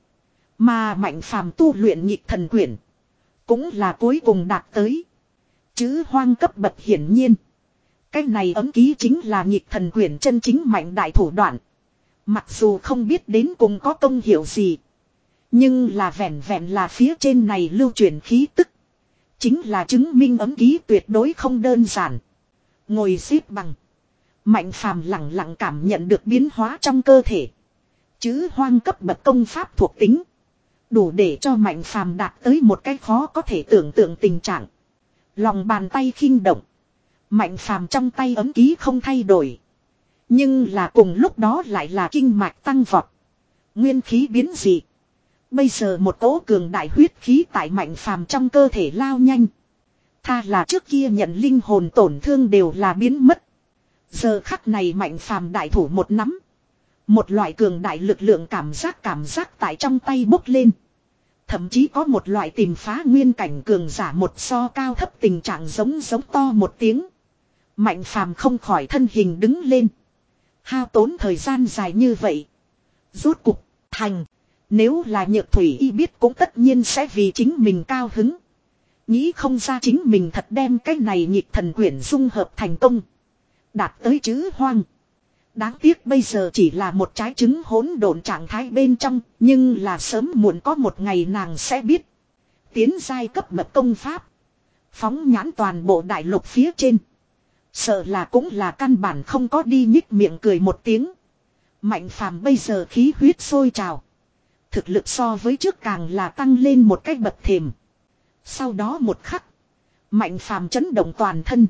Mà Mạnh Phàm tu luyện Nhịp Thần Quyển cũng là cuối cùng đạt tới chữ hoang cấp bậc hiển nhiên. Cái này ấm ký chính là Nhịp Thần Quyển chân chính mạnh đại thủ đoạn. Mặc dù không biết đến cùng có công hiệu gì, nhưng là vẹn vẹn là phía trên này lưu truyền khí tức, chính là chứng minh ấm ký tuyệt đối không đơn giản. Ngồi xếp bằng, Mạnh Phàm lặng lặng cảm nhận được biến hóa trong cơ thể. Chữ hoang cấp bậc công pháp thuộc tính, đủ để cho Mạnh Phàm đạt tới một cái khó có thể tưởng tượng tình trạng. Lòng bàn tay khinh động, Mạnh Phàm trong tay ấm ký không thay đổi. Nhưng là cùng lúc đó lại là kinh mạch tăng vọt, nguyên khí biến dị. Bây giờ một cỗ cường đại huyết khí tại Mạnh Phàm trong cơ thể lao nhanh. Tha là trước kia nhận linh hồn tổn thương đều là biến mất. Giờ khắc này Mạnh Phàm đại thủ một nắm, một loại cường đại lực lượng cảm giác cảm giác tại trong tay bốc lên. Thậm chí có một loại tìm phá nguyên cảnh cường giả một so cao thấp tình trạng giống giống to một tiếng. Mạnh Phàm không khỏi thân hình đứng lên. Hao tốn thời gian dài như vậy, rốt cục thành. Nếu là Nhược Thủy y biết cũng tất nhiên sẽ vì chính mình cao hứng. Nghĩ không ra chính mình thật đem cái này Nhịp Thần Quyển dung hợp thành công, đạt tới chữ hoang. Đáng tiếc bây giờ chỉ là một trái trứng hỗn độn trạng thái bên trong, nhưng là sớm muộn có một ngày nàng sẽ biết. Tiến giai cấp bậc công pháp, phóng nhãn toàn bộ đại lục phía trên, sợ là cũng là căn bản không có đi nhích miệng cười một tiếng. Mạnh Phàm bây giờ khí huyết sôi trào, Thực lực so với trước càng là tăng lên một cách bậc thềm. Sau đó một khắc. Mạnh phàm chấn động toàn thân.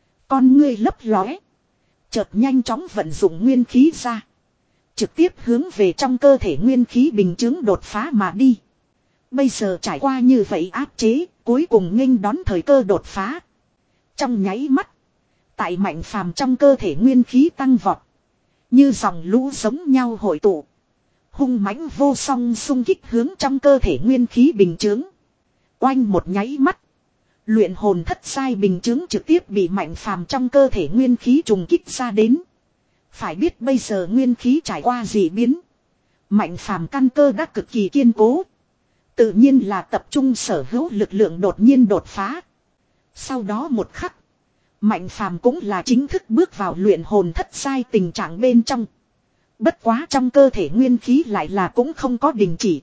Con ngươi lấp lóe. Chợt nhanh chóng vận dụng nguyên khí ra. Trực tiếp hướng về trong cơ thể nguyên khí bình chứng đột phá mà đi. Bây giờ trải qua như vậy áp chế, cuối cùng nghênh đón thời cơ đột phá. Trong nháy mắt. Tại mạnh phàm trong cơ thể nguyên khí tăng vọt. Như dòng lũ giống nhau hội tụ. Hung mãnh vô song xung kích hướng trong cơ thể nguyên khí bình chứng. Oanh một nháy mắt. Luyện hồn thất sai bình chứng trực tiếp bị mạnh phàm trong cơ thể nguyên khí trùng kích ra đến. Phải biết bây giờ nguyên khí trải qua dị biến. Mạnh phàm căn cơ đã cực kỳ kiên cố. Tự nhiên là tập trung sở hữu lực lượng đột nhiên đột phá. Sau đó một khắc. Mạnh phàm cũng là chính thức bước vào luyện hồn thất sai tình trạng bên trong. Bất quá trong cơ thể nguyên khí lại là cũng không có đình chỉ.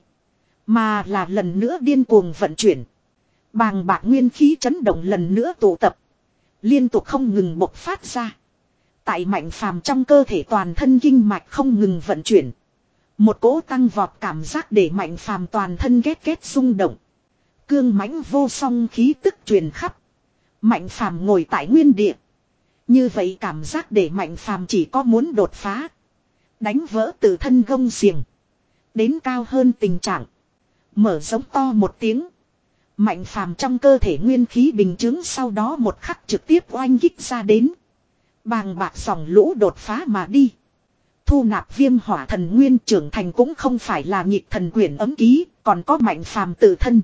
Mà là lần nữa điên cuồng vận chuyển. Bàng bạc nguyên khí chấn động lần nữa tụ tập. Liên tục không ngừng bộc phát ra. Tại mạnh phàm trong cơ thể toàn thân kinh mạch không ngừng vận chuyển. Một cỗ tăng vọt cảm giác để mạnh phàm toàn thân ghét ghét rung động. Cương mãnh vô song khí tức truyền khắp. Mạnh phàm ngồi tại nguyên địa. Như vậy cảm giác để mạnh phàm chỉ có muốn đột phá. Đánh vỡ tự thân gông xiềng. Đến cao hơn tình trạng. Mở giống to một tiếng. Mạnh phàm trong cơ thể nguyên khí bình chứng sau đó một khắc trực tiếp oanh kích ra đến. Bàng bạc dòng lũ đột phá mà đi. Thu nạp viêm hỏa thần nguyên trưởng thành cũng không phải là nhịp thần quyển ấm ký, còn có mạnh phàm tự thân.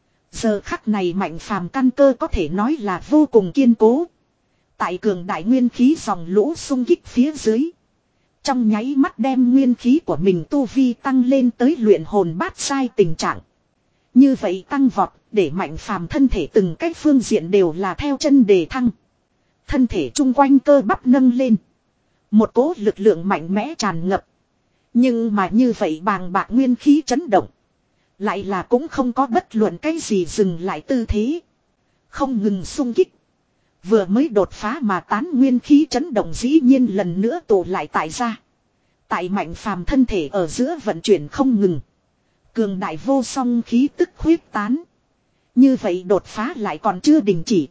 Giờ khắc này mạnh phàm căn cơ có thể nói là vô cùng kiên cố. Tại cường đại nguyên khí dòng lũ xung kích phía dưới. Trong nháy mắt đem nguyên khí của mình tu vi tăng lên tới luyện hồn bát sai tình trạng. Như vậy tăng vọt để mạnh phàm thân thể từng cách phương diện đều là theo chân đề thăng. Thân thể chung quanh cơ bắp nâng lên. Một cỗ lực lượng mạnh mẽ tràn ngập. Nhưng mà như vậy bàng bạc nguyên khí chấn động. Lại là cũng không có bất luận cái gì dừng lại tư thế. Không ngừng xung kích. Vừa mới đột phá mà tán nguyên khí chấn động dĩ nhiên lần nữa tụ lại tại ra. Tại mạnh phàm thân thể ở giữa vận chuyển không ngừng. Cường đại vô song khí tức khuyết tán. Như vậy đột phá lại còn chưa đình chỉ.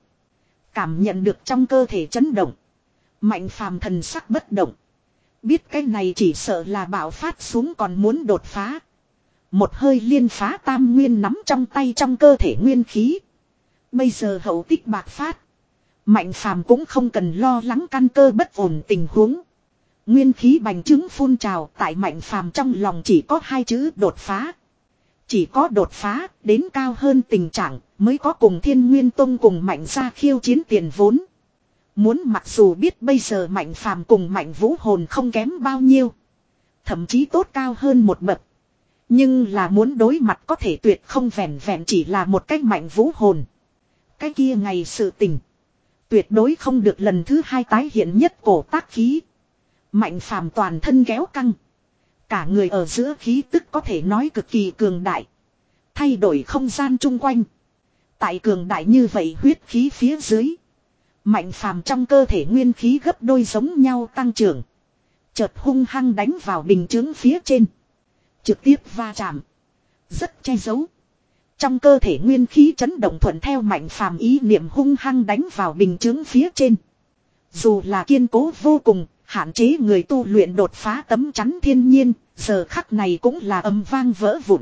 Cảm nhận được trong cơ thể chấn động. Mạnh phàm thần sắc bất động. Biết cái này chỉ sợ là bạo phát xuống còn muốn đột phá. Một hơi liên phá tam nguyên nắm trong tay trong cơ thể nguyên khí. Bây giờ hậu tích bạc phát. Mạnh phàm cũng không cần lo lắng căn cơ bất ổn tình huống. Nguyên khí bành trướng phun trào tại mạnh phàm trong lòng chỉ có hai chữ đột phá. Chỉ có đột phá đến cao hơn tình trạng mới có cùng Thiên Nguyên Tông cùng mạnh ra khiêu chiến tiền vốn. Muốn mặc dù biết bây giờ mạnh phàm cùng mạnh vũ hồn không kém bao nhiêu. Thậm chí tốt cao hơn một bậc. Nhưng là muốn đối mặt có thể tuyệt không vẹn vẹn chỉ là một cách mạnh vũ hồn. Cái kia ngày sự tình. Tuyệt đối không được lần thứ hai tái hiện nhất cổ tác khí. Mạnh phàm toàn thân kéo căng. Cả người ở giữa khí tức có thể nói cực kỳ cường đại. Thay đổi không gian chung quanh. Tại cường đại như vậy huyết khí phía dưới. Mạnh phàm trong cơ thể nguyên khí gấp đôi giống nhau tăng trưởng. Chợt hung hăng đánh vào bình chướng phía trên. Trực tiếp va chạm. Rất che giấu. Trong cơ thể nguyên khí chấn động thuận theo mạnh phàm ý niệm hung hăng đánh vào bình chướng phía trên. Dù là kiên cố vô cùng, hạn chế người tu luyện đột phá tấm chắn thiên nhiên, giờ khắc này cũng là âm vang vỡ vụn.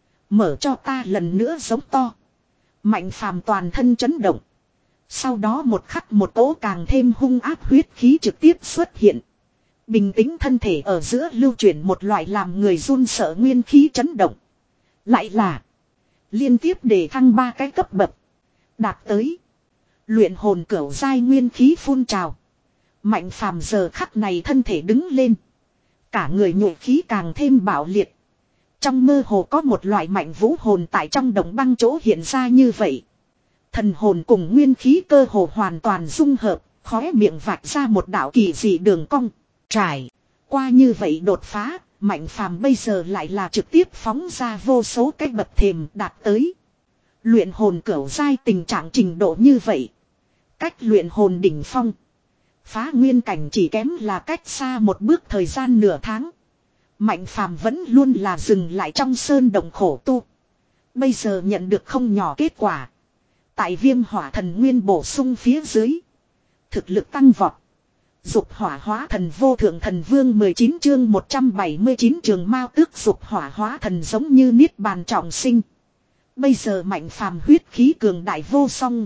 Mở cho ta lần nữa giống to. Mạnh phàm toàn thân chấn động. Sau đó một khắc một cỗ càng thêm hung áp huyết khí trực tiếp xuất hiện. Bình tĩnh thân thể ở giữa lưu chuyển một loại làm người run sợ nguyên khí chấn động. Lại là liên tiếp để thăng ba cái cấp bậc. Đạt tới luyện hồn cửu giai nguyên khí phun trào. Mạnh phàm giờ khắc này thân thể đứng lên. Cả người nhuệ khí càng thêm bạo liệt. Trong mơ hồ có một loại mạnh vũ hồn tại trong đồng băng chỗ hiện ra như vậy. Thần hồn cùng nguyên khí cơ hồ hoàn toàn dung hợp, khóe miệng vạch ra một đạo kỳ dị đường cong. Trải qua như vậy đột phá, mạnh phàm bây giờ lại là trực tiếp phóng ra vô số cái bậc thềm đạt tới. Luyện hồn cửu giai tình trạng trình độ như vậy. Cách luyện hồn đỉnh phong. Phá nguyên cảnh chỉ kém là cách xa một bước thời gian nửa tháng. Mạnh phàm vẫn luôn là dừng lại trong sơn động khổ tu. Bây giờ nhận được không nhỏ kết quả. Tại viêm hỏa thần nguyên bổ sung phía dưới. Thực lực tăng vọt. Dục hỏa hóa thần vô thượng thần vương mười chín chương một trăm bảy mươi chín trường mao tước dục hỏa hóa thần giống như niết bàn trọng sinh. Bây giờ mạnh phàm huyết khí cường đại vô song.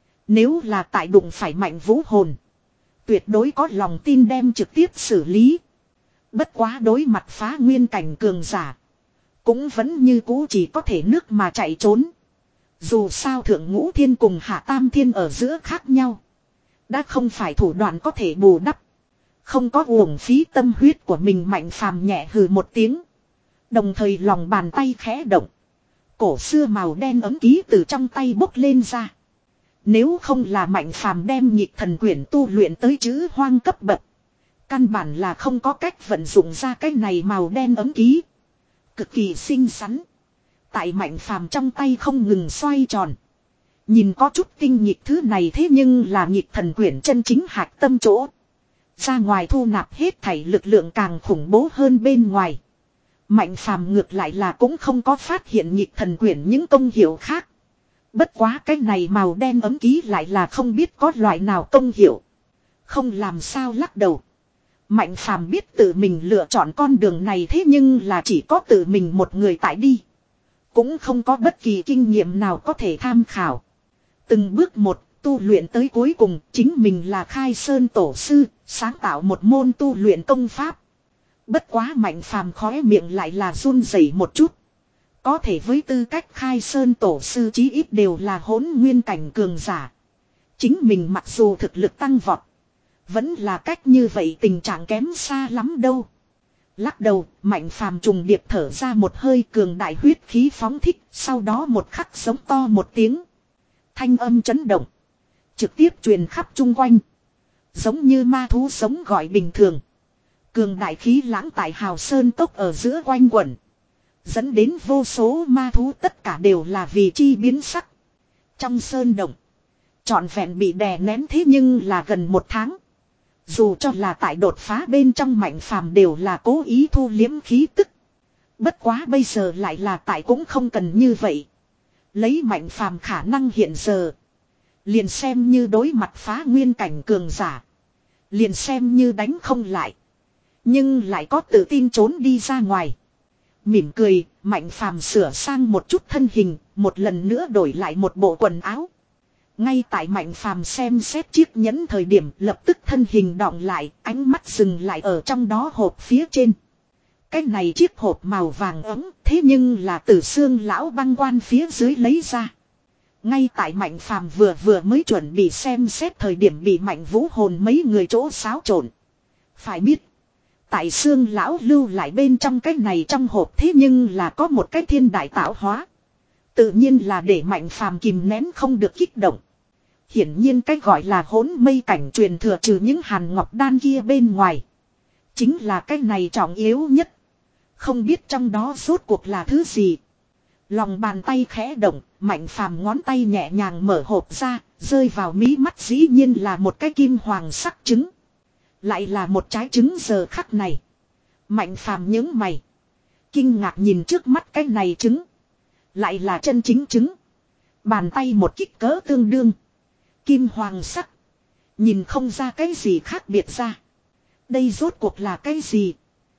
Nếu là tại đụng phải mạnh vũ hồn. Tuyệt đối có lòng tin đem trực tiếp xử lý. Bất quá đối mặt phá nguyên cảnh cường giả. Cũng vẫn như cũ chỉ có thể nước mà chạy trốn. Dù sao thượng ngũ thiên cùng hạ tam thiên ở giữa khác nhau. Đã không phải thủ đoạn có thể bù đắp. Không có uổng phí tâm huyết của mình mạnh phàm nhẹ hừ một tiếng. Đồng thời lòng bàn tay khẽ động. Cổ xưa màu đen ấm ký từ trong tay bốc lên ra. Nếu không là mạnh phàm đem nhịp thần quyển tu luyện tới chữ hoang cấp bậc. Căn bản là không có cách vận dụng ra cái này màu đen ấm ký. Cực kỳ xinh xắn. Tại mạnh phàm trong tay không ngừng xoay tròn. Nhìn có chút tinh nhịp thứ này thế nhưng là nhịp thần quyển chân chính hạch tâm chỗ. Ra ngoài thu nạp hết thảy lực lượng càng khủng bố hơn bên ngoài. Mạnh phàm ngược lại là cũng không có phát hiện nhịp thần quyển những công hiệu khác. Bất quá cái này màu đen ấm ký lại là không biết có loại nào công hiệu. Không làm sao lắc đầu. Mạnh phàm biết tự mình lựa chọn con đường này thế nhưng là chỉ có tự mình một người tại đi. Cũng không có bất kỳ kinh nghiệm nào có thể tham khảo. Từng bước một tu luyện tới cuối cùng chính mình là khai sơn tổ sư, sáng tạo một môn tu luyện công pháp. Bất quá mạnh phàm khóe miệng lại là run rẩy một chút. Có thể với tư cách khai sơn tổ sư chí ít đều là hỗn nguyên cảnh cường giả. Chính mình mặc dù thực lực tăng vọt. Vẫn là cách như vậy tình trạng kém xa lắm đâu. Lắc đầu, mạnh phàm trùng điệp thở ra một hơi cường đại huyết khí phóng thích. Sau đó một khắc giống to một tiếng. Thanh âm chấn động. Trực tiếp truyền khắp chung quanh. Giống như ma thú sống gọi bình thường. Cường đại khí lãng tại hào sơn tốc ở giữa quanh quẩn. Dẫn đến vô số ma thú tất cả đều là vì chi biến sắc. Trong sơn động. Trọn vẹn bị đè nén thế nhưng là gần một tháng. Dù cho là tại đột phá bên trong mạnh phàm đều là cố ý thu liếm khí tức. Bất quá bây giờ lại là tại cũng không cần như vậy. Lấy mạnh phàm khả năng hiện giờ. Liền xem như đối mặt phá nguyên cảnh cường giả. Liền xem như đánh không lại. Nhưng lại có tự tin trốn đi ra ngoài. Mỉm cười, mạnh phàm sửa sang một chút thân hình, một lần nữa đổi lại một bộ quần áo. Ngay tại mạnh phàm xem xét chiếc nhẫn thời điểm lập tức thân hình đọng lại, ánh mắt dừng lại ở trong đó hộp phía trên. Cái này chiếc hộp màu vàng ấm, thế nhưng là từ xương lão băng quan phía dưới lấy ra. Ngay tại mạnh phàm vừa vừa mới chuẩn bị xem xét thời điểm bị mạnh vũ hồn mấy người chỗ xáo trộn. Phải biết, tại xương lão lưu lại bên trong cái này trong hộp thế nhưng là có một cái thiên đại tạo hóa. Tự nhiên là để mạnh phàm kìm nén không được kích động. Hiển nhiên cái gọi là hỗn mây cảnh truyền thừa trừ những hàn ngọc đan kia bên ngoài. Chính là cái này trọng yếu nhất. Không biết trong đó rốt cuộc là thứ gì. Lòng bàn tay khẽ động, mạnh phàm ngón tay nhẹ nhàng mở hộp ra, rơi vào mí mắt dĩ nhiên là một cái kim hoàng sắc trứng. Lại là một trái trứng giờ khắc này. Mạnh phàm nhướng mày. Kinh ngạc nhìn trước mắt cái này trứng. Lại là chân chính trứng. Bàn tay một kích cỡ tương đương. Kim hoàng sắc. Nhìn không ra cái gì khác biệt ra. Đây rốt cuộc là cái gì?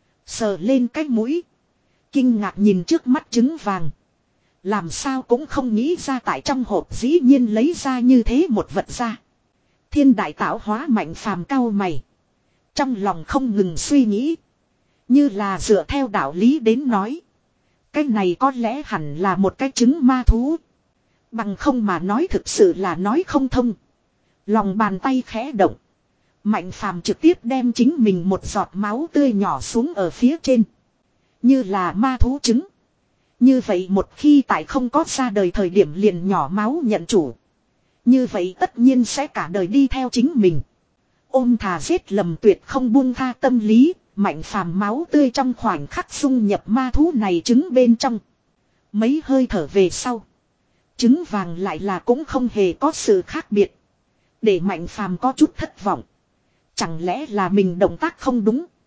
Sờ lên cái mũi. Kinh ngạc nhìn trước mắt trứng vàng. Làm sao cũng không nghĩ ra tại trong hộp dĩ nhiên lấy ra như thế một vật ra. Thiên đại tạo hóa mạnh phàm cao mày. Trong lòng không ngừng suy nghĩ. Như là dựa theo đạo lý đến nói. Cái này có lẽ hẳn là một cái trứng ma thú. Bằng không mà nói thực sự là nói không thông. Lòng bàn tay khẽ động. Mạnh phàm trực tiếp đem chính mình một giọt máu tươi nhỏ xuống ở phía trên. Như là ma thú trứng. Như vậy một khi tại không có ra đời thời điểm liền nhỏ máu nhận chủ. Như vậy tất nhiên sẽ cả đời đi theo chính mình. Ôm thà giết lầm tuyệt không buông tha tâm lý. Mạnh phàm máu tươi trong khoảnh khắc xung nhập ma thú này trứng bên trong. Mấy hơi thở về sau. Trứng vàng lại là cũng không hề có sự khác biệt. Để mạnh phàm có chút thất vọng. Chẳng lẽ là mình động tác không đúng.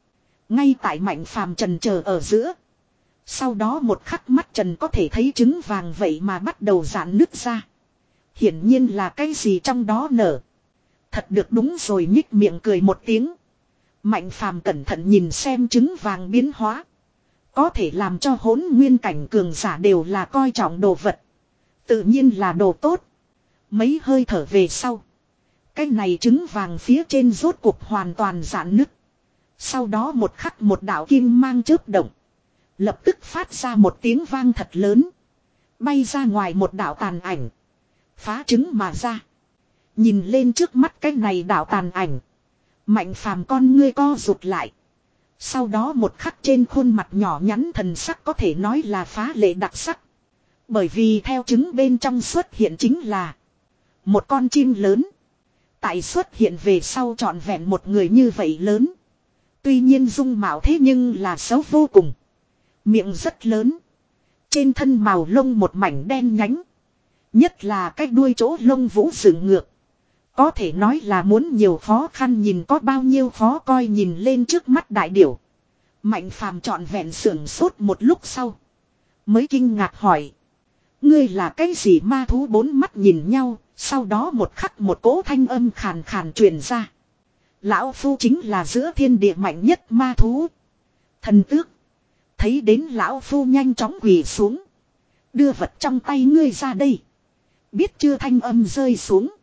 Ngay tại Mạnh Phàm trần chờ ở giữa. Sau đó một khắc mắt trần có thể thấy trứng vàng vậy mà bắt đầu rạn nứt ra. Hiển nhiên là cái gì trong đó nở. Thật được đúng rồi, nhích miệng cười một tiếng. Mạnh Phàm cẩn thận nhìn xem trứng vàng biến hóa. Có thể làm cho hỗn nguyên cảnh cường giả đều là coi trọng đồ vật. Tự nhiên là đồ tốt. Mấy hơi thở về sau. Cái này trứng vàng phía trên rốt cuộc hoàn toàn rạn nứt. Sau đó một khắc một đạo kim mang chớp động. Lập tức phát ra một tiếng vang thật lớn. Bay ra ngoài một đạo tàn ảnh. Phá trứng mà ra. Nhìn lên trước mắt cái này đạo tàn ảnh. Mạnh Phàm con ngươi co rụt lại. Sau đó một khắc trên khuôn mặt nhỏ nhắn thần sắc có thể nói là phá lệ đặc sắc. Bởi vì theo trứng bên trong xuất hiện chính là một con chim lớn. Tại xuất hiện về sau trọn vẹn một người như vậy lớn. Tuy nhiên dung mạo thế nhưng là xấu vô cùng. Miệng rất lớn. Trên thân màu lông một mảnh đen nhánh. Nhất là cái đuôi chỗ lông vũ dựng ngược. Có thể nói là muốn nhiều khó khăn nhìn có bao nhiêu khó coi nhìn lên trước mắt đại điểu. Mạnh Phàm trọn vẹn sưởng sốt một lúc sau. Mới kinh ngạc hỏi. Ngươi là cái gì ma thú? Bốn mắt nhìn nhau. Sau đó một khắc một cỗ thanh âm khàn khàn truyền ra. Lão Phu chính là giữa thiên địa mạnh nhất ma thú. Thần tước. Thấy đến lão Phu nhanh chóng quỳ xuống. Đưa vật trong tay ngươi ra đây. Biết chưa? Thanh âm rơi xuống.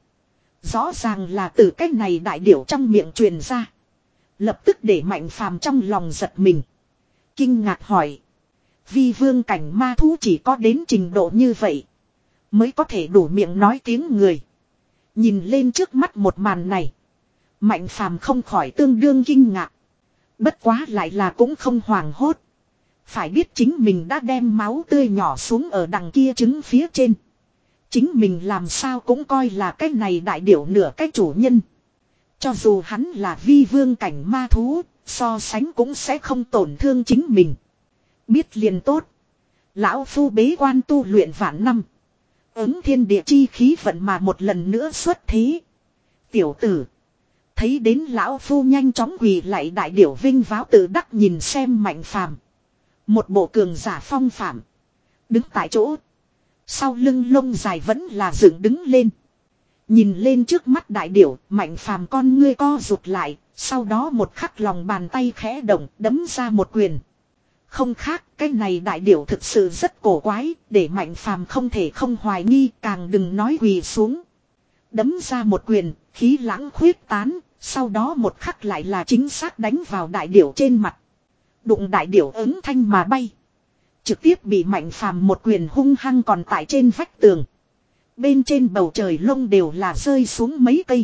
Rõ ràng là từ cái này đại điểu trong miệng truyền ra. Lập tức để Mạnh Phàm trong lòng giật mình. Kinh ngạc hỏi. Vi vương cảnh ma thú chỉ có đến trình độ như vậy. Mới có thể đủ miệng nói tiếng người. Nhìn lên trước mắt một màn này. Mạnh Phàm không khỏi tương đương kinh ngạc. Bất quá lại là cũng không hoảng hốt. Phải biết chính mình đã đem máu tươi nhỏ xuống ở đằng kia trứng phía trên. Chính mình làm sao cũng coi là cái này đại điểu nửa cái chủ nhân. Cho dù hắn là vi vương cảnh ma thú, so sánh cũng sẽ không tổn thương chính mình. Biết liền tốt. Lão Phu bế quan tu luyện vạn năm. Ứng thiên địa chi khí vận mà một lần nữa xuất thế. Tiểu tử. Thấy đến lão Phu nhanh chóng quỳ lại đại điểu vinh váo tự đắc nhìn xem Mạnh Phàm. Một bộ cường giả phong phạm. Đứng tại chỗ. Sau lưng lông dài vẫn là dựng đứng lên. Nhìn lên trước mắt đại điểu, Mạnh Phàm con ngươi co rụt lại, sau đó một khắc lòng bàn tay khẽ động, đấm ra một quyền. Không khác, cái này đại điểu thực sự rất cổ quái, để Mạnh Phàm không thể không hoài nghi, càng đừng nói quỳ xuống. Đấm ra một quyền, khí lãng khuyết tán, sau đó một khắc lại là chính xác đánh vào đại điểu trên mặt. Đụng đại điểu ứng thanh mà bay. Trực tiếp bị Mạnh Phàm một quyền hung hăng còn tại trên vách tường. Bên trên bầu trời lông đều là rơi xuống mấy cây.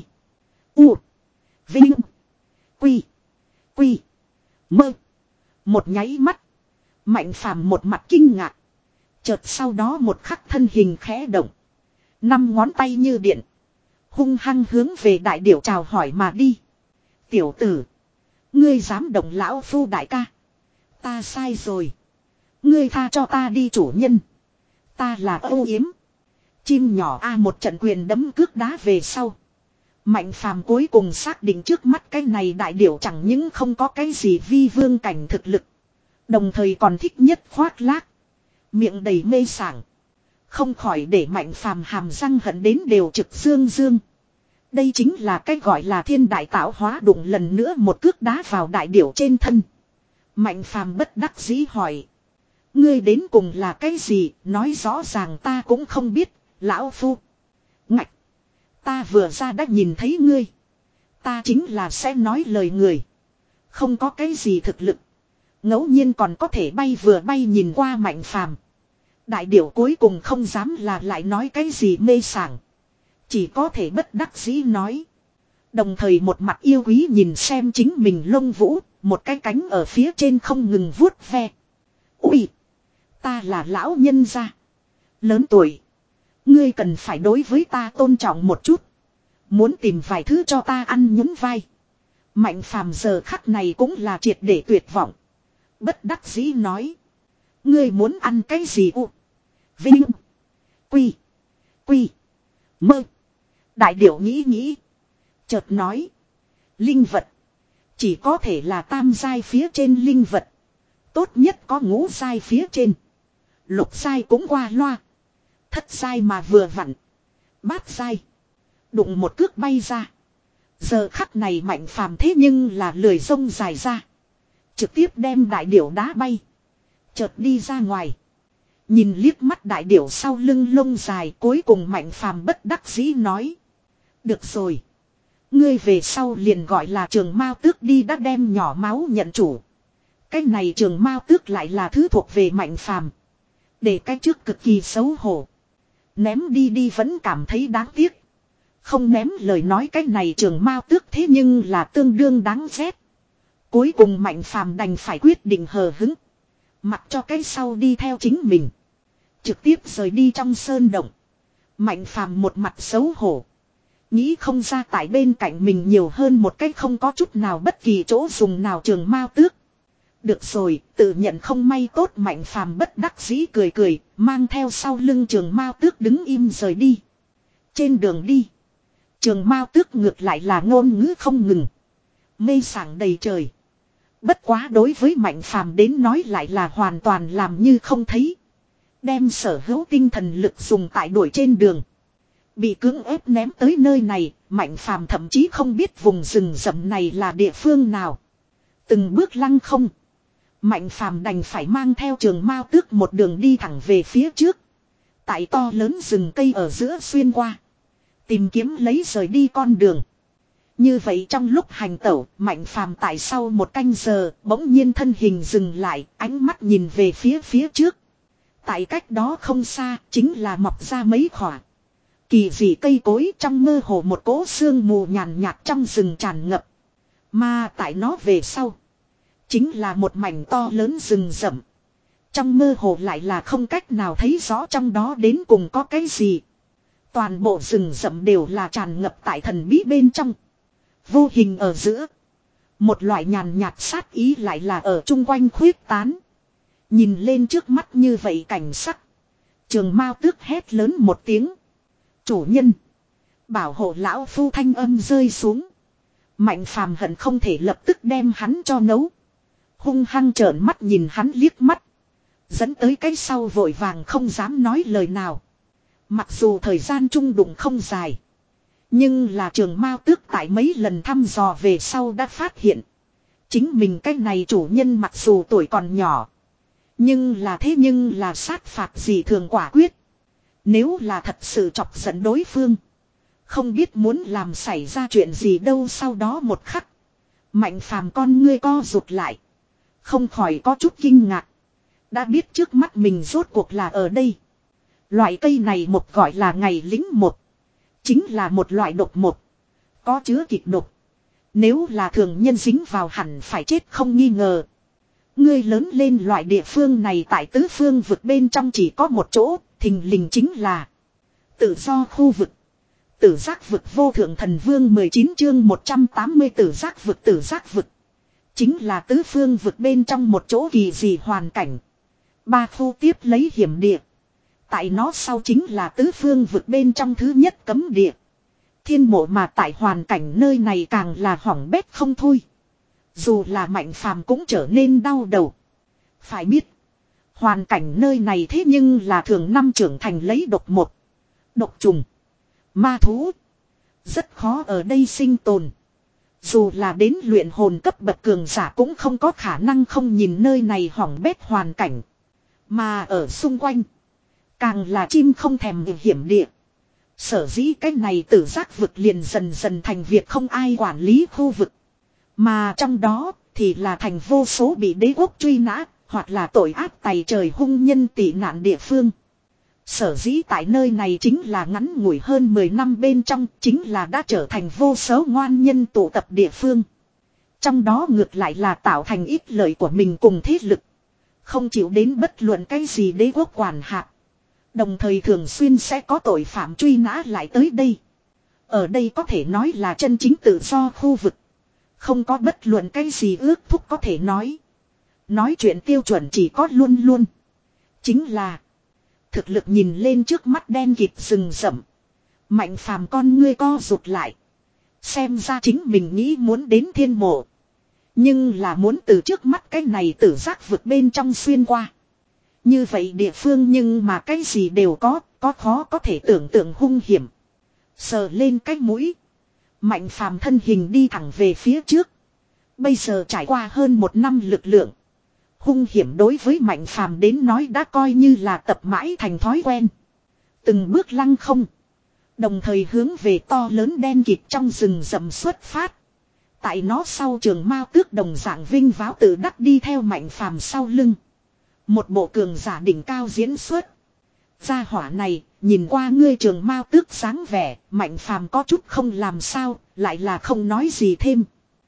U. Vinh. Quy. Quy. Mơ. Một nháy mắt. Mạnh Phàm một mặt kinh ngạc. Chợt sau đó một khắc thân hình khẽ động. Năm ngón tay như điện. Hung hăng hướng về đại điểu chào hỏi mà đi. Tiểu tử. Ngươi dám động lão Phu đại ca. Ta sai rồi. Ngươi tha cho ta đi chủ nhân. Ta là Âu Yếm. Chim nhỏ a một trận quyền đấm cước đá về sau. Mạnh Phàm cuối cùng xác định trước mắt cái này đại điểu chẳng những không có cái gì vi vương cảnh thực lực. Đồng thời còn thích nhất khoác lác. Miệng đầy mê sảng. Không khỏi để Mạnh Phàm hàm răng hận đến đều trực dương dương. Đây chính là cái gọi là thiên đại tạo hóa, đụng lần nữa một cước đá vào đại điểu trên thân. Mạnh Phàm bất đắc dĩ hỏi. Ngươi đến cùng là cái gì, nói rõ ràng ta cũng không biết, lão Phu. Ngạch. Ta vừa ra đã nhìn thấy ngươi. Ta chính là sẽ nói lời người. Không có cái gì thực lực. Ngẫu nhiên còn có thể bay vừa bay nhìn qua Mạnh Phàm. Đại điểu cuối cùng không dám là lại nói cái gì mê sảng. Chỉ có thể bất đắc dĩ nói. Đồng thời một mặt yêu quý nhìn xem chính mình lông vũ, một cái cánh ở phía trên không ngừng vuốt ve. Ui! Ta là lão nhân gia. Lớn tuổi. Ngươi cần phải đối với ta tôn trọng một chút. Muốn tìm vài thứ cho ta ăn nhún vai. Mạnh Phàm giờ khắc này cũng là triệt để tuyệt vọng. Bất đắc dĩ nói. Ngươi muốn ăn cái gì u? Vinh. Quy. Quy. Mơ. Đại điểu nghĩ nghĩ. Chợt nói. Linh vật. Chỉ có thể là tam giai phía trên linh vật. Tốt nhất có ngũ giai phía trên. Lục giai cũng qua loa. Thất giai mà vừa vặn. Bát giai. Đụng một cước bay ra. Giờ khắc này Mạnh Phàm thế nhưng là lười rông dài ra. Trực tiếp đem đại điểu đá bay. Chợt đi ra ngoài. Nhìn liếc mắt đại điểu sau lưng lông dài, cuối cùng Mạnh Phàm bất đắc dĩ nói. Được rồi. Ngươi về sau liền gọi là Trường Mao Tước đi, đã đem nhỏ máu nhận chủ. Cái này Trường Mao Tước lại là thứ thuộc về Mạnh Phàm. Để cái trước cực kỳ xấu hổ. Ném đi đi vẫn cảm thấy đáng tiếc. Không ném lời nói cái này Trường Mao Tước thế nhưng là tương đương đáng ghét. Cuối cùng Mạnh Phàm đành phải quyết định hờ hứng. Mặc cho cái sau đi theo chính mình. Trực tiếp rời đi trong sơn động. Mạnh Phàm một mặt xấu hổ. Nghĩ không ra tại bên cạnh mình nhiều hơn một cái không có chút nào bất kỳ chỗ dùng nào Trường Mao Tước. Được rồi, tự nhận không may tốt Mạnh Phàm bất đắc dĩ cười cười, mang theo sau lưng Trường Mao Tước đứng im rời đi. Trên đường đi, Trường Mao Tước ngược lại là ngôn ngữ không ngừng. Mây sảng đầy trời. Bất quá đối với Mạnh Phàm đến nói lại là hoàn toàn làm như không thấy. Đem sở hữu tinh thần lực dùng tại đuổi trên đường. Bị cưỡng ép ném tới nơi này, Mạnh Phàm thậm chí không biết vùng rừng rậm này là địa phương nào. Từng bước lăng không. Mạnh Phàm đành phải mang theo Trường Mao Tước một đường đi thẳng về phía trước. Tại to lớn rừng cây ở giữa xuyên qua. Tìm kiếm lấy rời đi con đường. Như vậy trong lúc hành tẩu, Mạnh Phàm tại sau một canh giờ, bỗng nhiên thân hình dừng lại, ánh mắt nhìn về phía phía trước. Tại cách đó không xa, chính là mọc ra mấy khỏa. Kỳ dị cây cối, trong mơ hồ một cỗ sương mù nhàn nhạt trong rừng tràn ngập. Mà tại nó về sau, chính là một mảnh to lớn rừng rậm. Trong mơ hồ lại là không cách nào thấy rõ trong đó đến cùng có cái gì. Toàn bộ rừng rậm đều là tràn ngập tại thần bí bên trong. Vô hình ở giữa, một loại nhàn nhạt sát ý lại là ở chung quanh khuyết tán. Nhìn lên trước mắt như vậy cảnh sắc, Trường Mao Tước hét lớn một tiếng. Chủ nhân, bảo hộ lão phu, thanh âm rơi xuống. Mạnh Phàm hận không thể lập tức đem hắn cho nấu. Hung hăng trợn mắt nhìn hắn liếc mắt. Dẫn tới cái sau vội vàng không dám nói lời nào. Mặc dù thời gian chung đụng không dài, nhưng là Trường Mao Tước tại mấy lần thăm dò về sau đã phát hiện. Chính mình cái này chủ nhân mặc dù tuổi còn nhỏ, nhưng là thế nhưng là sát phạt gì thường quả quyết. Nếu là thật sự chọc giận đối phương, không biết muốn làm xảy ra chuyện gì đâu. Sau đó một khắc, Mạnh Phàm con ngươi co rụt lại. Không khỏi có chút kinh ngạc. Đã biết trước mắt mình rốt cuộc là ở đây. Loại cây này một gọi là ngày lính một. Chính là một loại độc một. Có chứa kịch độc. Nếu là thường nhân dính vào hẳn phải chết không nghi ngờ. Ngươi lớn lên loại địa phương này tại tứ phương vực bên trong chỉ có một chỗ, thình lình chính là tự do khu vực. Tử giác vực vô thượng thần vương mười chín chương một trăm tám mươi tử giác vực. Tử giác vực chính là tứ phương vực bên trong một chỗ kỳ dị hoàn cảnh. Ba khu tiếp lấy hiểm địa. Tại nó sau chính là tứ phương vực bên trong thứ nhất cấm địa. Thiên mộ mà tại hoàn cảnh nơi này càng là hỏng bét không thôi. Dù là Mạnh Phàm cũng trở nên đau đầu. Phải biết, hoàn cảnh nơi này thế nhưng là thường năm trưởng thành lấy độc một, độc trùng, ma thú. Rất khó ở đây sinh tồn. Dù là đến luyện hồn cấp bậc cường giả cũng không có khả năng không nhìn nơi này hỏng bét hoàn cảnh. Mà ở xung quanh, càng là chim không thèm hiểm địa. Sở dĩ cái này tử giác vực liền dần dần thành việc không ai quản lý khu vực. Mà trong đó thì là thành vô số bị đế quốc truy nã, hoặc là tội ác tày trời hung nhân tị nạn địa phương. Sở dĩ tại nơi này chính là ngắn ngủi hơn mười năm bên trong, chính là đã trở thành vô số ngoan nhân tụ tập địa phương. Trong đó ngược lại là tạo thành ít lợi của mình cùng thế lực. Không chịu đến bất luận cái gì đế quốc quản hạt. Đồng thời thường xuyên sẽ có tội phạm truy nã lại tới đây. Ở đây có thể nói là chân chính tự do khu vực. Không có bất luận cái gì ước thúc có thể nói. Nói chuyện tiêu chuẩn chỉ có luôn luôn. Chính là thực lực nhìn lên trước mắt đen kịt rừng rậm. Mạnh Phàm con ngươi co rụt lại. Xem ra chính mình nghĩ muốn đến thiên mộ. Nhưng là muốn từ trước mắt cái này tử giác vực bên trong xuyên qua. Như vậy địa phương nhưng mà cái gì đều có, có khó có thể tưởng tượng hung hiểm. Sờ lên cái mũi. Mạnh phàm thân hình đi thẳng về phía trước. Bây giờ trải qua hơn một năm lực lượng. Hung hiểm đối với mạnh phàm đến nói đã coi như là tập mãi thành thói quen. Từng bước lăng không. Đồng thời hướng về to lớn đen kịt trong rừng rậm xuất phát. Tại nó sau trường mao tước đồng dạng vinh váo tự đắc đi theo mạnh phàm sau lưng. Một bộ cường giả đỉnh cao diễn xuất. Gia hỏa này, nhìn qua ngươi trường mao tước sáng vẻ, mạnh phàm có chút không làm sao, lại là không nói gì thêm.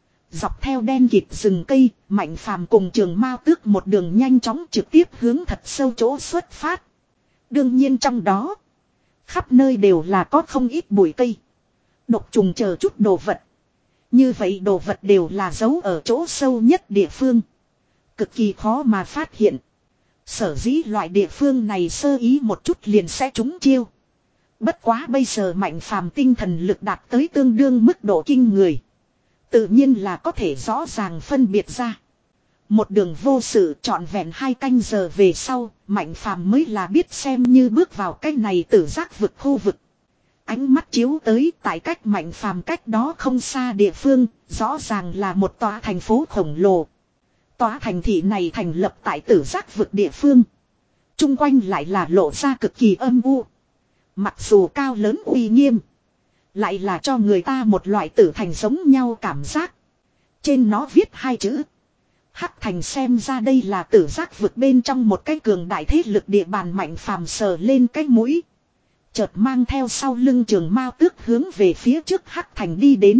Dọc theo đen kịt rừng cây, mạnh phàm cùng trường mao tước một đường nhanh chóng trực tiếp hướng thật sâu chỗ xuất phát. Đương nhiên trong đó, khắp nơi đều là có không ít bụi cây. Độc trùng chờ chút đồ vật. Như vậy đồ vật đều là giấu ở chỗ sâu nhất địa phương. Cực kỳ khó mà phát hiện. Sở dĩ loại địa phương này sơ ý một chút liền sẽ trúng chiêu. Bất quá bây giờ mạnh phàm tinh thần lực đạt tới tương đương mức độ kinh người. Tự nhiên là có thể rõ ràng phân biệt ra. Một đường vô sự trọn vẹn hai canh giờ về sau, mạnh phàm mới là biết xem như bước vào cái này tử giác vực khu vực. Ánh mắt chiếu tới tại cách mạnh phàm cách đó không xa địa phương, rõ ràng là một tòa thành phố khổng lồ. Tòa thành thị này thành lập tại tử giác vực địa phương. Trung quanh lại là lộ ra cực kỳ âm u. Mặc dù cao lớn uy nghiêm, lại là cho người ta một loại tử thành giống nhau cảm giác. Trên nó viết hai chữ Hắc Thành, xem ra đây là tử giác vực bên trong một cái cường đại thế lực địa bàn. Mạnh phàm sờ lên cái mũi, chợt mang theo sau lưng trường mao tước hướng về phía trước Hắc Thành đi đến.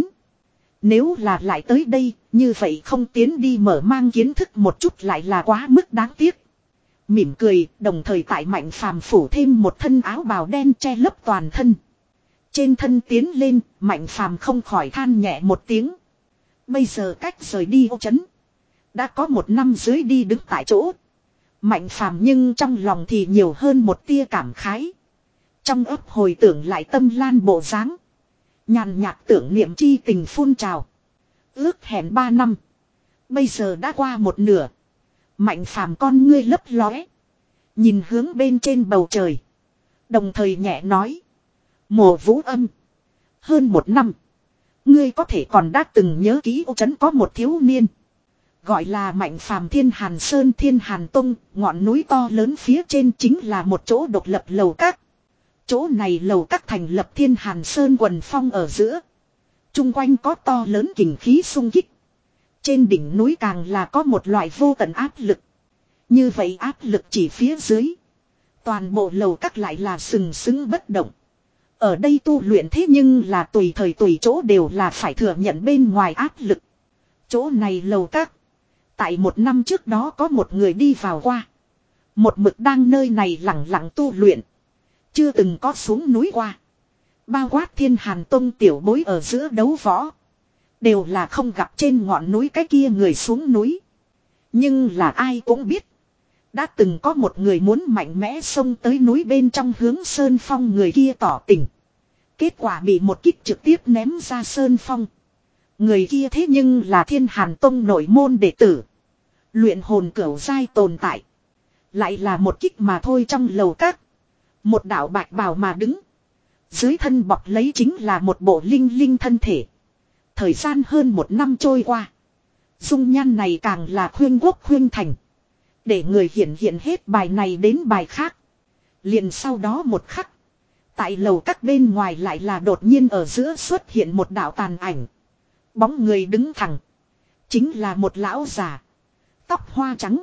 Nếu là lại tới đây, như vậy không tiến đi mở mang kiến thức một chút lại là quá mức đáng tiếc. Mỉm cười, đồng thời tại mạnh phàm phủ thêm một thân áo bào đen che lấp toàn thân. Trên thân tiến lên, mạnh phàm không khỏi than nhẹ một tiếng. Bây giờ cách rời đi ô trấn đã có một năm dưới đi đứng tại chỗ. Mạnh phàm nhưng trong lòng thì nhiều hơn một tia cảm khái. Trong ấp hồi tưởng lại Tâm Lan bộ dáng, nhàn nhạt tưởng niệm chi tình phun trào. Ước hẹn ba năm, bây giờ đã qua một nửa. Mạnh phàm con ngươi lấp lóe, nhìn hướng bên trên bầu trời, đồng thời nhẹ nói: Mộ Vũ Âm, hơn một năm, ngươi có thể còn đã từng nhớ ký ô trấn có một thiếu niên gọi là Mạnh Phàm. Thiên Hàn Sơn Thiên Hàn Tông, ngọn núi to lớn phía trên chính là một chỗ độc lập lầu các. Chỗ này lầu các thành lập Thiên Hàn Sơn quần phong ở giữa. Trung quanh có to lớn kình khí xung kích. Trên đỉnh núi càng là có một loại vô tận áp lực. Như vậy áp lực chỉ phía dưới, toàn bộ lầu các lại là sừng sững bất động. Ở đây tu luyện thế nhưng là tùy thời tùy chỗ đều là phải thừa nhận bên ngoài áp lực. Chỗ này lầu các, tại một năm trước đó có một người đi vào qua. Một mực đang nơi này lặng lặng tu luyện, chưa từng có xuống núi qua. Bao quát Thiên Hàn Tông tiểu bối ở giữa đấu võ, đều là không gặp trên ngọn núi cái kia người xuống núi. Nhưng là ai cũng biết, đã từng có một người muốn mạnh mẽ xông tới núi bên trong hướng Sơn Phong, người kia tỏ tình. Kết quả bị một kích trực tiếp ném ra Sơn Phong. Người kia thế nhưng là Thiên Hàn Tông nội môn đệ tử, luyện hồn cửu giai tồn tại. Lại là một kích mà thôi. Trong lầu các, một đạo bạch bào mà đứng, dưới thân bọc lấy chính là một bộ linh linh thân thể. Thời gian hơn một năm trôi qua, dung nhan này càng là khuyên quốc khuyên thành, để người hiện hiện hết bài này đến bài khác. Liền sau đó một khắc, tại lầu các bên ngoài lại là đột nhiên ở giữa xuất hiện một đạo tàn ảnh. Bóng người đứng thẳng, chính là một lão già, tóc hoa trắng,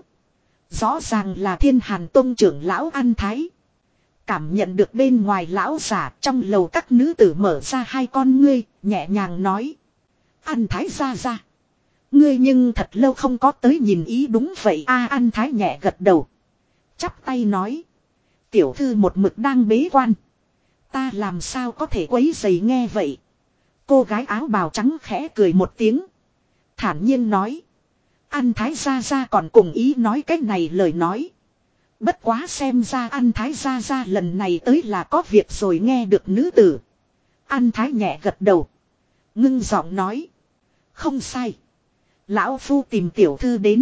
rõ ràng là Thiên Hàn Tông trưởng lão An Thái. Cảm nhận được bên ngoài lão già, trong lầu các nữ tử mở ra hai con ngươi, nhẹ nhàng nói: An Thái ra ra, ngươi nhưng thật lâu không có tới nhìn ý. Đúng vậy a. An Thái nhẹ gật đầu, chắp tay nói: tiểu thư một mực đang bế quan, ta làm sao có thể quấy rầy. Nghe vậy, cô gái áo bào trắng khẽ cười một tiếng, thản nhiên nói: An Thái gia gia còn cùng ý nói cái này lời nói. Bất quá xem ra An Thái gia gia lần này tới là có việc rồi. Nghe được nữ tử, An Thái nhẹ gật đầu, ngưng giọng nói: không sai, Lão phu tìm tiểu thư đến.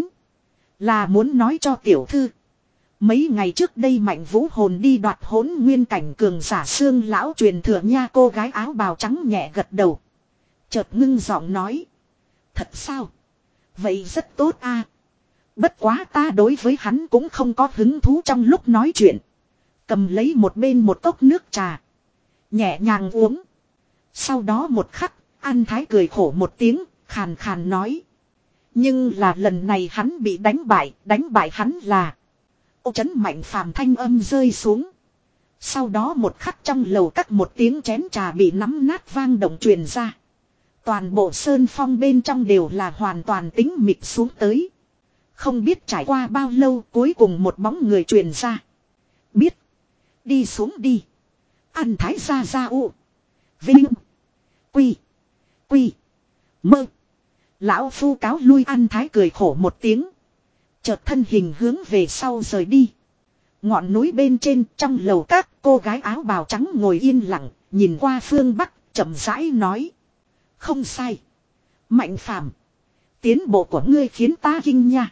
Là muốn nói cho tiểu thư. Mấy ngày trước đây Mạnh Vũ hồn đi đoạt hỗn nguyên cảnh cường giả xương lão truyền thừa nha. Cô gái áo bào trắng nhẹ gật đầu. Chợt ngưng giọng nói. Thật sao? Vậy rất tốt a. Bất quá ta đối với hắn cũng không có hứng thú trong lúc nói chuyện. Cầm lấy một bên một cốc nước trà. Nhẹ nhàng uống. Sau đó một khắc, An Thái cười khổ một tiếng, khàn khàn nói. Nhưng là lần này hắn bị đánh bại, đánh bại hắn là... Ô chấn mạnh phàm thanh âm rơi xuống. Sau đó một khắc trong lầu cắt một tiếng chén trà bị nắm nát vang động truyền ra. Toàn bộ sơn phong bên trong đều là hoàn toàn tĩnh mịch xuống tới. Không biết trải qua bao lâu cuối cùng một bóng người truyền ra. Biết. Đi xuống đi. An Thái ra ra u. Vinh. Quy. Quy. Mơ. Lão phu cáo lui. An Thái cười khổ một tiếng. Chợt thân hình hướng về sau rời đi. Ngọn núi bên trên trong lầu các cô gái áo bào trắng ngồi yên lặng. Nhìn qua phương Bắc chậm rãi nói. Không sai. Mạnh phàm. Tiến bộ của ngươi khiến ta kinh nha.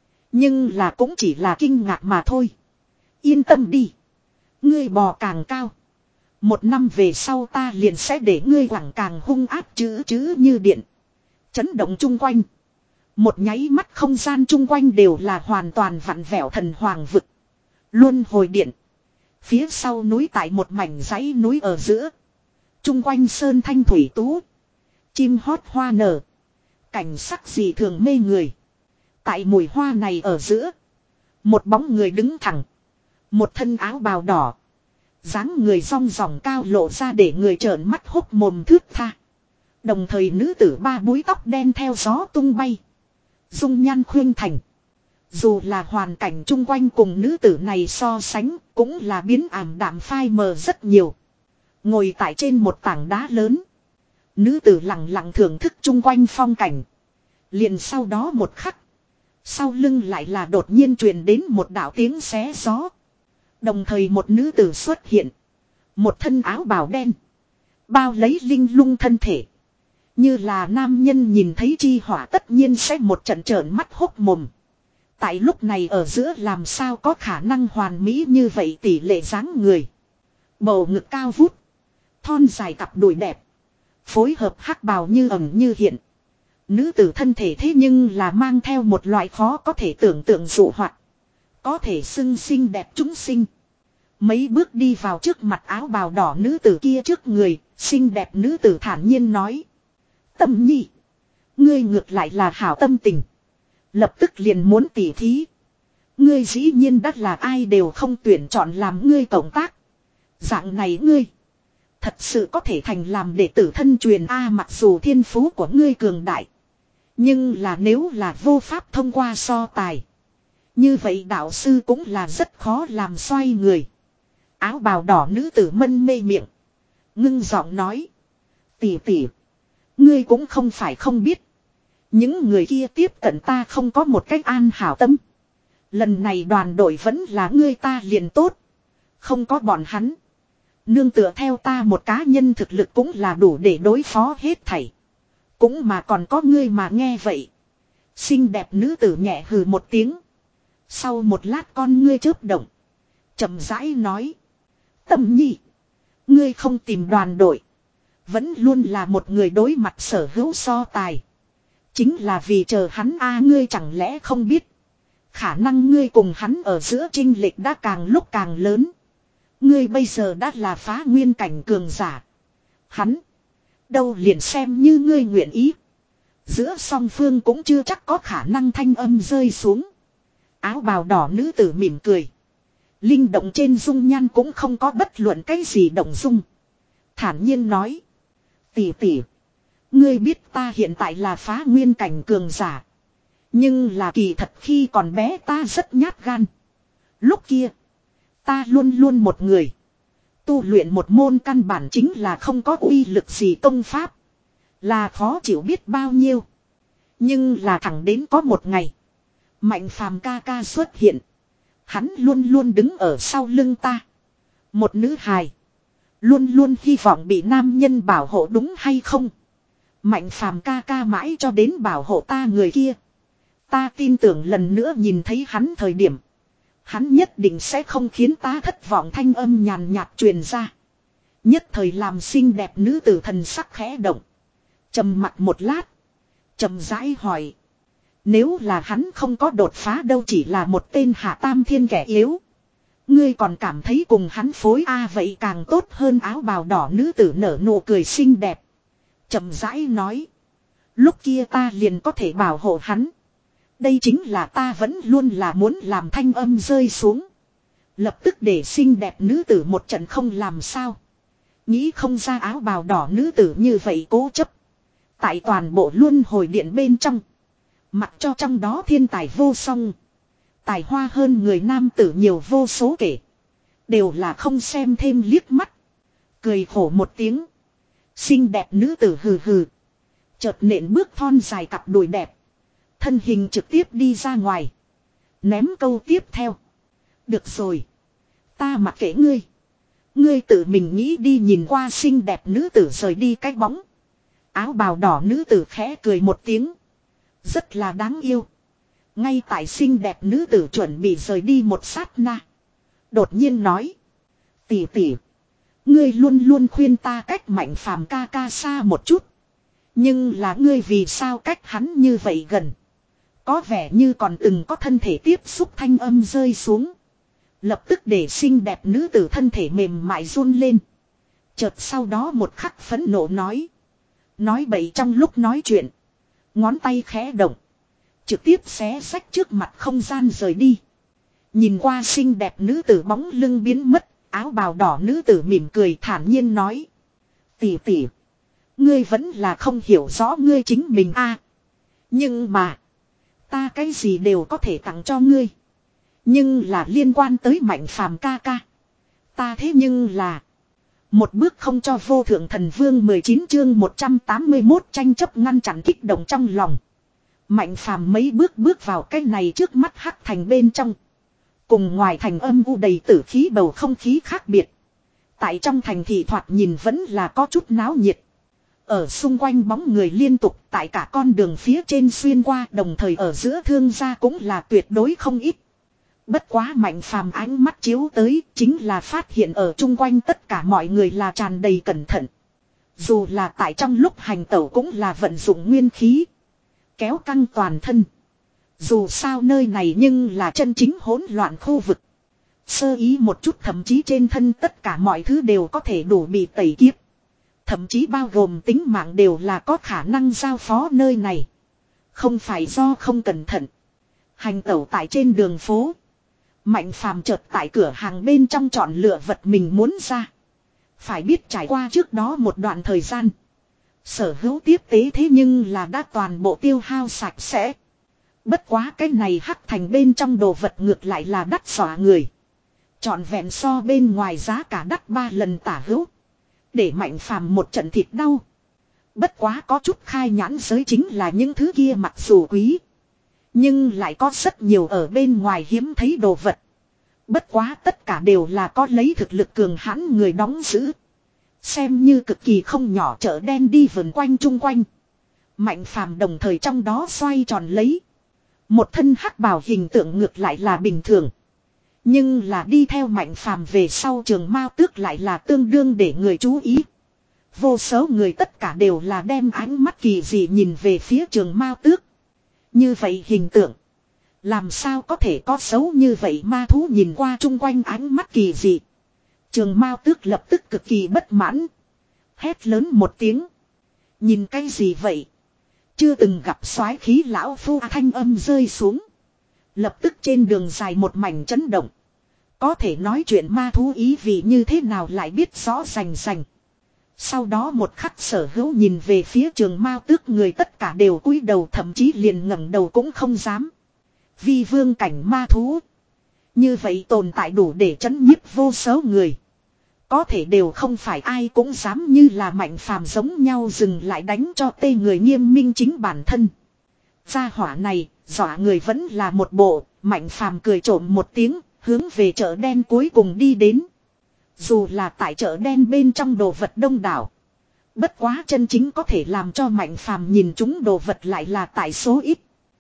Nhưng là cũng chỉ là kinh ngạc mà thôi. Yên tâm đi. Ngươi bò càng cao. Một năm về sau ta liền sẽ để ngươi quẳng càng hung áp chữ chữ như điện. Chấn động chung quanh. Một nháy mắt không gian chung quanh đều là hoàn toàn vặn vẹo thần hoàng vực. Luân hồi điện. Phía sau núi tại một mảnh dãy núi ở giữa. Chung quanh sơn thanh thủy tú. Chim hót hoa nở. Cảnh sắc gì thường mê người. Tại mùi hoa này ở giữa. Một bóng người đứng thẳng. Một thân áo bào đỏ. Dáng người rong ròng cao lộ ra để người trợn mắt hốc mồm thướt tha. Đồng thời nữ tử ba búi tóc đen theo gió tung bay. Dung nhan khuyên thành. Dù là hoàn cảnh chung quanh cùng nữ tử này so sánh cũng là biến ảm đạm phai mờ rất nhiều. Ngồi tại trên một tảng đá lớn. Nữ tử lặng lặng thưởng thức chung quanh phong cảnh. Liền sau đó một khắc. Sau lưng lại là đột nhiên truyền đến một đạo tiếng xé gió. Đồng thời một nữ tử xuất hiện. Một thân áo bào đen. Bao lấy linh lung thân thể. Như là nam nhân nhìn thấy chi hỏa tất nhiên sẽ một trận trợn mắt hốc mồm. Tại lúc này ở giữa làm sao có khả năng hoàn mỹ như vậy tỷ lệ dáng người. Bầu ngực cao vút. Thon dài cặp đùi đẹp. Phối hợp hắc bào như ẩn như hiện. Nữ tử thân thể thế nhưng là mang theo một loại khó có thể tưởng tượng dụ hoạt. Có thể xưng xinh đẹp chúng sinh. Mấy bước đi vào trước mặt áo bào đỏ nữ tử kia trước người. Xinh đẹp nữ tử thản nhiên nói. Tâm nhi. Ngươi ngược lại là hảo tâm tình. Lập tức liền muốn tỉ thí. Ngươi dĩ nhiên đắt là ai đều không tuyển chọn làm ngươi cộng tác. Dạng này ngươi. Thật sự có thể thành làm đệ tử thân truyền A mặc dù thiên phú của ngươi cường đại. Nhưng là nếu là vô pháp thông qua so tài. Như vậy đạo sư cũng là rất khó làm xoay người. Áo bào đỏ nữ tử mân mê miệng. Ngưng giọng nói. Tỷ tỷ. Ngươi cũng không phải không biết. Những người kia tiếp cận ta không có một cách an hảo tâm. Lần này đoàn đội vẫn là ngươi ta liền tốt. Không có bọn hắn. Nương tựa theo ta một cá nhân thực lực cũng là đủ để đối phó hết thảy. Cũng mà còn có ngươi mà nghe vậy. Xinh đẹp nữ tử nhẹ hừ một tiếng. Sau một lát con ngươi chớp động. Chậm rãi nói. Tâm nhi. Ngươi không tìm đoàn đội. Vẫn luôn là một người đối mặt sở hữu so tài. Chính là vì chờ hắn a ngươi chẳng lẽ không biết. Khả năng ngươi cùng hắn ở giữa chênh lệch đã càng lúc càng lớn. Ngươi bây giờ đã là phá nguyên cảnh cường giả. Hắn. Đâu liền xem như ngươi nguyện ý. Giữa song phương cũng chưa chắc có khả năng thanh âm rơi xuống. Áo bào đỏ nữ tử mỉm cười. Linh động trên dung nhan cũng không có bất luận cái gì động dung. Thản nhiên nói. Tỷ tỷ. Ngươi biết ta hiện tại là phá nguyên cảnh cường giả. Nhưng là kỳ thật khi còn bé ta rất nhát gan. Lúc kia. Ta luôn luôn một người. Tu luyện một môn căn bản chính là không có uy lực gì công pháp. Là khó chịu biết bao nhiêu. Nhưng là thẳng đến có một ngày. Mạnh phàm ca ca xuất hiện. Hắn luôn luôn đứng ở sau lưng ta. Một nữ hài. Luôn luôn hy vọng bị nam nhân bảo hộ đúng hay không. Mạnh phàm ca ca mãi cho đến bảo hộ ta người kia. Ta tin tưởng lần nữa nhìn thấy hắn thời điểm. Hắn nhất định sẽ không khiến ta thất vọng, thanh âm nhàn nhạt truyền ra. Nhất thời làm xinh đẹp nữ tử thần sắc khẽ động. Trầm mặt một lát. Trầm rãi hỏi. Nếu là hắn không có đột phá đâu, chỉ là một tên hạ tam thiên kẻ yếu. Ngươi còn cảm thấy cùng hắn phối a vậy càng tốt hơn. Áo bào đỏ nữ tử nở nụ cười xinh đẹp. Trầm rãi nói. Lúc kia ta liền có thể bảo hộ hắn. Đây chính là ta vẫn luôn là muốn làm, thanh âm rơi xuống. Lập tức để xinh đẹp nữ tử một trận không làm sao. Nghĩ không ra áo bào đỏ nữ tử như vậy cố chấp. Tại toàn bộ luân hồi điện bên trong. Mặc cho trong đó thiên tài vô song. Tài hoa hơn người nam tử nhiều vô số kể. Đều là không xem thêm liếc mắt. Cười khổ một tiếng. Xinh đẹp nữ tử hừ hừ. Chợt nện bước thon dài cặp đùi đẹp. Thân hình trực tiếp đi ra ngoài. Ném câu tiếp theo. Được rồi. Ta mặc kệ ngươi. Ngươi tự mình nghĩ đi, nhìn qua xinh đẹp nữ tử rời đi cái bóng. Áo bào đỏ nữ tử khẽ cười một tiếng. Rất là đáng yêu. Ngay tại xinh đẹp nữ tử chuẩn bị rời đi một sát na. Đột nhiên nói. Tỷ tỷ. Ngươi luôn luôn khuyên ta cách Mạnh phàm ca ca xa một chút. Nhưng là ngươi vì sao cách hắn như vậy gần. Có vẻ như còn từng có thân thể tiếp xúc, thanh âm rơi xuống. Lập tức để xinh đẹp nữ tử thân thể mềm mại run lên. Chợt sau đó một khắc phẫn nộ nói. Nói bậy, trong lúc nói chuyện. Ngón tay khẽ động. Trực tiếp xé rách trước mặt không gian rời đi. Nhìn qua xinh đẹp nữ tử bóng lưng biến mất. Áo bào đỏ nữ tử mỉm cười thản nhiên nói. Tỷ tỷ. Ngươi vẫn là không hiểu rõ ngươi chính mình a. Nhưng mà. Ta cái gì đều có thể tặng cho ngươi. Nhưng là liên quan tới Mạnh phàm ca ca. Ta thế nhưng là. Một bước không cho vô thượng thần vương. Mười chín chương một trăm tám mươi mốt tranh chấp ngăn chặn kích động trong lòng. Mạnh phàm mấy bước bước vào cái này trước mắt hắc thành bên trong. Cùng ngoài thành âm u đầy tử khí bầu không khí khác biệt. Tại trong thành thì thoạt nhìn vẫn là có chút náo nhiệt. Ở xung quanh bóng người liên tục, tại cả con đường phía trên xuyên qua, đồng thời ở giữa thương gia cũng là tuyệt đối không ít. Bất quá Mạnh phàm ánh mắt chiếu tới, chính là phát hiện ở chung quanh tất cả mọi người là tràn đầy cẩn thận. Dù là tại trong lúc hành tẩu cũng là vận dụng nguyên khí. Kéo căng toàn thân. Dù sao nơi này nhưng là chân chính hỗn loạn khu vực. Sơ ý một chút thậm chí trên thân tất cả mọi thứ đều có thể đủ bị tẩy kiếp. Thậm chí bao gồm tính mạng đều là có khả năng giao phó nơi này. Không phải do không cẩn thận. Hành tẩu tại trên đường phố. Mạnh phàm chợt tại cửa hàng bên trong chọn lựa vật mình muốn ra. Phải biết trải qua trước đó một đoạn thời gian. Sở hữu tiếp tế thế nhưng là đã toàn bộ tiêu hao sạch sẽ. Bất quá cái này hắc thành bên trong đồ vật ngược lại là đắt xỏa người. Chọn vẹn so bên ngoài giá cả đắt ba lần tả hữu. Để Mạnh phàm một trận thịt đau. Bất quá có chút khai nhãn giới chính là những thứ kia mặc dù quý. Nhưng lại có rất nhiều ở bên ngoài hiếm thấy đồ vật. Bất quá tất cả đều là có lấy thực lực cường hãn người đóng giữ. Xem như cực kỳ không nhỏ chợ đen đi vần quanh chung quanh. Mạnh phàm đồng thời trong đó xoay tròn lấy. Một thân hắc bào hình tượng ngược lại là bình thường. Nhưng là đi theo Mạnh phàm về sau Trường Mao Tước lại là tương đương để người chú ý. Vô số người tất cả đều là đem ánh mắt kỳ dị nhìn về phía Trường Mao Tước. Như vậy hình tượng. Làm sao có thể có xấu như vậy, ma thú nhìn qua chung quanh ánh mắt kỳ dị. Trường Mao Tước lập tức cực kỳ bất mãn. Hét lớn một tiếng. Nhìn cái gì vậy? Chưa từng gặp soái khí lão phu, thanh âm rơi xuống. Lập tức trên đường dài một mảnh chấn động. Có thể nói chuyện ma thú ý vị như thế nào lại biết rõ rành rành. Sau đó một khắc sở hữu nhìn về phía Trường Mao Tước người tất cả đều cúi đầu, thậm chí liền ngẩng đầu cũng không dám. Vi vương cảnh ma thú. Như vậy tồn tại đủ để chấn nhiếp vô số người. Có thể đều không phải ai cũng dám như là Mạnh phàm giống nhau dừng lại đánh cho tê người nghiêm minh chính bản thân. Gia hỏa này, dọa người vẫn là một bộ. Mạnh phàm cười trộm một tiếng, hướng về chợ đen cuối cùng đi đến. Dù là tại chợ đen bên trong đồ vật đông đảo. Bất quá chân chính có thể làm cho Mạnh Phàm nhìn chúng đồ vật lại là tại số ít.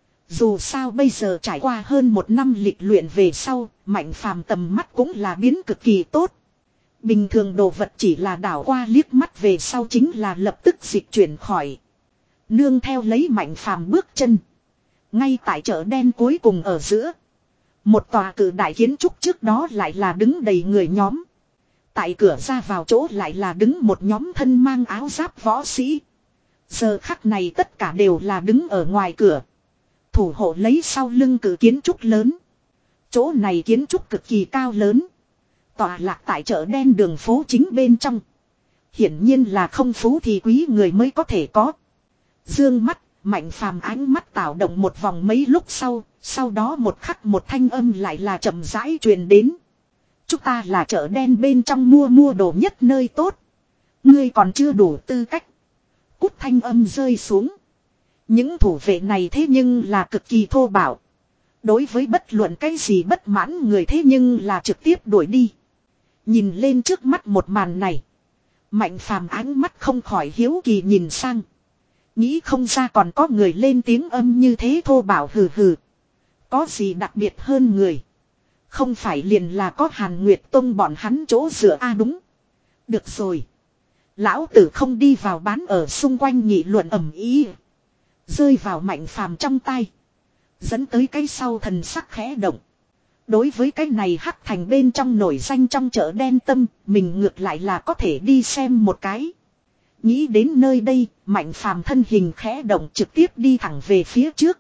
Dù sao bây giờ trải qua hơn một năm lịch luyện về sau, Mạnh Phàm tầm mắt cũng là biến cực kỳ tốt. Bình thường đồ vật chỉ là đảo qua liếc mắt về sau chính là lập tức dịch chuyển khỏi. Nương theo lấy Mạnh Phàm bước chân. Ngay tại chợ đen cuối cùng ở giữa. Một tòa cự đại kiến trúc trước đó lại là đứng đầy người nhóm. Tại cửa ra vào chỗ lại là đứng một nhóm thân mang áo giáp võ sĩ. Giờ khắc này tất cả đều là đứng ở ngoài cửa. Thủ hộ lấy sau lưng cự kiến trúc lớn. Chỗ này kiến trúc cực kỳ cao lớn. Tọa lạc tại chợ đen đường phố chính bên trong. Hiển nhiên là không phú thì quý người mới có thể có. Dương mắt, Mạnh Phàm ánh mắt tạo động một vòng mấy lúc sau. Sau đó một khắc một thanh âm lại là chậm rãi truyền đến. Chúng ta là chợ đen bên trong mua mua đồ nhất nơi tốt. Ngươi còn chưa đủ tư cách. Cút thanh âm rơi xuống. Những thủ vệ này thế nhưng là cực kỳ thô bạo. Đối với bất luận cái gì bất mãn người thế nhưng là trực tiếp đuổi đi. Nhìn lên trước mắt một màn này. Mạnh Phàm ánh mắt không khỏi hiếu kỳ nhìn sang. Nghĩ không ra còn có người lên tiếng âm như thế thô bạo hừ hừ. Có gì đặc biệt hơn người. Không phải liền là có Hàn Nguyệt Tông bọn hắn chỗ dựa a à đúng. Được rồi. Lão tử không đi vào bán ở xung quanh nghị luận ầm ý. Rơi vào Mạnh Phàm trong tay. Dẫn tới cái sau thần sắc khẽ động. Đối với cái này hắc thành bên trong nổi danh trong chợ đen tâm. Mình ngược lại là có thể đi xem một cái. Nghĩ đến nơi đây. Mạnh Phàm thân hình khẽ động trực tiếp đi thẳng về phía trước.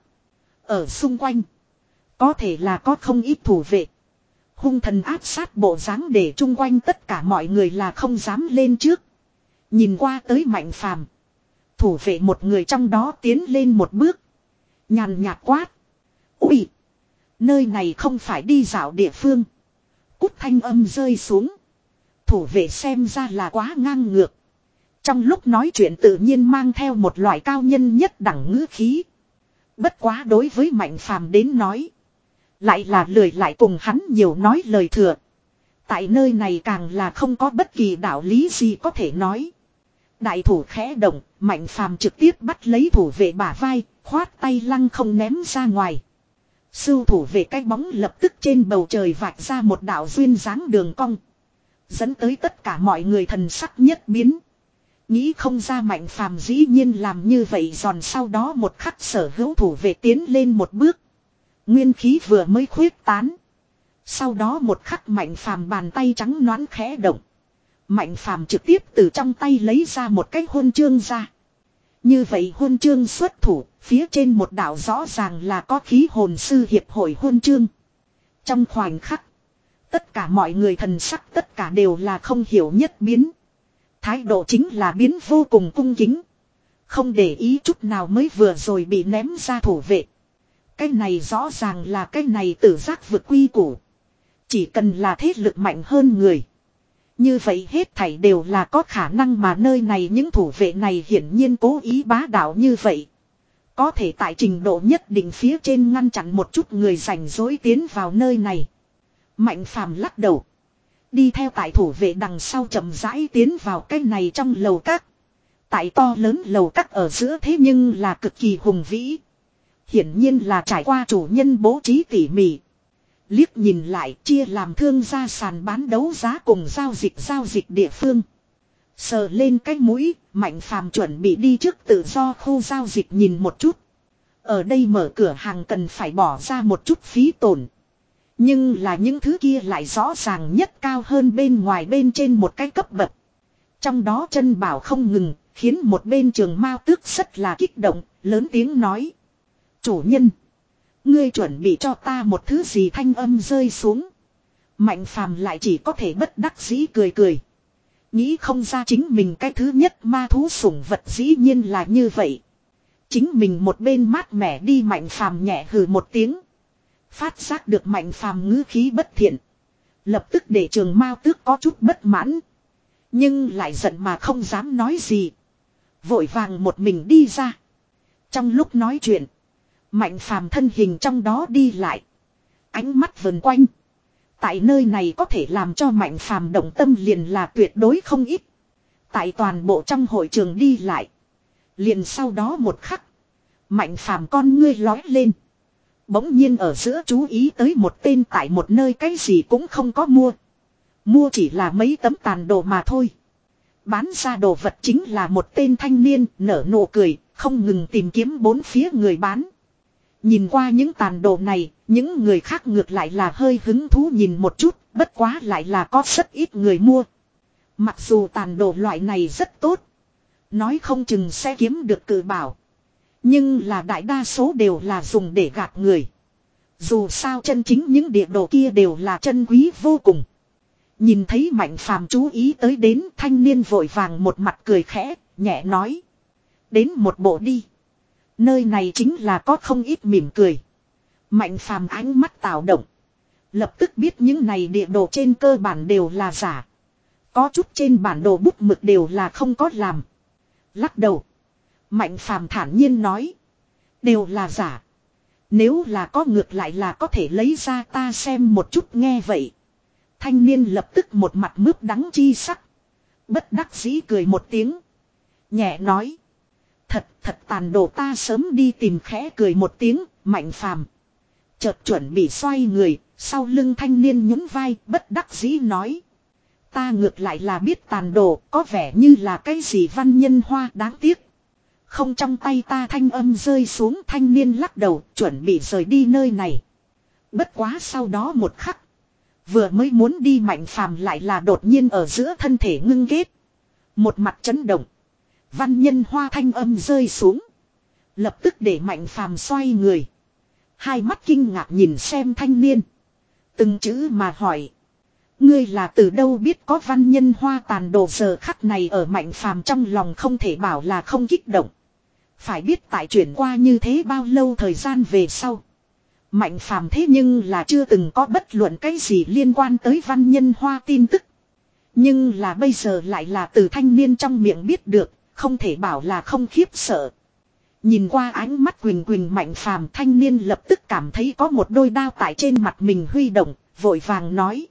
Ở xung quanh. Có thể là có không ít thủ vệ. Hung thần áp sát bộ dáng để chung quanh tất cả mọi người là không dám lên trước. Nhìn qua tới Mạnh Phàm. Thủ vệ một người trong đó tiến lên một bước. Nhàn nhạt quát. Ui! Nơi này không phải đi dạo địa phương. Cút thanh âm rơi xuống. Thủ vệ xem ra là quá ngang ngược. Trong lúc nói chuyện tự nhiên mang theo một loại cao nhân nhất đẳng ngữ khí. Bất quá đối với Mạnh Phàm đến nói. Lại là lười lại cùng hắn nhiều nói lời thừa. Tại nơi này càng là không có bất kỳ đạo lý gì có thể nói. Đại thủ khẽ động, Mạnh Phàm trực tiếp bắt lấy thủ vệ bả vai, khoát tay lăng không ném ra ngoài. Sưu thủ vệ cái bóng lập tức trên bầu trời vạch ra một đạo duyên dáng đường cong. Dẫn tới tất cả mọi người thần sắc nhất biến. Nghĩ không ra Mạnh Phàm dĩ nhiên làm như vậy giòn sau đó một khắc sở hữu thủ vệ tiến lên một bước. Nguyên khí vừa mới khuyết tán. Sau đó một khắc Mạnh Phàm bàn tay trắng nõn khẽ động. Mạnh Phàm trực tiếp từ trong tay lấy ra một cái huân chương ra. Như vậy huân chương xuất thủ, phía trên một đạo rõ ràng là có khí hồn sư hiệp hội huân chương. Trong khoảnh khắc, tất cả mọi người thần sắc tất cả đều là không hiểu nhất biến. Thái độ chính là biến vô cùng cung kính. Không để ý chút nào mới vừa rồi bị ném ra thủ vệ. Cái này rõ ràng là cái này tự giác vượt quy củ. Chỉ cần là thế lực mạnh hơn người. Như vậy hết thảy đều là có khả năng mà nơi này những thủ vệ này hiển nhiên cố ý bá đạo như vậy. Có thể tại trình độ nhất định phía trên ngăn chặn một chút người rảnh rỗi tiến vào nơi này. Mạnh Phàm lắc đầu. Đi theo tại thủ vệ đằng sau chậm rãi tiến vào cái này trong lầu các. Tại to lớn lầu các ở giữa thế nhưng là cực kỳ hùng vĩ. Hiển nhiên là trải qua chủ nhân bố trí tỉ mỉ. Liếc nhìn lại chia làm thương gia sàn bán đấu giá cùng giao dịch giao dịch địa phương. Sờ lên cái mũi, Mạnh Phàm chuẩn bị đi trước tự do khu giao dịch nhìn một chút. Ở đây mở cửa hàng cần phải bỏ ra một chút phí tổn. Nhưng là những thứ kia lại rõ ràng nhất cao hơn bên ngoài bên trên một cái cấp bậc. Trong đó chân bảo không ngừng, khiến một bên Trường Mao Tước rất là kích động, lớn tiếng nói. Chủ nhân, ngươi chuẩn bị cho ta một thứ gì thanh âm rơi xuống. Mạnh Phàm lại chỉ có thể bất đắc dĩ cười cười. Nghĩ không ra chính mình cái thứ nhất ma thú sủng vật dĩ nhiên là như vậy. Chính mình một bên mát mẻ đi Mạnh Phàm nhẹ hừ một tiếng. Phát giác được Mạnh Phàm ngữ khí bất thiện. Lập tức để Trường Mao Tước có chút bất mãn. Nhưng lại giận mà không dám nói gì. Vội vàng một mình đi ra. Trong lúc nói chuyện. Mạnh Phàm thân hình trong đó đi lại. Ánh mắt vần quanh. Tại nơi này có thể làm cho Mạnh Phàm động tâm liền là tuyệt đối không ít. Tại toàn bộ trong hội trường đi lại. Liền sau đó một khắc. Mạnh phàm con ngươi lói lên. Bỗng nhiên ở giữa chú ý tới một tên tại một nơi cái gì cũng không có mua. Mua chỉ là mấy tấm tàn đồ mà thôi. Bán ra đồ vật chính là một tên thanh niên nở nụ cười, không ngừng tìm kiếm bốn phía người bán. Nhìn qua những tàn đồ này, những người khác ngược lại là hơi hứng thú nhìn một chút, bất quá lại là có rất ít người mua. Mặc dù tàn đồ loại này rất tốt, nói không chừng sẽ kiếm được cự bảo. Nhưng là đại đa số đều là dùng để gạt người. Dù sao chân chính những địa đồ kia đều là chân quý vô cùng. Nhìn thấy Mạnh Phàm chú ý tới đến, thanh niên vội vàng một mặt cười khẽ, nhẹ nói. Đến một bộ đi. Nơi này chính là có không ít mỉm cười. Mạnh Phàm ánh mắt tạo động. Lập tức biết những này địa đồ trên cơ bản đều là giả. Có chút trên bản đồ bút mực đều là không có làm. Lắc đầu. Mạnh Phàm thản nhiên nói. Đều là giả. Nếu là có ngược lại là có thể lấy ra ta xem một chút. Nghe vậy. Thanh niên lập tức một mặt mướp đắng chi sắc. Bất đắc dĩ cười một tiếng. Nhẹ nói. Thật thật tàn đồ ta sớm đi tìm, khẽ cười một tiếng. Mạnh Phàm chợt chuẩn bị xoay người. Sau lưng thanh niên nhún vai bất đắc dĩ nói. Ta ngược lại là biết tàn đồ, có vẻ như là cái gì văn nhân hoa, đáng tiếc. Không, trong tay ta thanh âm rơi xuống, thanh niên lắc đầu, chuẩn bị rời đi nơi này. Bất quá sau đó một khắc. Vừa mới muốn đi Mạnh Phàm lại là đột nhiên ở giữa thân thể ngưng kết. Một mặt chấn động. Văn nhân hoa thanh âm rơi xuống. Lập tức để Mạnh Phàm xoay người. Hai mắt kinh ngạc nhìn xem thanh niên. Từng chữ mà hỏi. Ngươi là từ đâu biết có văn nhân hoa tàn đồ? Giờ khắc này ở Mạnh Phàm trong lòng không thể bảo là không kích động. Phải biết tại chuyển qua như thế bao lâu thời gian về sau. Mạnh Phàm thế nhưng là chưa từng có bất luận cái gì liên quan tới văn nhân hoa tin tức. Nhưng là bây giờ lại là từ thanh niên trong miệng biết được, không thể bảo là không khiếp sợ. Nhìn qua ánh mắt quỳnh quỳnh Mạnh Phàm, thanh niên lập tức cảm thấy có một đôi đao tại trên mặt mình huy động, vội vàng nói.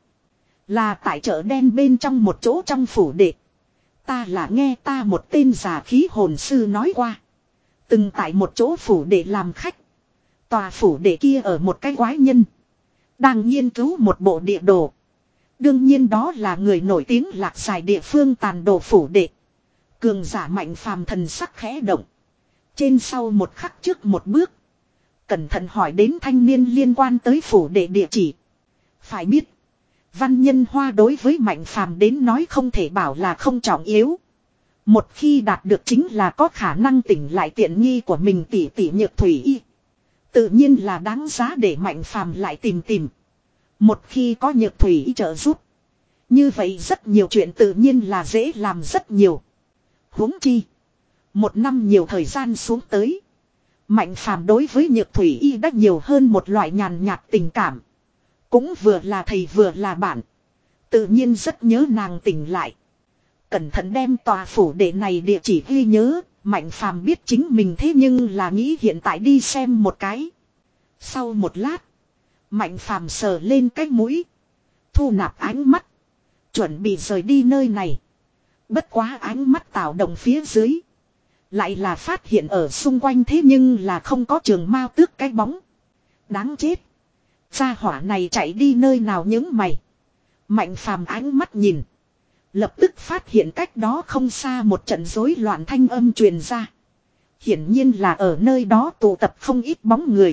Là tại chợ đen bên trong một chỗ trong phủ đệ. Ta là nghe ta một tên già khí hồn sư nói qua. Từng tại một chỗ phủ đệ làm khách. Tòa phủ đệ kia ở một cái quái nhân đang nghiên cứu một bộ địa đồ. Đương nhiên đó là người nổi tiếng lạc dài địa phương tàn đồ phủ đệ. Cường giả Mạnh Phàm thần sắc khẽ động. Trên sau một khắc trước một bước. Cẩn thận hỏi đến thanh niên liên quan tới phủ đệ địa chỉ. Phải biết. Văn nhân hoa đối với Mạnh Phàm đến nói không thể bảo là không trọng yếu. Một khi đạt được chính là có khả năng tỉnh lại tiện nghi của mình tỷ tỷ Nhược Thủy Y. Tự nhiên là đáng giá để Mạnh Phàm lại tìm tìm. Một khi có Nhược Thủy Y trợ giúp. Như vậy rất nhiều chuyện tự nhiên là dễ làm rất nhiều. Huống chi. Một năm nhiều thời gian xuống tới. Mạnh Phàm đối với Nhược Thủy Y đã nhiều hơn một loại nhàn nhạt tình cảm. Cũng vừa là thầy vừa là bạn. Tự nhiên rất nhớ nàng tỉnh lại. Cẩn thận đem tòa phủ đệ này địa chỉ ghi nhớ. Mạnh Phàm biết chính mình thế nhưng là nghĩ hiện tại đi xem một cái. Sau một lát. Mạnh Phàm sờ lên cái mũi. Thu nạp ánh mắt. Chuẩn bị rời đi nơi này. Bất quá ánh mắt tạo động phía dưới. Lại là phát hiện ở xung quanh thế nhưng là không có Trường Mao Tước cái bóng. Đáng chết. Gia hỏa này chạy đi nơi nào những mày. Mạnh Phàm ánh mắt nhìn. Lập tức phát hiện cách đó không xa một trận rối loạn thanh âm truyền ra. Hiển nhiên là ở nơi đó tụ tập không ít bóng người.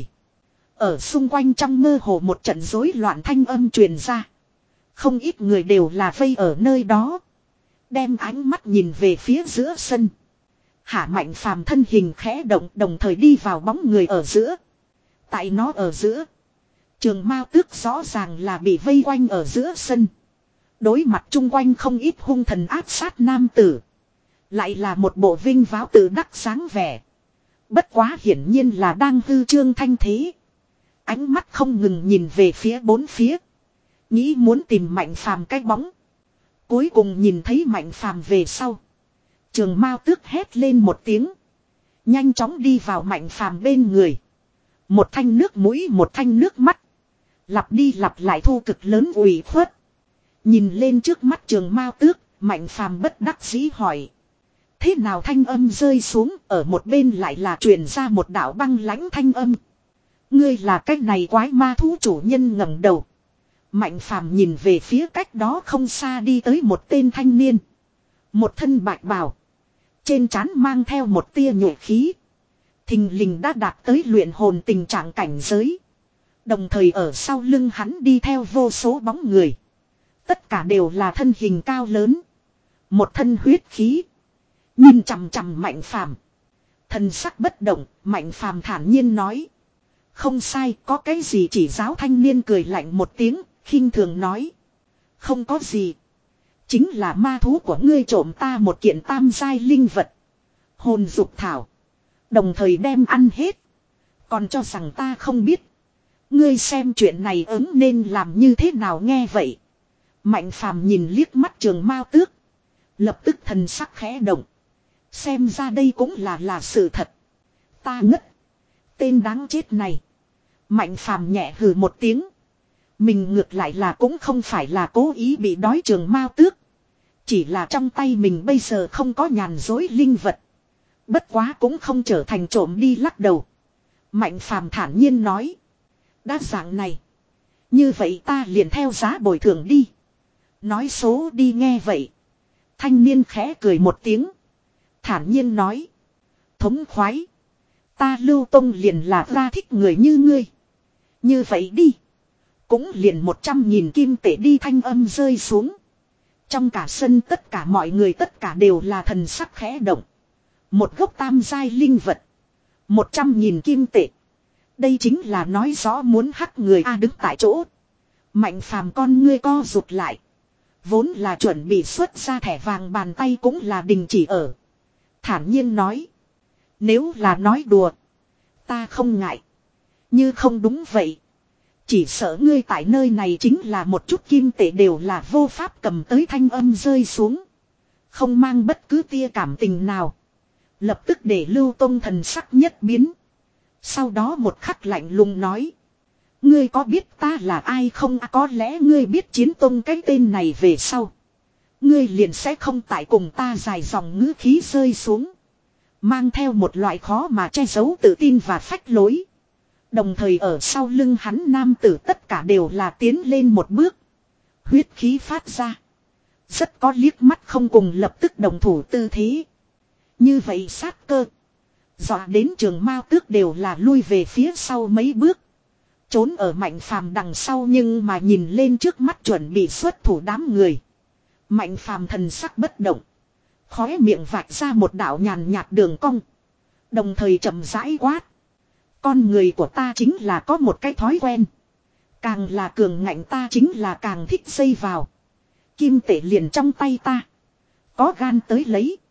Ở xung quanh trong mơ hồ một trận rối loạn thanh âm truyền ra. Không ít người đều là vây ở nơi đó. Đem ánh mắt nhìn về phía giữa sân. Hạ Mạnh Phàm thân hình khẽ động, đồng thời đi vào bóng người ở giữa. Tại nó ở giữa. Trường Mao Tước rõ ràng là bị vây quanh ở giữa sân. Đối mặt chung quanh không ít hung thần áp sát nam tử. Lại là một bộ vinh váo tự đắc sáng vẻ. Bất quá hiển nhiên là đang hư trương thanh thế. Ánh mắt không ngừng nhìn về phía bốn phía. Nghĩ muốn tìm Mạnh Phàm cái bóng. Cuối cùng nhìn thấy Mạnh Phàm về sau. Trường Mao Tước hét lên một tiếng. Nhanh chóng đi vào Mạnh Phàm bên người. Một thanh nước mũi một thanh nước mắt. Lặp đi lặp lại thu cực lớn ủy khuất. Nhìn lên trước mắt Trường Mao Tước. Mạnh phàm bất đắc dĩ hỏi. Thế nào thanh âm rơi xuống, ở một bên lại là truyền ra một đạo băng lãnh thanh âm. Ngươi là cái này quái ma thú chủ nhân ngẩng đầu. Mạnh phàm nhìn về phía cách đó không xa đi tới một tên thanh niên. Một thân bạch bào. Trên trán mang theo một tia nhuệ khí. Thình lình đã đạt tới luyện hồn tình trạng cảnh giới. Đồng thời ở sau lưng hắn đi theo vô số bóng người. Tất cả đều là thân hình cao lớn. Một thân huyết khí. Nhìn chằm chằm Mạnh phàm. Thần sắc bất động, Mạnh phàm thản nhiên nói. Không sai, có cái gì chỉ giáo thanh niên cười lạnh một tiếng, khinh thường nói. Không có gì. Chính là ma thú của ngươi trộm ta một kiện tam giai linh vật. Hồn dục thảo. Đồng thời đem ăn hết. Còn cho rằng ta không biết. Ngươi xem chuyện này ứng nên làm như thế nào nghe vậy. Mạnh phàm nhìn liếc mắt Trường Mao Tước. Lập tức thần sắc khẽ động. Xem ra đây cũng là là sự thật. Ta ngất. Tên đáng chết này. Mạnh phàm nhẹ hừ một tiếng. Mình ngược lại là cũng không phải là cố ý bị đói Trường Mao Tước. Chỉ là trong tay mình bây giờ không có nhàn dối linh vật. Bất quá cũng không trở thành trộm đi lắc đầu. Mạnh phàm thản nhiên nói. Đã dạng này. Như vậy ta liền theo giá bồi thường đi. Nói số đi nghe vậy. Thanh niên khẽ cười một tiếng. Thản nhiên nói. Thống khoái. Ta Lưu Tông liền là ra thích người như ngươi. Như vậy đi. Cũng liền một trăm nghìn kim tệ đi thanh âm rơi xuống. Trong cả sân tất cả mọi người tất cả đều là thần sắc khẽ động. Một gốc tam giai linh vật. Một trăm nghìn kim tệ. Đây chính là nói rõ muốn hắc người A đứng tại chỗ. Mạnh phàm con ngươi co rụt lại. Vốn là chuẩn bị xuất ra thẻ vàng bàn tay cũng là đình chỉ ở. Thản nhiên nói. Nếu là nói đùa. Ta không ngại. Như không đúng vậy. Chỉ sợ ngươi tại nơi này chính là một chút kim tệ đều là vô pháp cầm tới thanh âm rơi xuống. Không mang bất cứ tia cảm tình nào. Lập tức để Lưu Tông thần sắc nhất biến. Sau đó một khắc lạnh lùng nói. Ngươi có biết ta là ai không? À, có lẽ ngươi biết Chiến Tông cái tên này về sau. Ngươi liền sẽ không tại cùng ta dài dòng ngữ khí rơi xuống. Mang theo một loại khó mà che giấu tự tin và phách lối. Đồng thời ở sau lưng hắn nam tử tất cả đều là tiến lên một bước. Huyết khí phát ra. Rất có liếc mắt không cùng lập tức đồng thủ tư thế. Như vậy sát cơ. Dọa đến Trường Mao Tước đều là lui về phía sau mấy bước. Trốn ở Mạnh phàm đằng sau nhưng mà nhìn lên trước mắt chuẩn bị xuất thủ đám người. Mạnh phàm thần sắc bất động. Khóe miệng vạch ra một đạo nhàn nhạt đường cong. Đồng thời chậm rãi quát. Con người của ta chính là có một cái thói quen. Càng là cường ngạnh ta chính là càng thích xây vào. Kim tể liền trong tay ta. Có gan tới lấy.